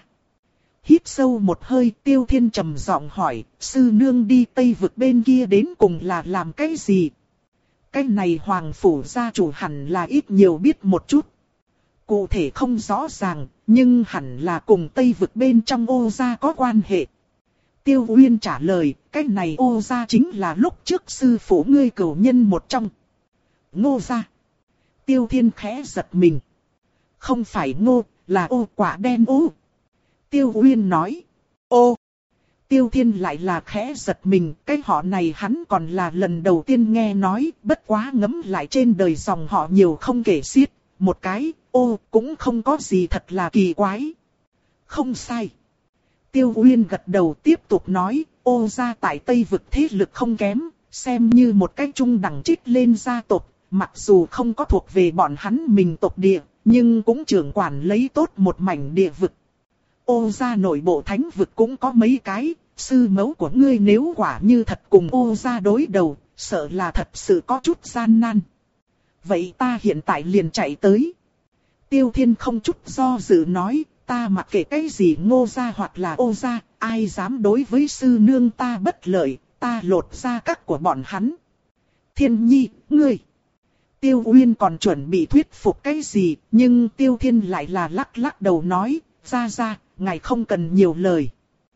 Speaker 1: Hít sâu một hơi, Tiêu Thiên trầm giọng hỏi, sư nương đi Tây vực bên kia đến cùng là làm cái gì? Cái này Hoàng phủ gia chủ hẳn là ít nhiều biết một chút. Cụ thể không rõ ràng, nhưng hẳn là cùng Tây vực bên trong Ô gia có quan hệ. Tiêu Uyên trả lời, cái này Ô gia chính là lúc trước sư phụ ngươi cửu nhân một trong. Ngô gia. Tiêu Thiên khẽ giật mình. Không phải ngô, là ô quả đen ô. Tiêu Uyên nói. Ô. Tiêu Thiên lại là khẽ giật mình. Cái họ này hắn còn là lần đầu tiên nghe nói. Bất quá ngấm lại trên đời dòng họ nhiều không kể xiết. Một cái, ô, cũng không có gì thật là kỳ quái. Không sai. Tiêu Uyên gật đầu tiếp tục nói. Ô gia tại Tây vực thế lực không kém. Xem như một cái trung đẳng trích lên gia tộc. Mặc dù không có thuộc về bọn hắn mình tộc địa, nhưng cũng trưởng quản lấy tốt một mảnh địa vực. Ô gia nội bộ thánh vực cũng có mấy cái, sư mẫu của ngươi nếu quả như thật cùng ô gia đối đầu, sợ là thật sự có chút gian nan. Vậy ta hiện tại liền chạy tới. Tiêu Thiên không chút do dự nói, ta mặc kệ cái gì ngô gia hoặc là ô gia, ai dám đối với sư nương ta bất lợi, ta lột ra các của bọn hắn. Thiên nhi, ngươi. Tiêu Uyên còn chuẩn bị thuyết phục cái gì, nhưng Tiêu Thiên lại là lắc lắc đầu nói, ra ra, ngài không cần nhiều lời.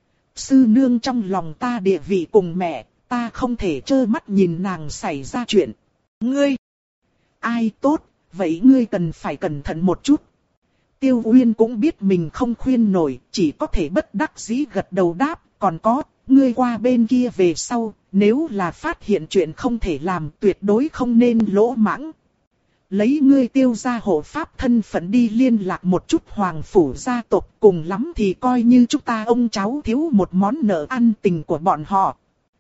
Speaker 1: Sư nương trong lòng ta địa vị cùng mẹ, ta không thể trơ mắt nhìn nàng xảy ra chuyện. Ngươi, ai tốt, vậy ngươi cần phải cẩn thận một chút. Tiêu Uyên cũng biết mình không khuyên nổi, chỉ có thể bất đắc dĩ gật đầu đáp, còn có, ngươi qua bên kia về sau, nếu là phát hiện chuyện không thể làm tuyệt đối không nên lỗ mãng. Lấy ngươi Tiêu gia hộ pháp thân phận đi liên lạc một chút Hoàng phủ gia tộc, cùng lắm thì coi như chúng ta ông cháu thiếu một món nợ ăn tình của bọn họ.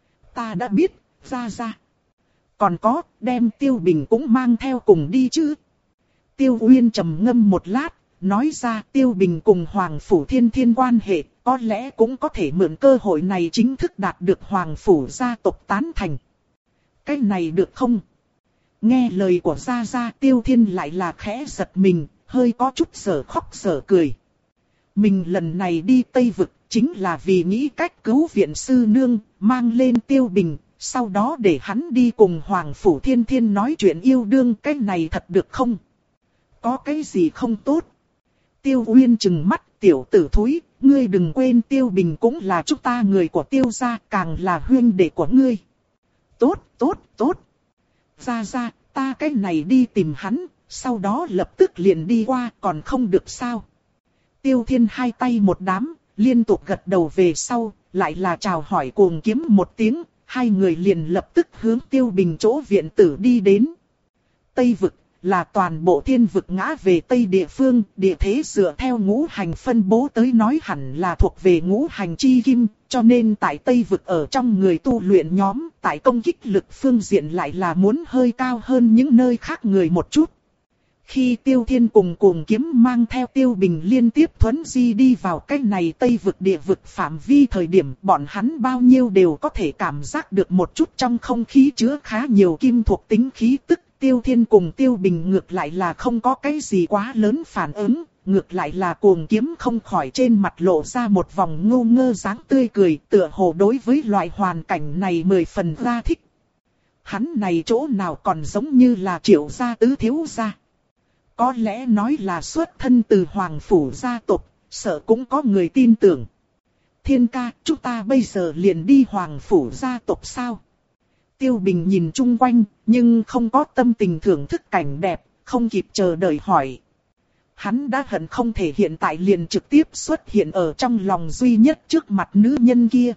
Speaker 1: Ta đã biết, ra ra. Còn có, đem Tiêu Bình cũng mang theo cùng đi chứ. Tiêu Uyên trầm ngâm một lát, nói ra Tiêu Bình cùng Hoàng phủ thiên thiên quan hệ, có lẽ cũng có thể mượn cơ hội này chính thức đạt được Hoàng phủ gia tộc tán thành. Cái này được không? Nghe lời của Gia Gia, Tiêu Thiên lại là khẽ giật mình, hơi có chút sở khóc sở cười. Mình lần này đi Tây Vực chính là vì nghĩ cách cứu viện sư nương, mang lên Tiêu Bình, sau đó để hắn đi cùng Hoàng phủ thiên thiên nói chuyện yêu đương, cái này thật được không? Có cái gì không tốt? Tiêu Uyên trừng mắt, tiểu tử thúi, ngươi đừng quên Tiêu Bình cũng là chúng ta người của Tiêu gia, càng là huynh đệ của ngươi. Tốt, tốt, tốt. Ra ra, ta cái này đi tìm hắn, sau đó lập tức liền đi qua, còn không được sao? Tiêu Thiên hai tay một đám, liên tục gật đầu về sau, lại là chào hỏi Cuồng Kiếm một tiếng, hai người liền lập tức hướng Tiêu Bình chỗ viện tử đi đến. Tây vực là toàn bộ thiên vực ngã về Tây địa phương, địa thế dựa theo ngũ hành phân bố tới nói hẳn là thuộc về ngũ hành chi kim, cho nên tại Tây vực ở trong người tu luyện nhóm, tại công kích lực phương diện lại là muốn hơi cao hơn những nơi khác người một chút. Khi Tiêu Thiên cùng Cuồng Kiếm mang theo Tiêu Bình liên tiếp thuấn di đi vào cái này Tây vực địa vực phạm vi thời điểm, bọn hắn bao nhiêu đều có thể cảm giác được một chút trong không khí chứa khá nhiều kim thuộc tính khí tức, Tiêu Thiên cùng Tiêu Bình ngược lại là không có cái gì quá lớn phản ứng, ngược lại là Cuồng Kiếm không khỏi trên mặt lộ ra một vòng ngô ngơ dáng tươi cười, tựa hồ đối với loại hoàn cảnh này mười phần ra thích. Hắn này chỗ nào còn giống như là Triệu gia tứ thiếu gia. Có lẽ nói là xuất thân từ Hoàng phủ gia tộc, sợ cũng có người tin tưởng. Thiên ca, chúng ta bây giờ liền đi Hoàng phủ gia tộc sao? Tiêu Bình nhìn chung quanh, nhưng không có tâm tình thưởng thức cảnh đẹp, không kịp chờ đợi hỏi. Hắn đã hận không thể hiện tại liền trực tiếp xuất hiện ở trong lòng duy nhất trước mặt nữ nhân kia.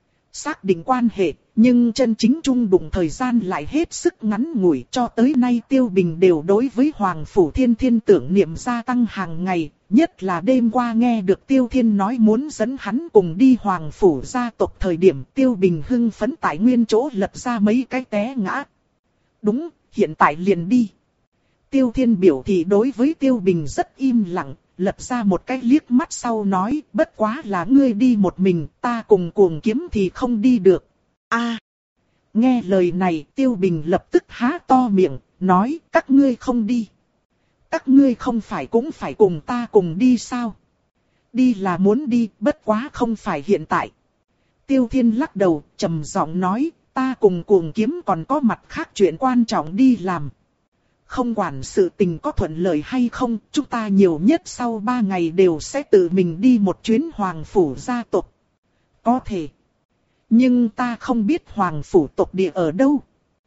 Speaker 1: Xác định quan hệ, nhưng chân chính chung đụng thời gian lại hết sức ngắn ngủi, cho tới nay Tiêu Bình đều đối với Hoàng phủ Thiên Thiên tưởng niệm gia tăng hàng ngày, nhất là đêm qua nghe được Tiêu Thiên nói muốn dẫn hắn cùng đi Hoàng phủ gia tộc thời điểm Tiêu Bình hưng phấn tại nguyên chỗ lật ra mấy cái té ngã. Đúng, hiện tại liền đi. Tiêu Thiên biểu thị đối với Tiêu Bình rất im lặng, lật ra một cái liếc mắt sau nói, bất quá là ngươi đi một mình, ta cùng Cuồng Kiếm thì không đi được. A, nghe lời này Tiêu Bình lập tức há to miệng, nói, các ngươi không đi. Các ngươi không phải cũng phải cùng ta cùng đi sao? Đi là muốn đi, bất quá không phải hiện tại. Tiêu Thiên lắc đầu, trầm giọng nói, ta cùng Cuồng Kiếm còn có mặt khác chuyện quan trọng đi làm. Không quản sự tình có thuận lợi hay không, chúng ta nhiều nhất sau ba ngày đều sẽ tự mình đi một chuyến Hoàng phủ gia tộc. Có thể. Nhưng ta không biết Hoàng phủ tộc địa ở đâu.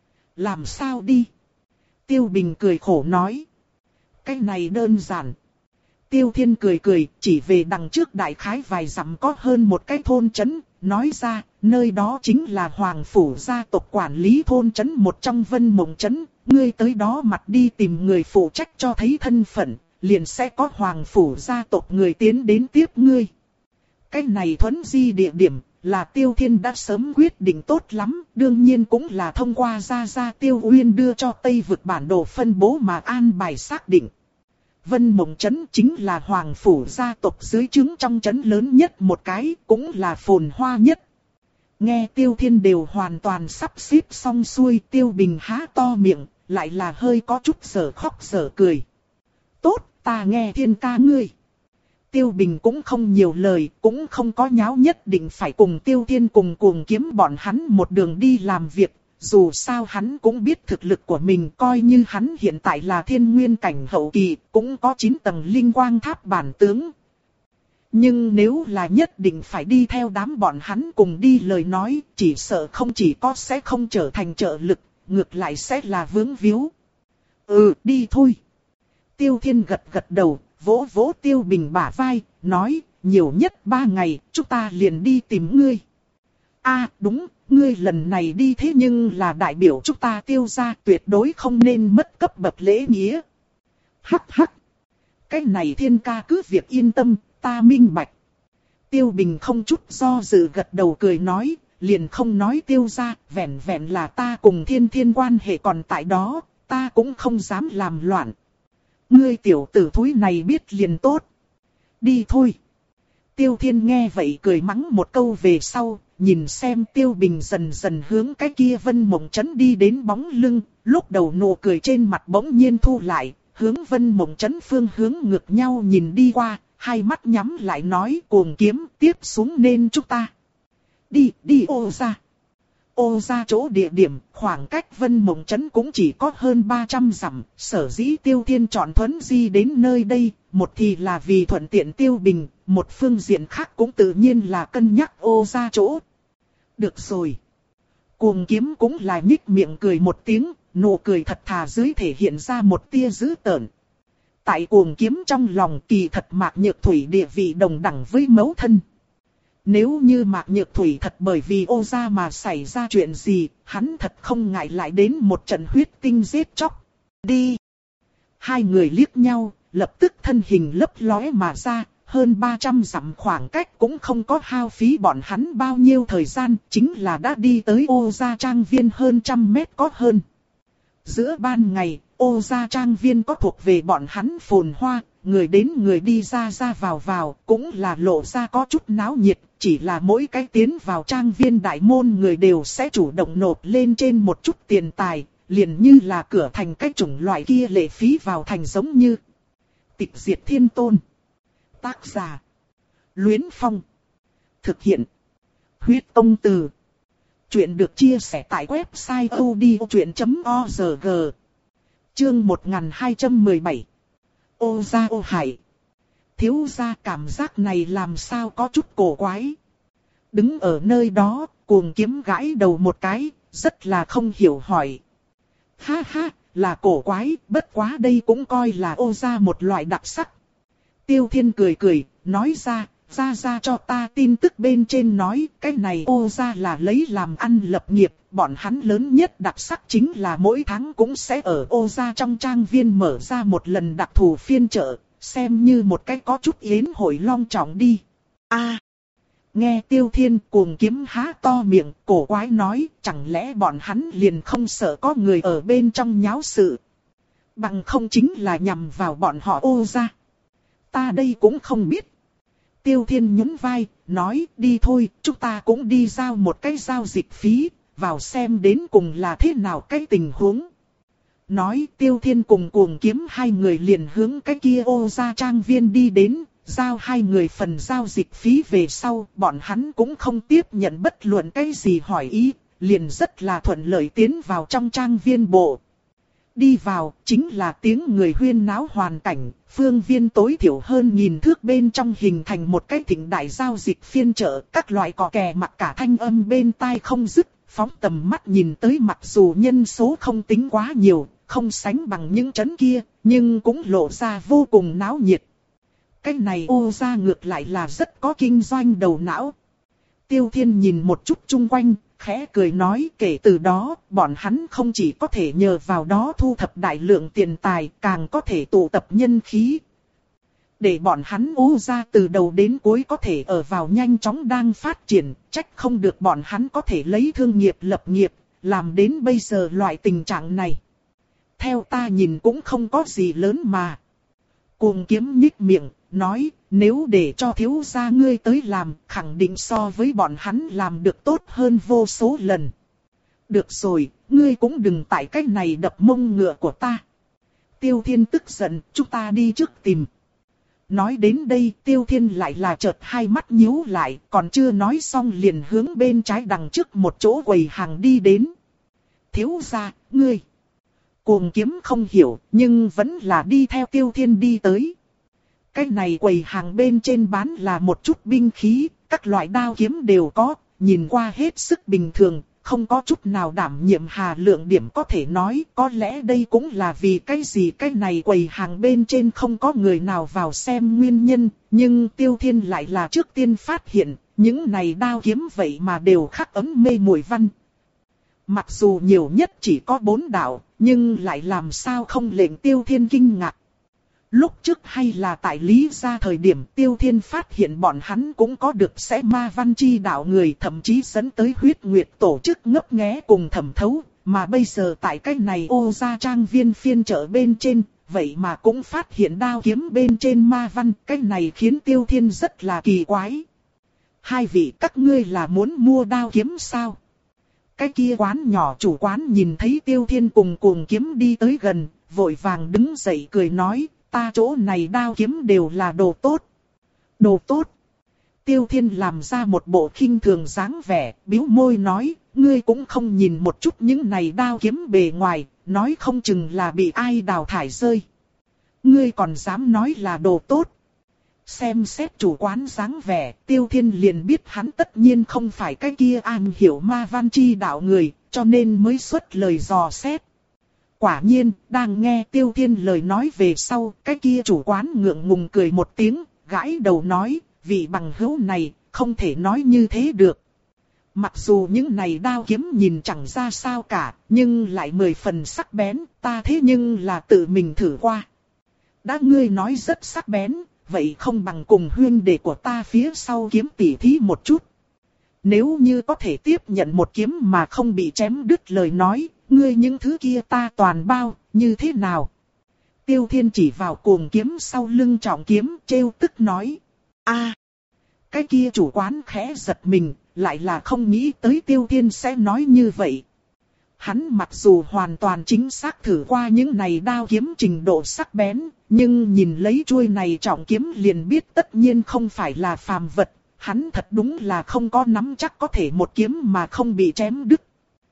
Speaker 1: Làm sao đi? Tiêu Bình cười khổ nói. Cái này đơn giản. Tiêu Thiên cười cười, chỉ về đằng trước đại khái vài dặm có hơn một cái thôn trấn, nói ra, nơi đó chính là Hoàng phủ gia tộc quản lý thôn trấn một trong Vân Mộng trấn, ngươi tới đó mặt đi tìm người phụ trách cho thấy thân phận, liền sẽ có Hoàng phủ gia tộc người tiến đến tiếp ngươi. Cái này thuấn di địa điểm, là Tiêu Thiên đã sớm quyết định tốt lắm, đương nhiên cũng là thông qua gia gia Tiêu Uyên đưa cho Tây vực bản đồ phân bố mà an bài xác định. Vân Mộng trấn chính là Hoàng phủ gia tộc dưới trướng trong trấn lớn nhất một cái, cũng là phồn hoa nhất. Nghe Tiêu Thiên đều hoàn toàn sắp xếp xong xuôi, Tiêu Bình há to miệng, lại là hơi có chút sở khóc sở cười. Tốt, ta nghe Thiên ca ngươi. Tiêu Bình cũng không nhiều lời, cũng không có nháo nhất định phải cùng Tiêu Thiên cùng Cuồng Kiếm bọn hắn một đường đi làm việc. Dù sao hắn cũng biết thực lực của mình, coi như hắn hiện tại là thiên nguyên cảnh hậu kỳ, cũng có chín tầng linh quang tháp bản tướng. Nhưng nếu là nhất định phải đi theo đám bọn hắn cùng đi lời nói, chỉ sợ không chỉ có sẽ không trở thành trợ lực, ngược lại sẽ là vướng víu. Ừ, đi thôi. Tiêu Thiên gật gật đầu, vỗ vỗ Tiêu Bình bả vai, nói, nhiều nhất ba ngày, chúng ta liền đi tìm ngươi. A, đúng, ngươi lần này đi thế nhưng là đại biểu chúng ta Tiêu gia, tuyệt đối không nên mất cấp bậc lễ nghĩa. Hắc hắc. Cái này Thiên ca cứ việc yên tâm, ta minh bạch. Tiêu Bình không chút do dự gật đầu cười nói, liền không nói Tiêu gia, vẹn vẹn là ta cùng Thiên Thiên quan hệ còn tại đó, ta cũng không dám làm loạn. Ngươi tiểu tử thúi này biết liền tốt. Đi thôi. Tiêu Thiên nghe vậy cười mắng một câu về sau, nhìn xem Tiêu Bình dần dần hướng cái kia Vân Mộng trấn đi đến bóng lưng, lúc đầu nụ cười trên mặt bỗng nhiên thu lại, hướng Vân Mộng trấn phương hướng ngược nhau nhìn đi qua, hai mắt nhắm lại nói Cuồng Kiếm tiếp xuống nên chúng ta. Đi, đi ô ra. Ô ra chỗ địa điểm, khoảng cách Vân Mộng trấn cũng chỉ có hơn ba trăm dặm, sở dĩ Tiêu Thiên chọn thuấn di đến nơi đây, một thì là vì thuận tiện Tiêu Bình, một phương diện khác cũng tự nhiên là cân nhắc ô ra chỗ. Được rồi. Cuồng Kiếm cũng là nhích miệng cười một tiếng, nụ cười thật thà dưới thể hiện ra một tia dữ tợn. Tại Cuồng Kiếm trong lòng kỳ thật Mạc Nhược Thủy địa vị đồng đẳng với mẫu thân. Nếu như Mạc Nhược Thủy thật bởi vì ô gia mà xảy ra chuyện gì, hắn thật không ngại lại đến một trận huyết tinh giết chóc. Đi! Hai người liếc nhau, lập tức thân hình lấp lóe mà ra, hơn ba trăm dặm khoảng cách cũng không có hao phí bọn hắn bao nhiêu thời gian, chính là đã đi tới ô gia trang viên hơn trăm mét có hơn. Giữa ban ngày, ô gia trang viên có thuộc về bọn hắn phồn hoa, người đến người đi ra ra vào vào, cũng là lộ ra có chút náo nhiệt, chỉ là mỗi cái tiến vào trang viên đại môn người đều sẽ chủ động nộp lên trên một chút tiền tài, liền như là cửa thành cái chủng loại kia lệ phí vào thành giống như. Tịch diệt thiên tôn. Tác giả. Luyến Phong. Thực hiện. Huyết Tông Từ. Chuyện được chia sẻ tại website odchuyện chấm org. Chương một nghìn hai trăm mười bảy. Ô gia ô hải. Thiếu gia cảm giác này làm sao có chút cổ quái. Đứng ở nơi đó, Cuồng Kiếm gãi đầu một cái, rất là không hiểu hỏi. Ha ha, là cổ quái, bất quá đây cũng coi là ô gia một loại đặc sắc. Tiêu Thiên cười cười, nói ra, ra ra cho ta tin tức bên trên nói, cái này ô gia là lấy làm ăn lập nghiệp, bọn hắn lớn nhất đặc sắc chính là mỗi tháng cũng sẽ ở ô gia trong trang viên mở ra một lần đặc thù phiên chợ, xem như một cái có chút yến hội long trọng đi. A, nghe Tiêu Thiên Cuồng Kiếm há to miệng, cổ quái nói, chẳng lẽ bọn hắn liền không sợ có người ở bên trong nháo sự. Bằng không chính là nhằm vào bọn họ ô gia. Ta đây cũng không biết. Tiêu Thiên nhún vai, nói đi thôi, chúng ta cũng đi giao một cái giao dịch phí, vào xem đến cùng là thế nào cái tình huống. Nói Tiêu Thiên cùng Cuồng Kiếm hai người liền hướng cái kia ô gia trang viên đi đến, giao hai người phần giao dịch phí về sau, bọn hắn cũng không tiếp nhận bất luận cái gì hỏi ý, liền rất là thuận lợi tiến vào trong trang viên bộ. Đi vào, chính là tiếng người huyên náo hoàn cảnh, phương viên tối thiểu hơn nghìn thước bên trong hình thành một cái thịnh đại giao dịch phiên chợ, các loại cò kè mặc cả thanh âm bên tai không dứt, phóng tầm mắt nhìn tới mặc dù nhân số không tính quá nhiều, không sánh bằng những trấn kia, nhưng cũng lộ ra vô cùng náo nhiệt. Cái này ô gia ngược lại là rất có kinh doanh đầu não. Tiêu Thiên nhìn một chút chung quanh, khẽ cười nói kể từ đó, bọn hắn không chỉ có thể nhờ vào đó thu thập đại lượng tiền tài, càng có thể tụ tập nhân khí. Để bọn hắn ô gia từ đầu đến cuối có thể ở vào nhanh chóng đang phát triển, trách không được bọn hắn có thể lấy thương nghiệp lập nghiệp, làm đến bây giờ loại tình trạng này. Theo ta nhìn cũng không có gì lớn mà. Cuồng Kiếm nhích miệng, nói, nếu để cho thiếu gia ngươi tới làm, khẳng định so với bọn hắn làm được tốt hơn vô số lần. Được rồi, ngươi cũng đừng tại cách này đập mông ngựa của ta. Tiêu Thiên tức giận, chúng ta đi trước tìm. Nói đến đây, Tiêu Thiên lại là chợt hai mắt nhíu lại, còn chưa nói xong liền hướng bên trái đằng trước một chỗ quầy hàng đi đến. Thiếu gia, ngươi. Cuồng Kiếm không hiểu, nhưng vẫn là đi theo Tiêu Thiên đi tới. Cái này quầy hàng bên trên bán là một chút binh khí, các loại đao kiếm đều có, nhìn qua hết sức bình thường, không có chút nào đảm nhiệm hà lượng điểm có thể nói, có lẽ đây cũng là vì cái gì cái này quầy hàng bên trên không có người nào vào xem nguyên nhân, nhưng Tiêu Thiên lại là trước tiên phát hiện, những này đao kiếm vậy mà đều khắc ấm mê muội văn. Mặc dù nhiều nhất chỉ có bốn đạo, nhưng lại làm sao không lệnh Tiêu Thiên kinh ngạc. Lúc trước hay là tại Lý gia thời điểm Tiêu Thiên phát hiện bọn hắn cũng có được sẽ ma văn chi đạo người, thậm chí dẫn tới huyết nguyệt tổ chức ngấp nghé cùng thẩm thấu, mà bây giờ tại cái này ô gia trang viên phiên chợ bên trên, vậy mà cũng phát hiện đao kiếm bên trên ma văn, cái này khiến Tiêu Thiên rất là kỳ quái. Hai vị các ngươi là muốn mua đao kiếm sao? Cái kia quán nhỏ chủ quán nhìn thấy Tiêu Thiên cùng Cuồng Kiếm đi tới gần, vội vàng đứng dậy cười nói, ta chỗ này đao kiếm đều là đồ tốt. Đồ tốt. Tiêu Thiên làm ra một bộ khinh thường dáng vẻ, bĩu môi nói, ngươi cũng không nhìn một chút những này đao kiếm bề ngoài, nói không chừng là bị ai đào thải rơi. Ngươi còn dám nói là đồ tốt. Xem xét chủ quán dáng vẻ, Tiêu Thiên liền biết hắn tất nhiên không phải cái kia am hiểu ma văn chi đạo người, cho nên mới xuất lời dò xét. Quả nhiên, đang nghe Tiêu Thiên lời nói về sau, cái kia chủ quán ngượng ngùng cười một tiếng, gãi đầu nói, vị bằng hữu này, không thể nói như thế được. Mặc dù những này đao kiếm nhìn chẳng ra sao cả, nhưng lại mười phần sắc bén, ta thế nhưng là tự mình thử qua. Đã ngươi nói rất sắc bén, vậy không bằng cùng huyên đệ của ta phía sau kiếm tỉ thí một chút. Nếu như có thể tiếp nhận một kiếm mà không bị chém đứt lời nói, ngươi những thứ kia ta toàn bao, như thế nào? Tiêu Thiên chỉ vào Cuồng Kiếm sau lưng trọng kiếm, trêu tức nói. A, cái kia chủ quán khẽ giật mình, lại là không nghĩ tới Tiêu Thiên sẽ nói như vậy. Hắn mặc dù hoàn toàn chính xác thử qua những này đao kiếm trình độ sắc bén, nhưng nhìn lấy chuôi này trọng kiếm liền biết tất nhiên không phải là phàm vật. Hắn thật đúng là không có nắm chắc có thể một kiếm mà không bị chém đứt.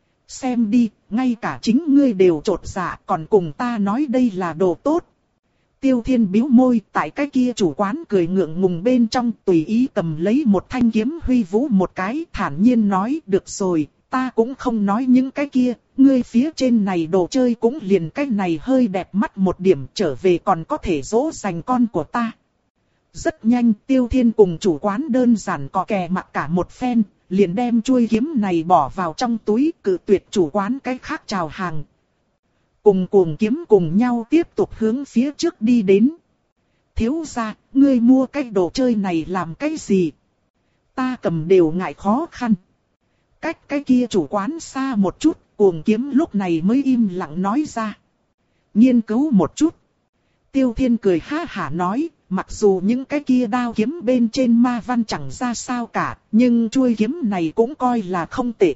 Speaker 1: Xem đi, ngay cả chính ngươi đều trột dạ, còn cùng ta nói đây là đồ tốt. Tiêu Thiên bĩu môi, tại cái kia chủ quán cười ngượng ngùng bên trong, tùy ý cầm lấy một thanh kiếm huy vũ một cái, thản nhiên nói, được rồi, ta cũng không nói những cái kia, ngươi phía trên này đồ chơi cũng liền cái này hơi đẹp mắt một điểm, trở về còn có thể dỗ dành con của ta. Rất nhanh, Tiêu Thiên cùng chủ quán đơn giản cò kè mặc cả một phen, liền đem chuôi kiếm này bỏ vào trong túi, cự tuyệt chủ quán cái khác chào hàng. Cùng cuồng kiếm cùng nhau tiếp tục hướng phía trước đi đến. Thiếu gia, ngươi mua cái đồ chơi này làm cái gì? Ta cầm đều ngại khó khăn. Cách cái kia chủ quán xa một chút, cuồng kiếm lúc này mới im lặng nói ra. Nghiên cứu một chút. Tiêu Thiên cười ha hả nói, mặc dù những cái kia đao kiếm bên trên ma văn chẳng ra sao cả, nhưng chuôi kiếm này cũng coi là không tệ.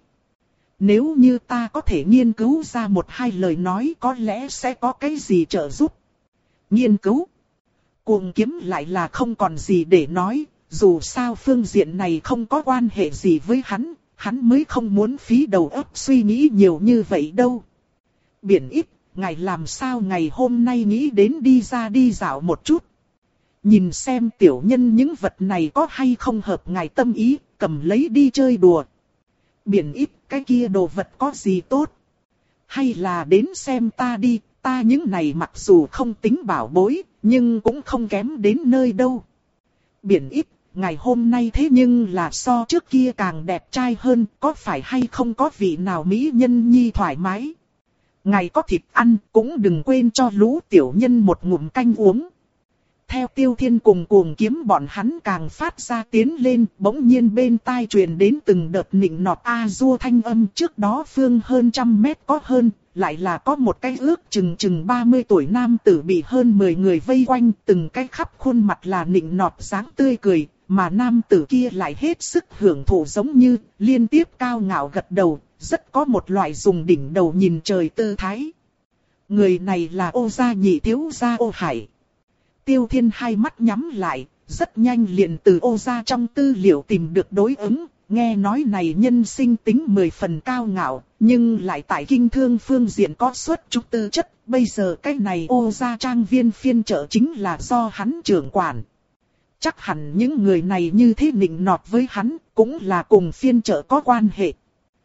Speaker 1: Nếu như ta có thể nghiên cứu ra một hai lời nói có lẽ sẽ có cái gì trợ giúp. Nghiên cứu. Cuồng kiếm lại là không còn gì để nói, dù sao phương diện này không có quan hệ gì với hắn, hắn mới không muốn phí đầu óc suy nghĩ nhiều như vậy đâu. Biển ít, ngài làm sao ngày hôm nay nghĩ đến đi ra đi dạo một chút. Nhìn xem tiểu nhân những vật này có hay không hợp ngài tâm ý, cầm lấy đi chơi đùa. Biển ít, cái kia đồ vật có gì tốt? Hay là đến xem ta đi, ta những này mặc dù không tính bảo bối, nhưng cũng không kém đến nơi đâu. Biển ít, ngày hôm nay thế nhưng là so trước kia càng đẹp trai hơn, có phải hay không có vị nào mỹ nhân nhi thoải mái? Ngài có thịt ăn, cũng đừng quên cho lũ tiểu nhân một ngụm canh uống. Theo Tiêu Thiên cùng cuồng kiếm bọn hắn càng phát ra tiến lên, bỗng nhiên bên tai truyền đến từng đợt nịnh nọt a dua thanh âm, trước đó phương hơn trăm mét có hơn, lại là có một cái ước chừng chừng ba mươi tuổi nam tử bị hơn mười người vây quanh, từng cái khắp khuôn mặt là nịnh nọt dáng tươi cười, mà nam tử kia lại hết sức hưởng thụ giống như, liên tiếp cao ngạo gật đầu, rất có một loại dùng đỉnh đầu nhìn trời tư thái. Người này là Ô gia nhị thiếu gia Ô Hải. Tiêu Thiên hai mắt nhắm lại, rất nhanh liền từ Ô gia trong tư liệu tìm được đối ứng, nghe nói này nhân sinh tính mười phần cao ngạo, nhưng lại tại kinh thương phương diện có xuất chúng tư chất, bây giờ cái này Ô gia trang viên phiên chợ chính là do hắn trưởng quản. Chắc hẳn những người này như thế nịnh nọt với hắn, cũng là cùng phiên chợ có quan hệ.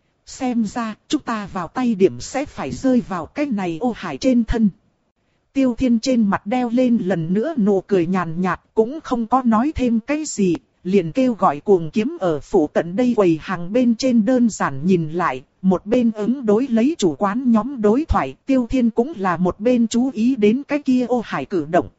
Speaker 1: Xem ra, chúng ta vào tay điểm sẽ phải rơi vào cái này Ô Hải trên thân. Tiêu Thiên trên mặt đeo lên lần nữa nụ cười nhàn nhạt, cũng không có nói thêm cái gì, liền kêu gọi cuồng kiếm ở phủ cận đây quầy hàng bên trên đơn giản nhìn lại, một bên ứng đối lấy chủ quán nhóm đối thoại, Tiêu Thiên cũng là một bên chú ý đến cái kia Ô Hải cử động.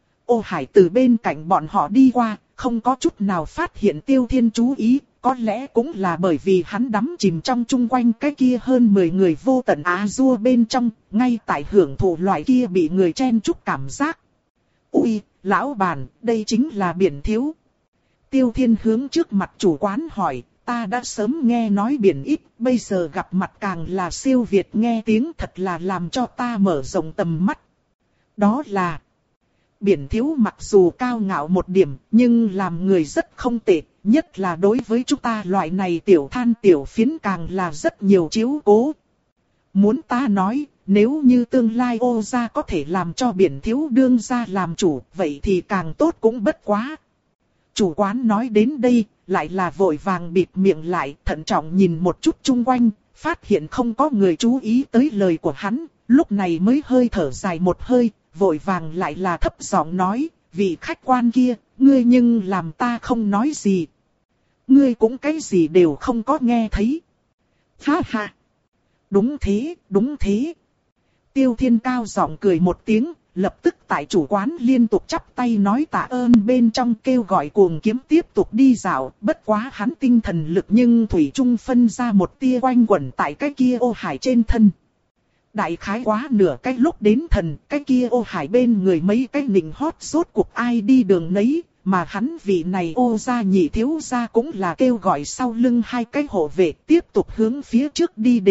Speaker 1: Ô Hải từ bên cạnh bọn họ đi qua, không có chút nào phát hiện Tiêu Thiên chú ý, có lẽ cũng là bởi vì hắn đắm chìm trong chung quanh cái kia hơn mười người vô tận á dua bên trong, ngay tại hưởng thụ loại kia bị người chen chúc cảm giác. Ui, lão bản, đây chính là Biển thiếu. Tiêu Thiên hướng trước mặt chủ quán hỏi, ta đã sớm nghe nói Biển ít, bây giờ gặp mặt càng là siêu việt nghe tiếng, thật là làm cho ta mở rộng tầm mắt. Đó là... Biển thiếu mặc dù cao ngạo một điểm, nhưng làm người rất không tệ, nhất là đối với chúng ta loại này tiểu than tiểu phiến càng là rất nhiều chiếu cố. Muốn ta nói, nếu như tương lai Ô gia có thể làm cho Biển thiếu đương gia làm chủ, vậy thì càng tốt cũng bất quá. Chủ quán nói đến đây, lại là vội vàng bịt miệng lại, thận trọng nhìn một chút chung quanh, phát hiện không có người chú ý tới lời của hắn, lúc này mới hơi thở dài một hơi. Vội vàng lại là thấp giọng nói, vị khách quan kia, ngươi nhưng làm ta không nói gì. Ngươi cũng cái gì đều không có nghe thấy. Ha ha. Đúng thế, đúng thế. Tiêu Thiên cao giọng cười một tiếng, lập tức tại chủ quán liên tục chắp tay nói tạ ơn bên trong kêu gọi cuồng kiếm tiếp tục đi dạo. Bất quá hắn tinh thần lực nhưng thủy chung phân ra một tia quanh quẩn tại cái kia Ô Hải trên thân. Đại khái quá nửa cái lúc đến thần, cái kia Ô Hải bên người mấy cái nịnh hót rốt cuộc ai đi đường nấy, mà hắn vị này Ô gia nhị thiếu gia cũng là kêu gọi sau lưng hai cái hộ vệ tiếp tục hướng phía trước đi đến,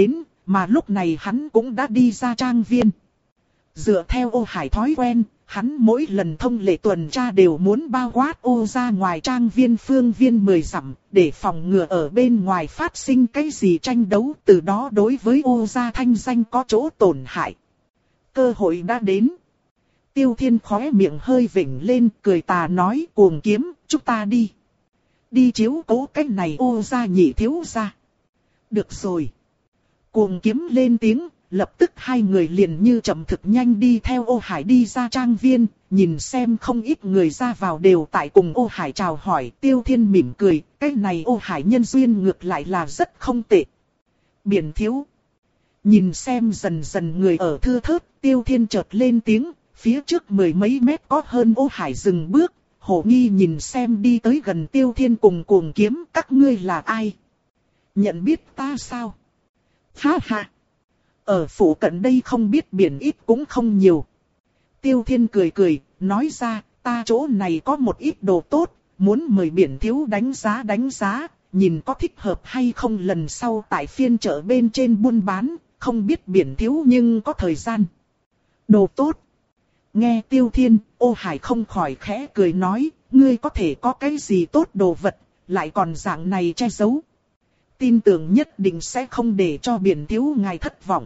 Speaker 1: mà lúc này hắn cũng đã đi ra trang viên. Dựa theo Ô Hải thói quen, hắn mỗi lần thông lệ tuần tra đều muốn bao quát ô ra ngoài trang viên phương viên mười dặm, để phòng ngừa ở bên ngoài phát sinh cái gì tranh đấu, từ đó đối với ô ra thanh danh có chỗ tổn hại. Cơ hội đã đến. Tiêu Thiên khóe miệng hơi vểnh lên, cười tà nói: Cuồng Kiếm, chúng ta đi. Đi chiếu cố cái này ô ra nhị thiếu ra. Được rồi. Cuồng Kiếm lên tiếng, lập tức hai người liền như chậm thực nhanh đi theo Ô Hải đi ra trang viên, nhìn xem không ít người ra vào đều tại cùng Ô Hải chào hỏi. Tiêu Thiên mỉm cười, cái này Ô Hải nhân duyên ngược lại là rất không tệ. Biển thiếu. Nhìn xem dần dần người ở thưa thớt, Tiêu Thiên chợt lên tiếng, phía trước mười mấy mét có hơn Ô Hải dừng bước, hồ nghi nhìn xem đi tới gần Tiêu Thiên cùng Cuồng Kiếm, các ngươi là ai? Nhận biết ta sao? Ha ha! Ở phủ cận đây không biết biển ít cũng không nhiều. Tiêu Thiên cười cười, nói ra, ta chỗ này có một ít đồ tốt, muốn mời biển thiếu đánh giá đánh giá, nhìn có thích hợp hay không lần sau tại phiên chợ bên trên buôn bán, không biết biển thiếu nhưng có thời gian. Đồ tốt. Nghe Tiêu Thiên, Ô Hải không khỏi khẽ cười nói, ngươi có thể có cái gì tốt đồ vật, lại còn dạng này che giấu. Tin tưởng nhất định sẽ không để cho biển thiếu ngài thất vọng.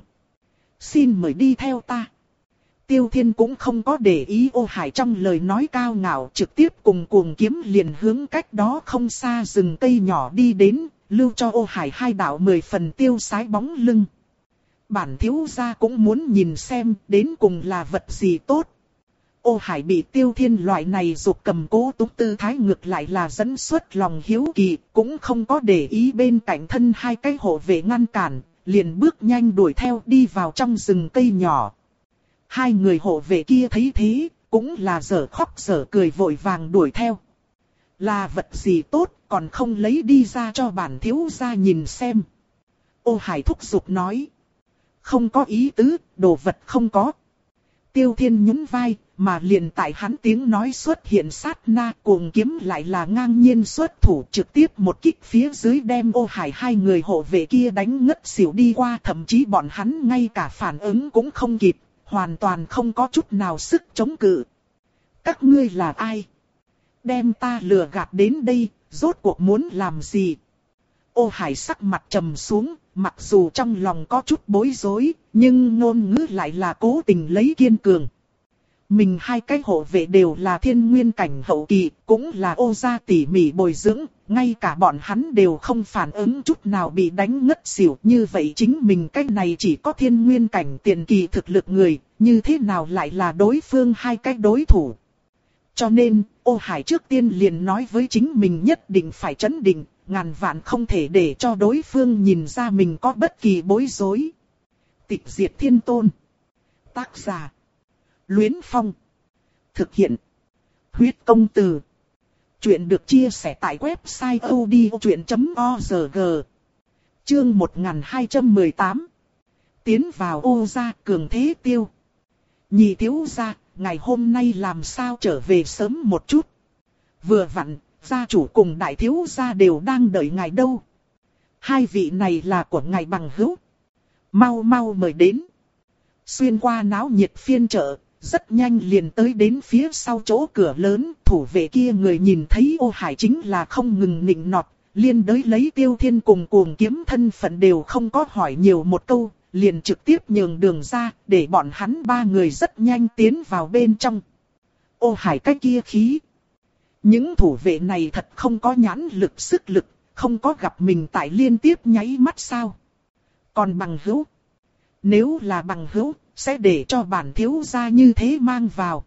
Speaker 1: Xin mời đi theo ta. Tiêu Thiên cũng không có để ý Ô Hải trong lời nói cao ngạo, trực tiếp cùng Cuồng Kiếm liền hướng cách đó không xa rừng cây nhỏ đi đến, lưu cho Ô Hải hai đạo mười phần tiêu sái bóng lưng. Bản thiếu gia cũng muốn nhìn xem đến cùng là vật gì tốt. Ô Hải bị Tiêu Thiên loại này dục cầm cố túc tư thái ngược lại là dẫn xuất lòng hiếu kỳ, cũng không có để ý bên cạnh thân hai cái hộ vệ ngăn cản, liền bước nhanh đuổi theo đi vào trong rừng cây nhỏ. Hai người hộ vệ kia thấy thế, cũng là dở khóc dở cười vội vàng đuổi theo. Là vật gì tốt, còn không lấy đi ra cho bản thiếu gia nhìn xem. Ô Hải thúc giục nói. Không có ý tứ, đồ vật không có. Tiêu Thiên nhún vai, mà liền tại hắn tiếng nói xuất hiện sát na, Cuồng Kiếm lại là ngang nhiên xuất thủ, trực tiếp một kích phía dưới đem Ô Hải hai người hộ vệ kia đánh ngất xỉu đi qua, thậm chí bọn hắn ngay cả phản ứng cũng không kịp, hoàn toàn không có chút nào sức chống cự. Các ngươi là ai? Đem ta lừa gạt đến đây, rốt cuộc muốn làm gì? Ô Hải sắc mặt trầm xuống, mặc dù trong lòng có chút bối rối, nhưng ngôn ngữ lại là cố tình lấy kiên cường. Mình hai cái hộ vệ đều là thiên nguyên cảnh hậu kỳ, cũng là Ô gia tỉ mỉ bồi dưỡng, ngay cả bọn hắn đều không phản ứng chút nào bị đánh ngất xỉu. Như vậy chính mình cái này chỉ có thiên nguyên cảnh tiền kỳ thực lực người, như thế nào lại là đối phương hai cái đối thủ. Cho nên, Ô Hải trước tiên liền nói với chính mình nhất định phải trấn định, ngàn vạn không thể để cho đối phương nhìn ra mình có bất kỳ bối rối. Tịch diệt thiên tôn. Tác giả. Luyến Phong. Thực hiện. Huyết công từ. Chuyện được chia sẻ tại website odchuyện chấm org. Chương một nghìn hai trăm mười tám. Tiến vào Ô gia cường thế tiêu. Nhị thiếu gia, ngày hôm nay làm sao trở về sớm một chút. Vừa vặn, gia chủ cùng đại thiếu gia đều đang đợi ngài đâu. Hai vị này là của ngài bằng hữu. Mau mau mời đến. Xuyên qua náo nhiệt phiên chợ, rất nhanh liền tới đến phía sau chỗ cửa lớn. Thủ vệ kia người nhìn thấy Ô Hải chính là không ngừng nịnh nọt, liên đới lấy Tiêu Thiên cùng Cuồng Kiếm thân phận đều không có hỏi nhiều một câu, liền trực tiếp nhường đường ra, để bọn hắn ba người rất nhanh tiến vào bên trong. Ô Hải cái kia khí. Những thủ vệ này thật không có nhãn lực sức lực, không có gặp mình tại liên tiếp nháy mắt sao. Còn bằng hữu. Nếu là bằng hữu, sẽ để cho bản thiếu gia như thế mang vào.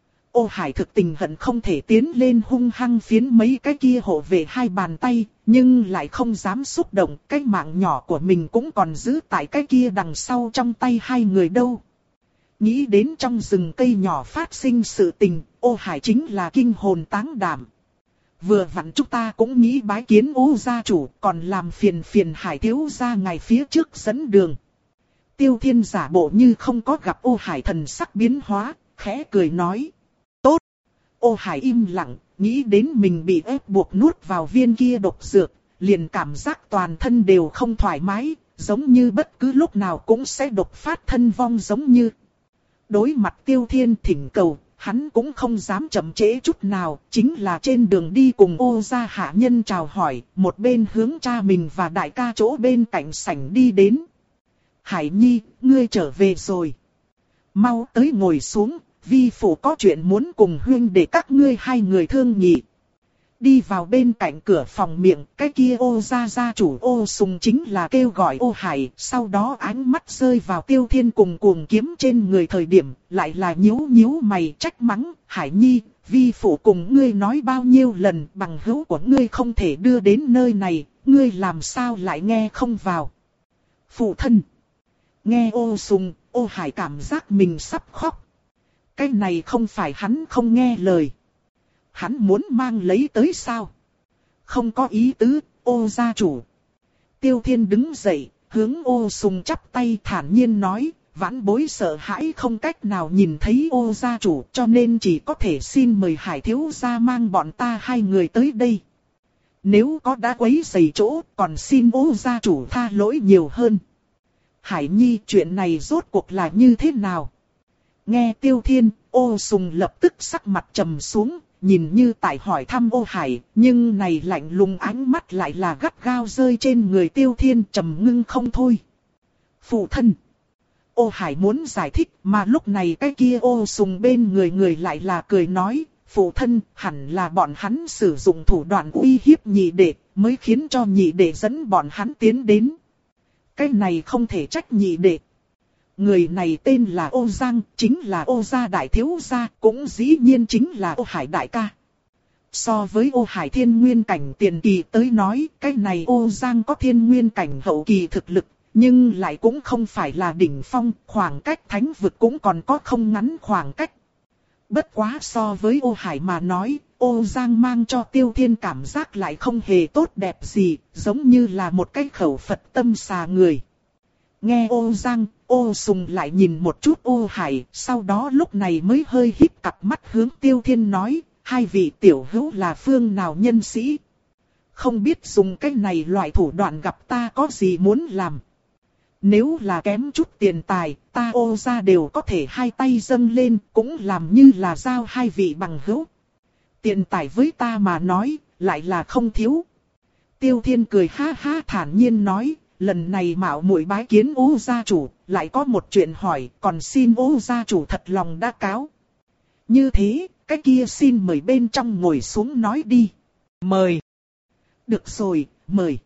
Speaker 1: Ô Hải thực tình hận không thể tiến lên hung hăng phiến mấy cái kia hộ vệ hai bàn tay, nhưng lại không dám xúc động, cái mạng nhỏ của mình cũng còn giữ tại cái kia đằng sau trong tay hai người đâu. Nghĩ đến trong rừng cây nhỏ phát sinh sự tình, Ô Hải chính là kinh hồn táng đảm. Vừa vặn chúng ta cũng nghĩ bái kiến Ô gia chủ, còn làm phiền phiền Hải thiếu gia ngày phía trước dẫn đường. Tiêu Thiên giả bộ như không có gặp Ô Hải thần sắc biến hóa, khẽ cười nói. Tốt. Ô Hải im lặng, nghĩ đến mình bị ép buộc nuốt vào viên kia độc dược, liền cảm giác toàn thân đều không thoải mái, giống như bất cứ lúc nào cũng sẽ đột phát thân vong giống như. Đối mặt Tiêu Thiên thỉnh cầu, hắn cũng không dám chậm trễ chút nào, chính là trên đường đi cùng Ô gia hạ nhân chào hỏi, một bên hướng cha mình và đại ca chỗ bên cạnh sảnh đi đến. Hải Nhi, ngươi trở về rồi. Mau tới ngồi xuống, vi phụ có chuyện muốn cùng huynh để các ngươi hai người thương nghị. Đi vào bên cạnh cửa phòng miệng, cái kia Ô gia gia chủ Ô Sùng chính là kêu gọi Ô Hải, sau đó ánh mắt rơi vào Tiêu Thiên cùng cuồng kiếm trên người thời điểm, lại là nhíu nhíu mày trách mắng, Hải Nhi, vi phụ cùng ngươi nói bao nhiêu lần bằng hữu của ngươi không thể đưa đến nơi này, ngươi làm sao lại nghe không vào. Phụ thân. Nghe Ô Sùng, Ô Hải cảm giác mình sắp khóc. Cái này không phải hắn không nghe lời. Hắn muốn mang lấy tới sao? Không có ý tứ, Ô gia chủ. Tiêu Thiên đứng dậy, hướng Ô Sùng chắp tay thản nhiên nói, vãn bối sợ hãi không cách nào nhìn thấy Ô gia chủ, cho nên chỉ có thể xin mời Hải thiếu gia mang bọn ta hai người tới đây. Nếu có đã quấy rầy chỗ, còn xin Ô gia chủ tha lỗi nhiều hơn. Hải Nhi, chuyện này rốt cuộc là như thế nào? Nghe Tiêu Thiên, Ô Sùng lập tức sắc mặt trầm xuống, nhìn như tại hỏi thăm Ô Hải, nhưng này lạnh lùng ánh mắt lại là gắt gao rơi trên người Tiêu Thiên, trầm ngưng không thôi. Phụ thân. Ô Hải muốn giải thích, mà lúc này cái kia Ô Sùng bên người người lại là cười nói, phụ thân, hẳn là bọn hắn sử dụng thủ đoạn uy hiếp nhị đệ, mới khiến cho nhị đệ dẫn bọn hắn tiến đến. Cái này không thể trách nhị đệ. Người này tên là Ô Giang, chính là Ô gia đại thiếu gia, cũng dĩ nhiên chính là Ô Hải đại ca. So với Ô Hải thiên nguyên cảnh tiền kỳ tới nói, cái này Ô Giang có thiên nguyên cảnh hậu kỳ thực lực, nhưng lại cũng không phải là đỉnh phong, khoảng cách thánh vực cũng còn có không ngắn khoảng cách. Bất quá so với Ô Hải mà nói, Ô Giang mang cho Tiêu Thiên cảm giác lại không hề tốt đẹp gì, giống như là một cái khẩu Phật tâm xà người. Nghe Ô Giang, Ô Sùng lại nhìn một chút Ô Hải, sau đó lúc này mới hơi híp cặp mắt hướng Tiêu Thiên nói, hai vị tiểu hữu là phương nào nhân sĩ? Không biết dùng cái này loại thủ đoạn gặp ta có gì muốn làm. Nếu là kém chút tiền tài, ta Ô gia đều có thể hai tay dâng lên, cũng làm như là giao hai vị bằng hữu. Tiền tài với ta mà nói, lại là không thiếu. Tiêu Thiên cười ha ha thản nhiên nói, lần này mạo muội bái kiến Ô gia chủ, lại có một chuyện hỏi, còn xin Ô gia chủ thật lòng đa cáo. Như thế, cái kia xin mời bên trong ngồi xuống nói đi. Mời. Được rồi, mời.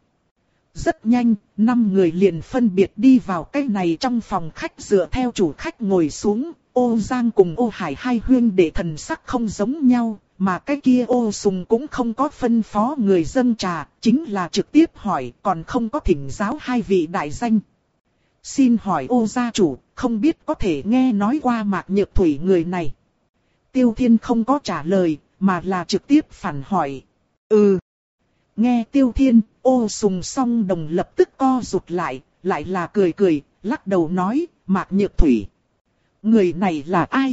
Speaker 1: Rất nhanh, năm người liền phân biệt đi vào cái này trong phòng khách dựa theo chủ khách ngồi xuống. Ô Giang cùng Ô Hải hai huyên đệ thần sắc không giống nhau, mà cái kia Ô Sùng cũng không có phân phó người dâng trà, chính là trực tiếp hỏi, còn không có thỉnh giáo hai vị đại danh. Xin hỏi Ô gia chủ, không biết có thể nghe nói qua Mạc Nhược Thủy người này. Tiêu Thiên không có trả lời, mà là trực tiếp phản hỏi. Ừ. Nghe Tiêu Thiên, Ô Sùng song đồng lập tức co rụt lại, lại là cười cười, lắc đầu nói, Mạc Nhược Thủy. Người này là ai?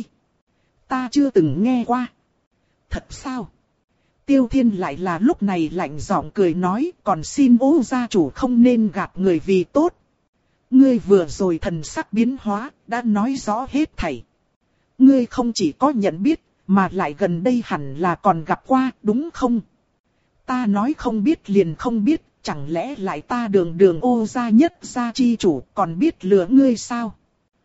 Speaker 1: Ta chưa từng nghe qua. Thật sao? Tiêu Thiên lại là lúc này lạnh giọng cười nói, còn xin Ô gia chủ không nên gạt người vì tốt. Ngươi vừa rồi thần sắc biến hóa, đã nói rõ hết thảy. Ngươi không chỉ có nhận biết, mà lại gần đây hẳn là còn gặp qua, đúng không? Ta nói không biết liền không biết, chẳng lẽ lại ta đường đường Ô gia nhất gia chi chủ, còn biết lừa ngươi sao?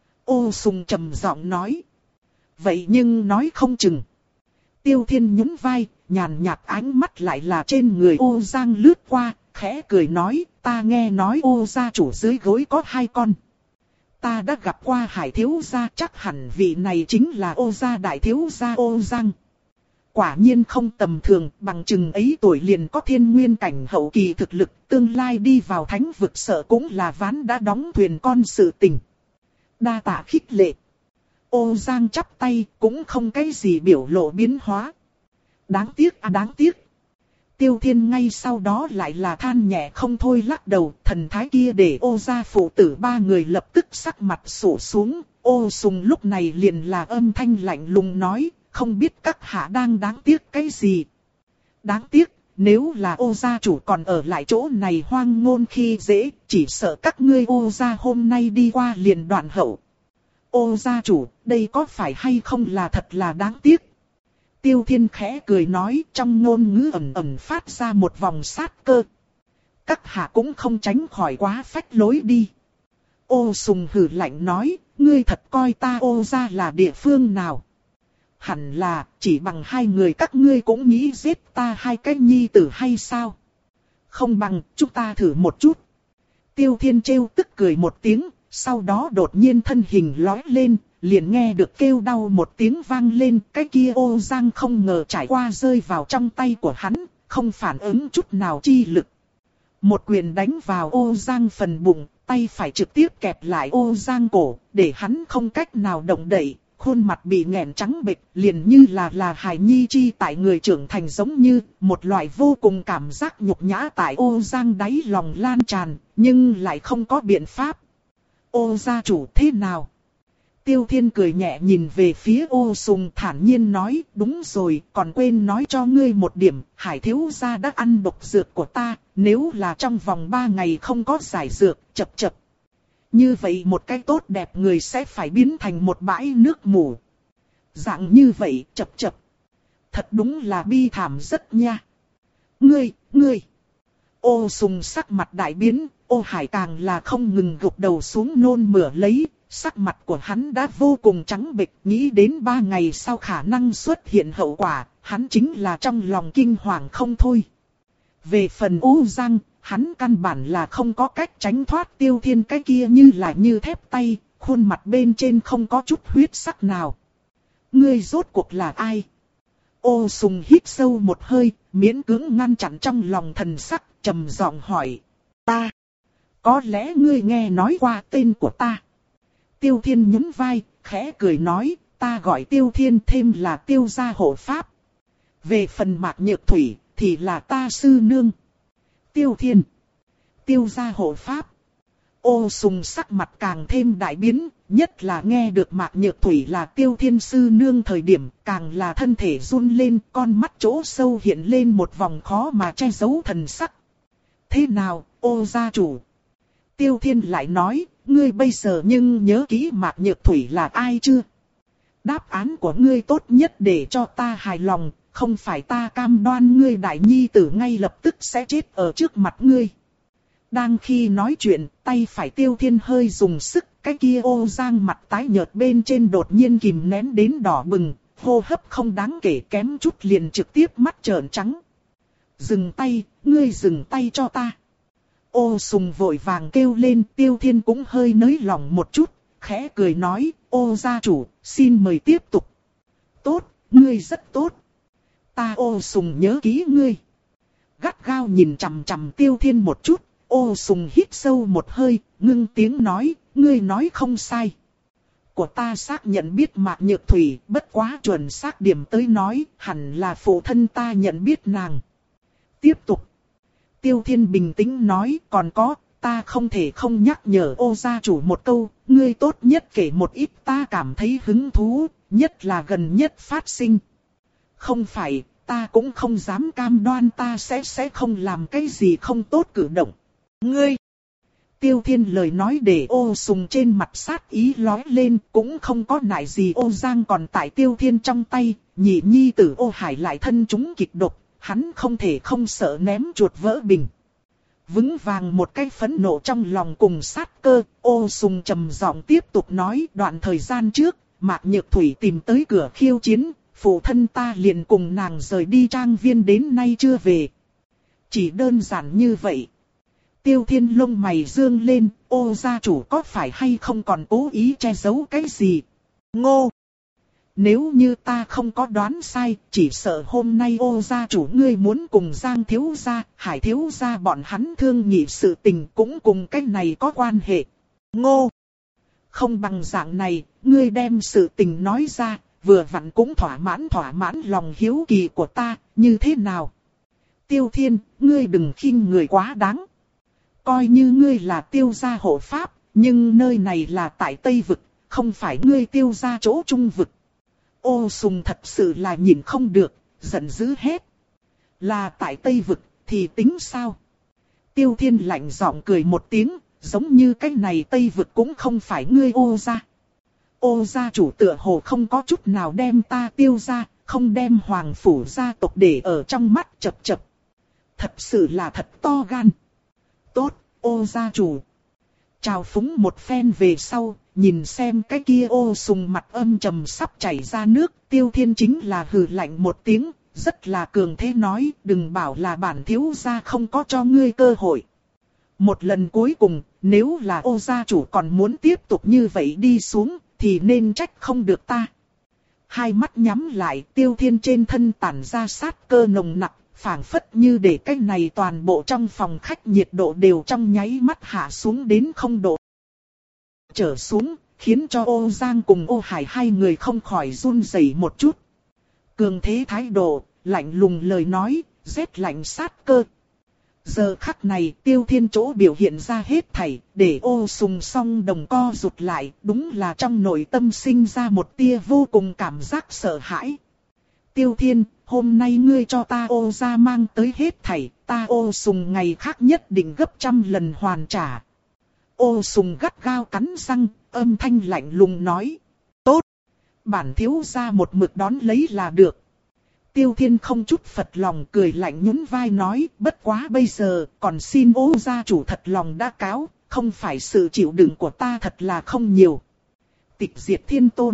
Speaker 1: Ô Sùng trầm giọng nói. Vậy nhưng nói không chừng. Tiêu Thiên nhún vai, nhàn nhạt ánh mắt lại là trên người Ô Giang lướt qua, khẽ cười nói, ta nghe nói Ô gia chủ dưới gối có hai con. Ta đã gặp qua Hải thiếu gia, chắc hẳn vị này chính là Ô gia đại thiếu gia Ô Giang. Quả nhiên không tầm thường, bằng chừng ấy tuổi liền có thiên nguyên cảnh hậu kỳ thực lực, tương lai đi vào thánh vực sợ cũng là ván đã đóng thuyền con sự tình. Đa tạ khích lệ. Ô Giang chắp tay, cũng không cái gì biểu lộ biến hóa. Đáng tiếc à đáng tiếc. Tiêu Thiên ngay sau đó lại là than nhẹ không thôi lắc đầu, thần thái kia để Ô gia phụ tử ba người lập tức sắc mặt sụ xuống. Ô Sùng lúc này liền là âm thanh lạnh lùng nói, không biết các hạ đang đáng tiếc cái gì. Đáng tiếc, nếu là Ô gia chủ còn ở lại chỗ này hoang ngôn khi dễ, chỉ sợ các ngươi Ô gia hôm nay đi qua liền đoạn hậu. Ô gia chủ, đây có phải hay không là thật là đáng tiếc. Tiêu Thiên khẽ cười nói, trong ngôn ngữ ẩn ẩn phát ra một vòng sát cơ. Các hạ cũng không tránh khỏi quá phách lối đi. Ô Sùng hừ lạnh nói, ngươi thật coi ta Ô gia là địa phương nào? Hẳn là, chỉ bằng hai người các ngươi cũng nghĩ giết ta hai cái nhi tử hay sao? Không bằng, chúng ta thử một chút. Tiêu Thiên trêu tức cười một tiếng, sau đó đột nhiên thân hình lói lên, liền nghe được kêu đau một tiếng vang lên. Cái kia Ô Giang không ngờ trải qua rơi vào trong tay của hắn, không phản ứng chút nào chi lực. Một quyền đánh vào Ô Giang phần bụng, tay phải trực tiếp kẹp lại Ô Giang cổ, để hắn không cách nào động đậy. Khuôn mặt bị nghẹn trắng bệch, liền như là là hài nhi chi tại người trưởng thành, giống như một loại vô cùng cảm giác nhục nhã tại Ô Giang đáy lòng lan tràn, nhưng lại không có biện pháp. Ô gia chủ thế nào? Tiêu Thiên cười nhẹ nhìn về phía Ô Sùng thản nhiên nói, đúng rồi, còn quên nói cho ngươi một điểm, Hải thiếu gia đã ăn độc dược của ta, nếu là trong vòng ba ngày không có giải dược, chập chập. Như vậy một cái tốt đẹp người sẽ phải biến thành một bãi nước mù. Dạng như vậy, chập chập. Thật đúng là bi thảm rất nha. Ngươi, ngươi. Ô Sùng sắc mặt đại biến, Ô Hải càng là không ngừng gục đầu xuống nôn mửa lấy. Sắc mặt của hắn đã vô cùng trắng bệch, nghĩ đến ba ngày sau khả năng xuất hiện hậu quả, hắn chính là trong lòng kinh hoàng không thôi. Về phần Ô Giang, hắn căn bản là không có cách tránh thoát Tiêu Thiên cái kia như là như thép tay, khuôn mặt bên trên không có chút huyết sắc nào. Ngươi rốt cuộc là ai? Ô Sùng hít sâu một hơi, miễn cưỡng ngăn chặn trong lòng thần sắc, trầm giọng hỏi. Ta. Có lẽ ngươi nghe nói qua tên của ta. Tiêu Thiên nhún vai, khẽ cười nói, ta gọi Tiêu Thiên thêm là Tiêu gia hộ pháp. Về phần Mạc Nhược Thủy, thì là ta sư nương. Tiêu Thiên. Tiêu gia hộ pháp. Ô Sùng sắc mặt càng thêm đại biến, nhất là nghe được Mạc Nhược Thủy là Tiêu Thiên sư nương thời điểm, càng là thân thể run lên, con mắt chỗ sâu hiện lên một vòng khó mà che giấu thần sắc. Thế nào, Ô gia chủ? Tiêu Thiên lại nói, ngươi bây giờ nhưng nhớ kỹ Mạc Nhược Thủy là ai chưa? Đáp án của ngươi tốt nhất để cho ta hài lòng, không phải ta cam đoan ngươi đại nhi tử ngay lập tức sẽ chết ở trước mặt ngươi. Đang khi nói chuyện, tay phải Tiêu Thiên hơi dùng sức, cái kia Ô Giang mặt tái nhợt bên trên đột nhiên kìm nén đến đỏ bừng, hô hấp không đáng kể kém chút liền trực tiếp mắt trợn trắng. Dừng tay, ngươi dừng tay cho ta. Ô Sùng vội vàng kêu lên, Tiêu Thiên cũng hơi nới lòng một chút, khẽ cười nói, Ô gia chủ, xin mời tiếp tục. Tốt, ngươi rất tốt. Ta Ô Sùng nhớ kỹ ngươi. Gắt gao nhìn chằm chằm Tiêu Thiên một chút, Ô Sùng hít sâu một hơi, ngưng tiếng nói, ngươi nói không sai. Của ta xác nhận biết Mạc Nhược Thủy, bất quá chuẩn xác điểm tới nói, hẳn là phụ thân ta nhận biết nàng. Tiếp tục. Tiêu Thiên bình tĩnh nói, còn có, ta không thể không nhắc nhở Ô gia chủ một câu, ngươi tốt nhất kể một ít ta cảm thấy hứng thú, nhất là gần nhất phát sinh. Không phải, ta cũng không dám cam đoan ta sẽ sẽ không làm cái gì không tốt cử động. Ngươi! Tiêu Thiên lời nói để Ô Sùng trên mặt sát ý lói lên, cũng không có nại gì. Ô Giang còn tại Tiêu Thiên trong tay, nhị nhi tử Ô Hải lại thân chúng kịch độc, hắn không thể không sợ ném chuột vỡ bình. Vững vàng một cái phẫn nộ trong lòng cùng sát cơ, Ô Sùng trầm giọng tiếp tục nói, đoạn thời gian trước, Mạc Nhược Thủy tìm tới cửa khiêu chiến, phụ thân ta liền cùng nàng rời đi trang viên đến nay chưa về. Chỉ đơn giản như vậy. Tiêu Thiên lông mày dương lên, Ô gia chủ có phải hay không còn cố ý che giấu cái gì? Ngô! Nếu như ta không có đoán sai, chỉ sợ hôm nay Ô gia chủ ngươi muốn cùng Giang thiếu gia, Hải thiếu gia bọn hắn thương nghị sự tình cũng cùng cái này có quan hệ. Ngô! Không bằng dạng này, ngươi đem sự tình nói ra, vừa vặn cũng thỏa mãn thỏa mãn lòng hiếu kỳ của ta, như thế nào? Tiêu Thiên, ngươi đừng khinh người quá đáng. Coi như ngươi là Tiêu gia hộ pháp, nhưng nơi này là tại Tây Vực, không phải ngươi Tiêu gia chỗ Trung Vực. Ô Sùng thật sự là nhìn không được, giận dữ hết. Là tại Tây Vực, thì tính sao? Tiêu Thiên lạnh giọng cười một tiếng, giống như cái này Tây Vực cũng không phải ngươi Ô gia. Ô gia chủ tựa hồ không có chút nào đem ta Tiêu gia, không đem hoàng phủ gia tộc để ở trong mắt, chập chập. Thật sự là thật to gan. Tốt, Ô gia chủ. Chào phúng một phen về sau, nhìn xem cái kia Ô Sùng mặt âm trầm sắp chảy ra nước, Tiêu Thiên chính là hừ lạnh một tiếng, rất là cường thế nói, đừng bảo là bản thiếu gia không có cho ngươi cơ hội. Một lần cuối cùng, nếu là Ô gia chủ còn muốn tiếp tục như vậy đi xuống, thì nên trách không được ta. Hai mắt nhắm lại, Tiêu Thiên trên thân tản ra sát cơ nồng nặc, phảng phất như để cái này toàn bộ trong phòng khách nhiệt độ đều trong nháy mắt hạ xuống đến không độ trở xuống, khiến cho Ô Giang cùng Ô Hải hai người không khỏi run rẩy một chút. Cường thế thái độ, lạnh lùng lời nói, rét lạnh sát cơ. Giờ khắc này Tiêu Thiên chỗ biểu hiện ra hết thảy, để Ô Sùng song đồng co rụt lại, đúng là trong nội tâm sinh ra một tia vô cùng cảm giác sợ hãi. Tiêu Thiên, hôm nay ngươi cho ta Ô gia mang tới hết thảy, ta Ô Sùng ngày khác nhất định gấp trăm lần hoàn trả. Ô Sùng gắt gao cắn răng, âm thanh lạnh lùng nói. Tốt, bản thiếu gia một mực đón lấy là được. Tiêu Thiên không chút phật lòng cười lạnh nhún vai nói, bất quá bây giờ còn xin Ô gia chủ thật lòng đã cáo, không phải sự chịu đựng của ta thật là không nhiều. Tịch diệt thiên tôn.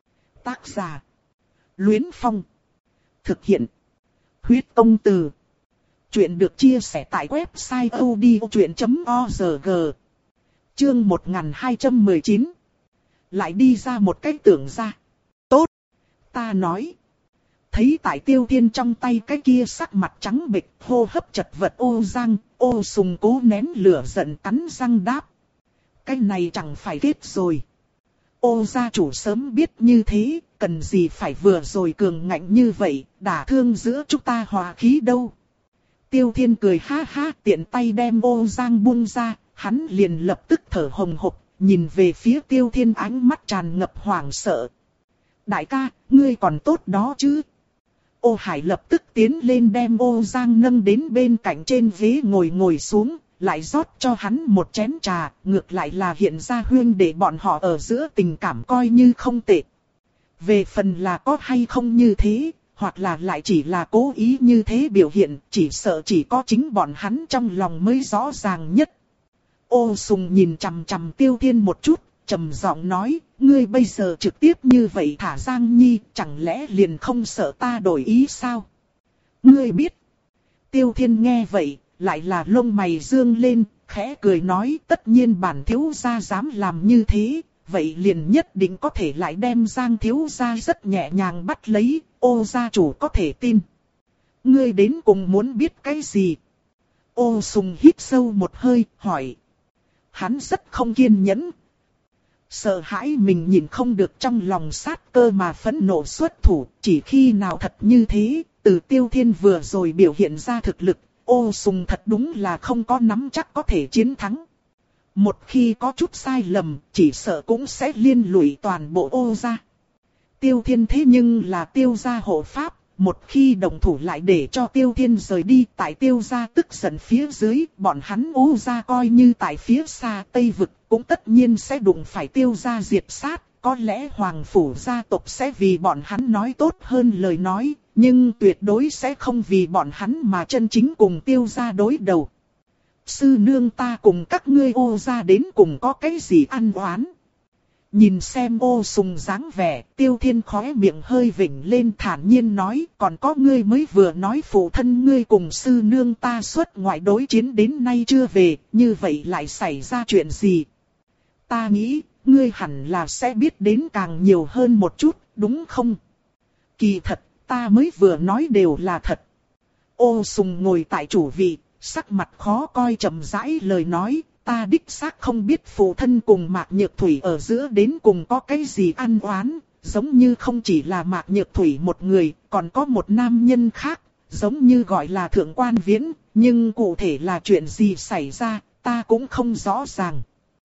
Speaker 1: Tác giả. Luyến Phong. Thực hiện. Huyết công từ. Chuyện được chia sẻ tại website odchuyện chấm org. Chương một nghìn hai trăm mười chín. Lại đi ra một cái tưởng ra. Tốt. Ta nói. Thấy tại Tiêu Thiên trong tay cái kia sắc mặt trắng bệch, hô hấp chật vật Ô Giang, Ô Sùng cố nén lửa giận cắn răng đáp. Cái này chẳng phải kết rồi. Ô gia chủ sớm biết như thế, cần gì phải vừa rồi cường ngạnh như vậy, đả thương giữa chúng ta hòa khí đâu. Tiêu Thiên cười ha ha, tiện tay đem Ô Giang buông ra, hắn liền lập tức thở hồng hộc, nhìn về phía Tiêu Thiên ánh mắt tràn ngập hoảng sợ. Đại ca, ngươi còn tốt đó chứ? Ô Hải lập tức tiến lên đem Ô Giang nâng đến bên cạnh trên ghế ngồi ngồi xuống, lại rót cho hắn một chén trà, ngược lại là hiện ra huyên để bọn họ ở giữa tình cảm coi như không tệ. Về phần là có hay không như thế, hoặc là lại chỉ là cố ý như thế biểu hiện, chỉ sợ chỉ có chính bọn hắn trong lòng mới rõ ràng nhất. Ô Sùng nhìn chằm chằm Tiêu Thiên một chút, trầm giọng nói, ngươi bây giờ trực tiếp như vậy thả Giang Nhi, chẳng lẽ liền không sợ ta đổi ý sao? Ngươi biết. Tiêu Thiên nghe vậy, lại là lông mày dương lên, khẽ cười nói, tất nhiên bản thiếu gia dám làm như thế, vậy liền nhất định có thể lại đem Giang thiếu gia rất nhẹ nhàng bắt lấy, Ô gia chủ có thể tin. Ngươi đến cùng muốn biết cái gì? Ô Sùng hít sâu một hơi, hỏi. Hắn rất không kiên nhẫn. Sợ hãi mình nhìn không được trong lòng sát cơ mà phẫn nộ xuất thủ, chỉ khi nào thật như thế, từ Tiêu Thiên vừa rồi biểu hiện ra thực lực, Ô Sùng thật đúng là không có nắm chắc có thể chiến thắng. Một khi có chút sai lầm, chỉ sợ cũng sẽ liên lụy toàn bộ Ô gia. Tiêu Thiên thế nhưng là Tiêu gia hộ pháp, một khi đồng thủ lại để cho Tiêu Thiên rời đi, tại Tiêu gia tức giận phía dưới, bọn hắn Ô gia coi như tại phía xa Tây Vực, cũng tất nhiên sẽ đụng phải Tiêu gia diệt sát, có lẽ Hoàng phủ gia tộc sẽ vì bọn hắn nói tốt hơn lời nói, nhưng tuyệt đối sẽ không vì bọn hắn mà chân chính cùng Tiêu gia đối đầu. Sư nương ta cùng các ngươi Ô gia đến cùng có cái gì ăn oán? Nhìn xem Ô Sùng dáng vẻ, Tiêu Thiên khóe miệng hơi vểnh lên thản nhiên nói, còn có ngươi mới vừa nói phụ thân ngươi cùng sư nương ta xuất ngoại đối chiến đến nay chưa về, như vậy lại xảy ra chuyện gì? Ta nghĩ, ngươi hẳn là sẽ biết đến càng nhiều hơn một chút, đúng không? Kỳ thật, ta mới vừa nói đều là thật. Ô Sùng ngồi tại chủ vị, sắc mặt khó coi chậm rãi lời nói. Ta đích xác không biết phụ thân cùng Mạc Nhược Thủy ở giữa đến cùng có cái gì ăn oán, giống như không chỉ là Mạc Nhược Thủy một người, còn có một nam nhân khác, giống như gọi là Thượng Quan Viễn, nhưng cụ thể là chuyện gì xảy ra, ta cũng không rõ ràng.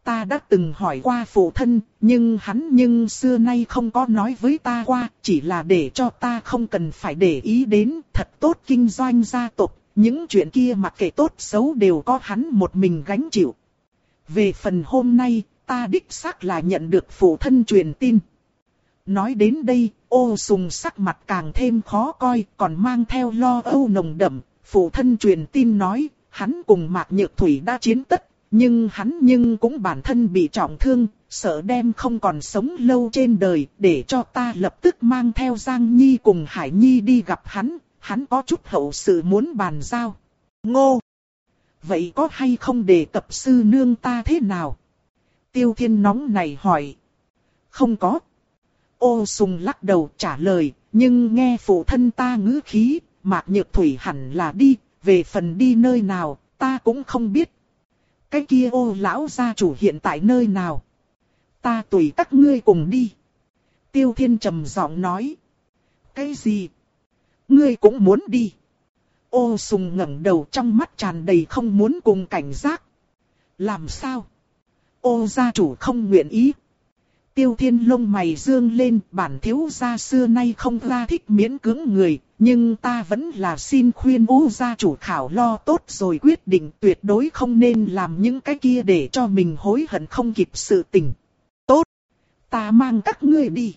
Speaker 1: ta đã từng hỏi qua phụ thân, nhưng hắn nhưng xưa nay không có nói với ta qua, chỉ là để cho ta không cần phải để ý đến, thật tốt kinh doanh gia tộc, những chuyện kia mặc kệ tốt xấu đều có hắn một mình gánh chịu. Về phần hôm nay, ta đích xác là nhận được phụ thân truyền tin. Nói đến đây, Ô Sùng sắc mặt càng thêm khó coi, còn mang theo lo âu nồng đậm. Phụ thân truyền tin nói, hắn cùng Mạc Nhược Thủy đã chiến tất, nhưng hắn nhưng cũng bản thân bị trọng thương, sợ đem không còn sống lâu trên đời, để cho ta lập tức mang theo Giang Nhi cùng Hải Nhi đi gặp hắn, hắn có chút hậu sự muốn bàn giao. Ngô! Vậy có hay không đề cập sư nương ta thế nào? Tiêu Thiên nóng này hỏi. Không có. Ô Sùng lắc đầu trả lời, nhưng nghe phụ thân ta ngữ khí, Mạc Nhược Thủy hẳn là đi, về phần đi nơi nào, ta cũng không biết. Cái kia Ô lão gia chủ hiện tại nơi nào? Ta tùy các ngươi cùng đi. Tiêu Thiên trầm giọng nói. Cái gì? Ngươi cũng muốn đi? Ô Sùng ngẩng đầu trong mắt tràn đầy không muốn cùng cảnh giác. Làm sao? Ô gia chủ không nguyện ý. Tiêu Thiên lông mày dương lên, bản thiếu gia xưa nay không ra thích miễn cưỡng người, nhưng ta vẫn là xin khuyên Ô gia chủ khảo lo tốt rồi quyết định tuyệt đối không nên làm những cái kia để cho mình hối hận không kịp sự tình. Tốt, ta mang các ngươi đi.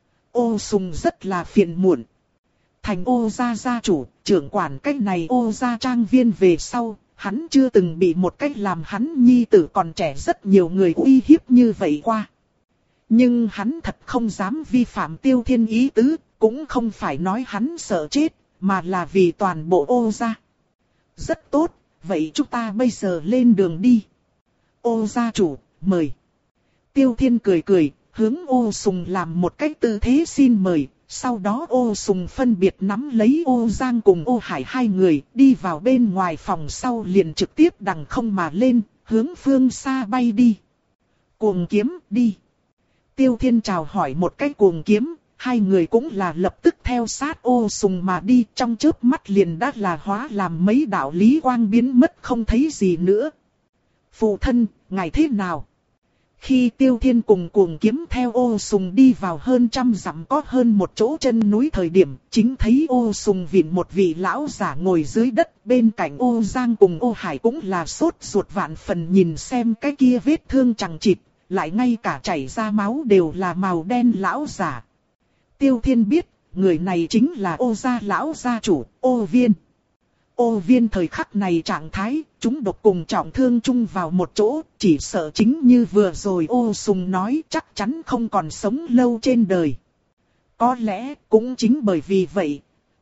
Speaker 1: Ô Sùng rất là phiền muộn. Thành Ô gia gia chủ, trưởng quản cách này Ô gia trang viên về sau, hắn chưa từng bị một cách làm hắn nhi tử còn trẻ rất nhiều người uy hiếp như vậy qua. Nhưng hắn thật không dám vi phạm Tiêu Thiên ý tứ, cũng không phải nói hắn sợ chết, mà là vì toàn bộ Ô gia. Rất tốt, vậy chúng ta bây giờ lên đường đi. Ô gia chủ, mời. Tiêu Thiên cười cười, hướng Ô Sùng làm một cách tư thế xin mời. Sau đó Ô Sùng phân biệt nắm lấy Ô Giang cùng Ô Hải hai người, đi vào bên ngoài phòng sau liền trực tiếp đằng không mà lên, hướng phương xa bay đi. Cuồng kiếm, đi. Tiêu Thiên chào hỏi một cái cuồng kiếm, hai người cũng là lập tức theo sát Ô Sùng mà đi, trong chớp mắt liền đã là hóa làm mấy đạo lý quang biến mất không thấy gì nữa. Phụ thân, ngài thế nào? Khi Tiêu Thiên cùng cuồng kiếm theo Ô Sùng đi vào hơn trăm dặm có hơn một chỗ chân núi thời điểm, chính thấy Ô Sùng vịn một vị lão giả ngồi dưới đất, bên cạnh Ô Giang cùng Ô Hải cũng là sốt ruột vạn phần nhìn xem cái kia vết thương chằng chịt, lại ngay cả chảy ra máu đều là màu đen lão giả. Tiêu Thiên biết, người này chính là Ô gia lão gia chủ, Ô Viên. Ô Viên thời khắc này trạng thái, chúng độc cùng trọng thương chung vào một chỗ, chỉ sợ chính như vừa rồi Ô Sùng nói chắc chắn không còn sống lâu trên đời. Có lẽ cũng chính bởi vì vậy,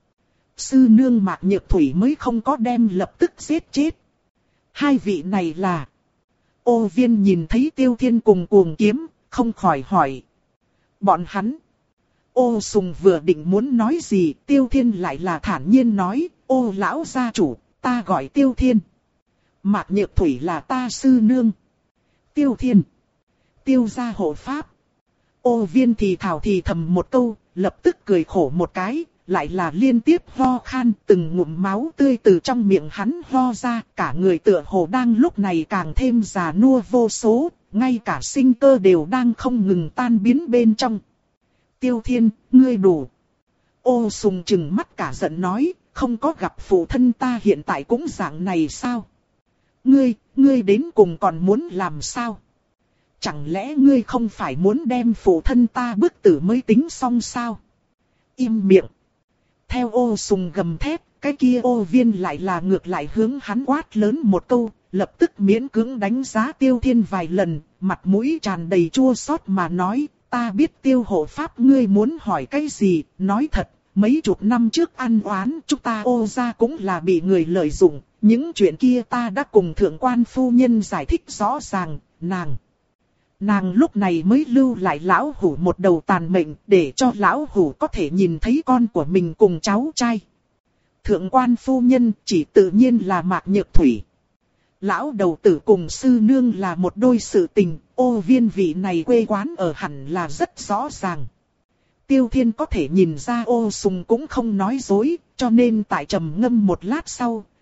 Speaker 1: sư nương Mạc Nhược Thủy mới không có đem lập tức giết chết. Hai vị này là... Ô Viên nhìn thấy Tiêu Thiên cùng cuồng kiếm, không khỏi hỏi. Bọn hắn. Ô Sùng vừa định muốn nói gì, Tiêu Thiên lại là thản nhiên nói, Ô lão gia chủ, ta gọi Tiêu Thiên. Mạc Nhược Thủy là ta sư nương. Tiêu Thiên. Tiêu gia hộ pháp. Ô Viên thì thào thì thầm một câu, lập tức cười khổ một cái, lại là liên tiếp ho khan, từng ngụm máu tươi từ trong miệng hắn ho ra, cả người tựa hồ đang lúc này càng thêm già nua vô số, ngay cả sinh cơ đều đang không ngừng tan biến bên trong. Tiêu Thiên, ngươi đủ. Ô Sùng trừng mắt cả giận nói, không có gặp phụ thân ta hiện tại cũng dạng này sao? Ngươi, ngươi đến cùng còn muốn làm sao? Chẳng lẽ ngươi không phải muốn đem phụ thân ta bức tử mới tính xong sao? Im miệng. Theo Ô Sùng gầm thét, cái kia Ô Viên lại là ngược lại hướng hắn quát lớn một câu, lập tức miễn cưỡng đánh giá Tiêu Thiên vài lần, mặt mũi tràn đầy chua xót mà nói, ta biết Tiêu hộ pháp ngươi muốn hỏi cái gì, nói thật, mấy chục năm trước ăn oán chúng ta Ô gia cũng là bị người lợi dụng, những chuyện kia ta đã cùng thượng quan phu nhân giải thích rõ ràng, nàng. Nàng lúc này mới lưu lại lão hủ một đầu tàn mệnh để cho lão hủ có thể nhìn thấy con của mình cùng cháu trai. Thượng quan phu nhân chỉ tự nhiên là Mạc Nhược Thủy. Lão đầu tử cùng sư nương là một đôi sự tình, Ô Viên vị này quê quán ở hẳn là rất rõ ràng. Tiêu Thiên có thể nhìn ra Ô Sùng cũng không nói dối, cho nên tại trầm ngâm một lát sau,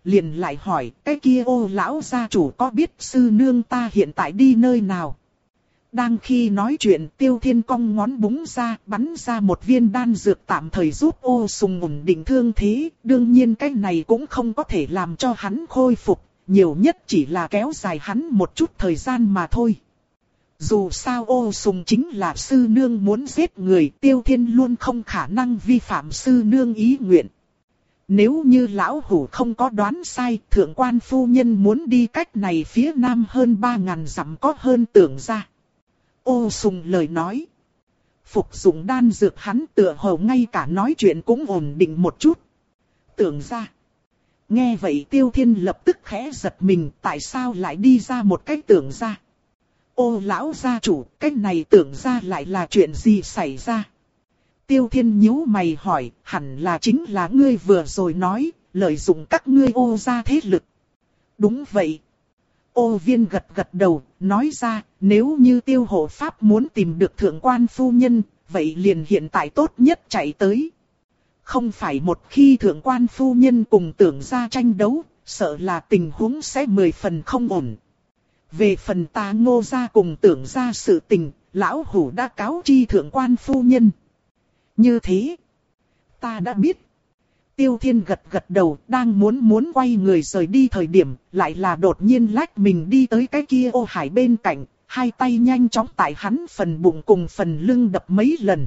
Speaker 1: liền lại hỏi, cái kia Ô lão gia chủ có biết sư nương ta hiện tại đi nơi nào? Đang khi nói chuyện, Tiêu Thiên cong ngón búng ra, bắn ra một viên đan dược tạm thời giúp Ô Sùng ổn định thương thế. Đương nhiên cái này cũng không có thể làm cho hắn khôi phục, nhiều nhất chỉ là kéo dài hắn một chút thời gian mà thôi. Dù sao Ô Sùng chính là sư nương muốn giết người, Tiêu Thiên luôn không khả năng vi phạm sư nương ý nguyện. Nếu như lão hủ không có đoán sai, thượng quan phu nhân muốn đi cách này phía nam hơn ba ngàn dặm có hơn Tưởng gia. Ô Sùng lời nói. Phục dụng đan dược hắn tựa hồ ngay cả nói chuyện cũng ổn định một chút. Tưởng gia. Nghe vậy Tiêu Thiên lập tức khẽ giật mình, tại sao lại đi ra một cái Tưởng gia? Ô lão gia chủ, cái này Tưởng gia lại là chuyện gì xảy ra? Tiêu Thiên nhíu mày hỏi, hẳn là chính là ngươi vừa rồi nói, lợi dụng các ngươi Ô gia thế lực. Đúng vậy. Ô Viên gật gật đầu, nói ra, nếu như Tiêu hộ pháp muốn tìm được thượng quan phu nhân, vậy liền hiện tại tốt nhất chạy tới. Không phải một khi thượng quan phu nhân cùng Tưởng gia tranh đấu, sợ là tình huống sẽ mười phần không ổn. Về phần ta Ngô gia cùng Tưởng gia sự tình, lão hủ đã cáo chi thượng quan phu nhân. Như thế, ta đã biết. Tiêu Thiên gật gật đầu, đang muốn muốn quay người rời đi thời điểm, lại là đột nhiên lách mình đi tới cái kia Ô Hải bên cạnh, hai tay nhanh chóng tại hắn phần bụng cùng phần lưng đập mấy lần.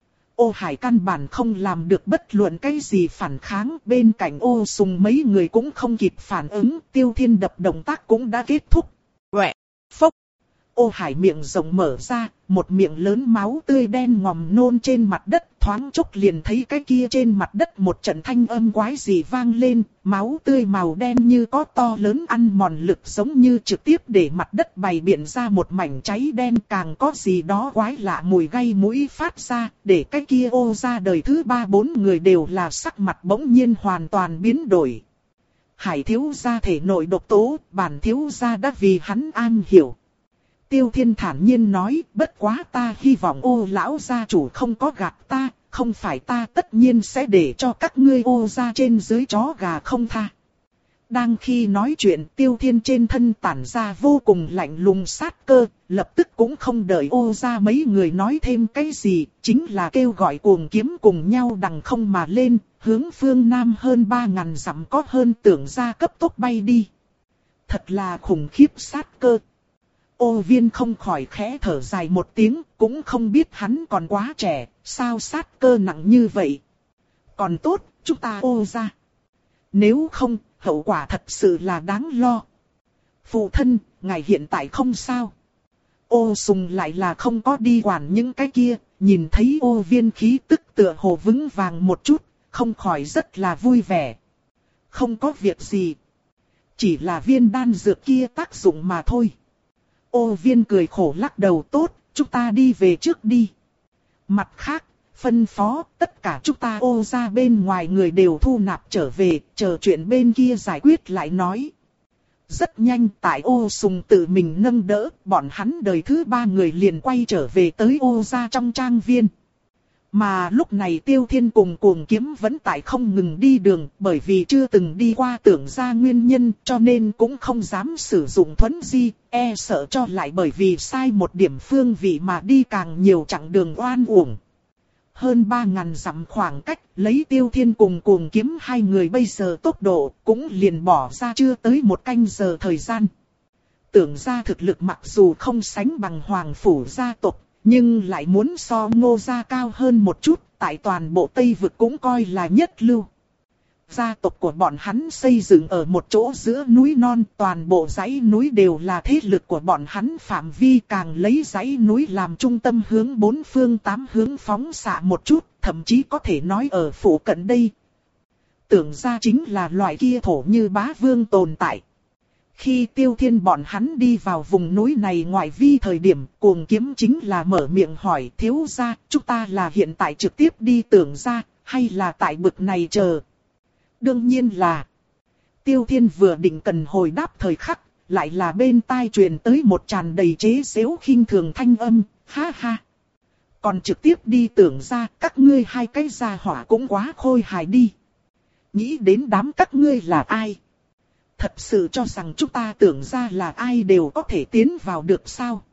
Speaker 1: Ô Hải căn bản không làm được bất luận cái gì phản kháng, bên cạnh Ô Sùng mấy người cũng không kịp phản ứng, Tiêu Thiên đập động tác cũng đã kết thúc. Quẹ, phốc. Ô Hải miệng rộng mở ra, một miệng lớn máu tươi đen ngòm nôn trên mặt đất, thoáng chốc liền thấy cái kia trên mặt đất một trận thanh âm quái gì vang lên, máu tươi màu đen như có to lớn ăn mòn lực giống như trực tiếp để mặt đất bày biện ra một mảnh cháy đen, càng có gì đó quái lạ mùi gây mũi phát ra, để cái kia Ô ra đời thứ ba bốn người đều là sắc mặt bỗng nhiên hoàn toàn biến đổi. Hải thiếu gia thể nội độc tố, bản thiếu gia đã vì hắn an hiểu. Tiêu Thiên thản nhiên nói, bất quá ta hy vọng Ô lão gia chủ không có gạt ta, không phải ta tất nhiên sẽ để cho các ngươi Ô gia trên dưới chó gà không tha. Đang khi nói chuyện, Tiêu Thiên trên thân tản ra vô cùng lạnh lùng sát cơ, lập tức cũng không đợi Ô gia mấy người nói thêm cái gì, chính là kêu gọi cuồng kiếm cùng nhau đằng không mà lên, hướng phương nam hơn ba ngàn dặm có hơn Tưởng gia cấp tốc bay đi. Thật là khủng khiếp sát cơ. Ô Viên không khỏi khẽ thở dài một tiếng, cũng không biết hắn còn quá trẻ, sao sát cơ nặng như vậy. Còn tốt, chúng ta Ô gia. Nếu không, hậu quả thật sự là đáng lo. Phụ thân, ngài hiện tại không sao. Ô Sùng lại là không có đi quản những cái kia, nhìn thấy Ô Viên khí tức tựa hồ vững vàng một chút, không khỏi rất là vui vẻ. Không có việc gì. Chỉ là viên đan dược kia tác dụng mà thôi. Ô Viên cười khổ lắc đầu, tốt, chúng ta đi về trước đi. Mặt khác, phân phó, tất cả chúng ta Ô gia bên ngoài người đều thu nạp trở về, chờ chuyện bên kia giải quyết lại nói. Rất nhanh, tại Ô Sùng tự mình nâng đỡ, bọn hắn đời thứ ba người liền quay trở về tới Ô gia trong trang viên. Mà lúc này Tiêu Thiên cùng cuồng kiếm vẫn tại không ngừng đi đường, bởi vì chưa từng đi qua Tưởng gia nguyên nhân cho nên cũng không dám sử dụng thuấn di, e sợ cho lại bởi vì sai một điểm phương vị mà đi càng nhiều chặng đường oan uổng. Hơn ba ngàn dặm khoảng cách, lấy Tiêu Thiên cùng cuồng kiếm hai người bây giờ tốc độ cũng liền bỏ ra chưa tới một canh giờ thời gian. Tưởng gia thực lực mặc dù không sánh bằng Hoàng Phủ gia tộc, nhưng lại muốn so Ngô gia cao hơn một chút, tại toàn bộ Tây Vực cũng coi là nhất lưu. Gia tộc của bọn hắn xây dựng ở một chỗ giữa núi non, toàn bộ dãy núi đều là thế lực của bọn hắn phạm vi, càng lấy dãy núi làm trung tâm hướng bốn phương tám hướng phóng xạ một chút, thậm chí có thể nói ở phủ cận đây. Tưởng gia chính là loại kia thổ như bá vương tồn tại. Khi Tiêu Thiên bọn hắn đi vào vùng núi này ngoại vi thời điểm, cuồng kiếm chính là mở miệng hỏi, thiếu gia, chúng ta là hiện tại trực tiếp đi Tưởng gia, hay là tại bực này chờ? Đương nhiên là. Tiêu Thiên vừa định cần hồi đáp thời khắc, lại là bên tai truyền tới một tràn đầy chế giễu khinh thường thanh âm, ha ha. Còn trực tiếp đi Tưởng gia, các ngươi hai cái gia hỏa cũng quá khôi hài đi. Nghĩ đến đám các ngươi là ai? Thật sự cho rằng chúng ta tưởng ra là ai đều có thể tiến vào được sao?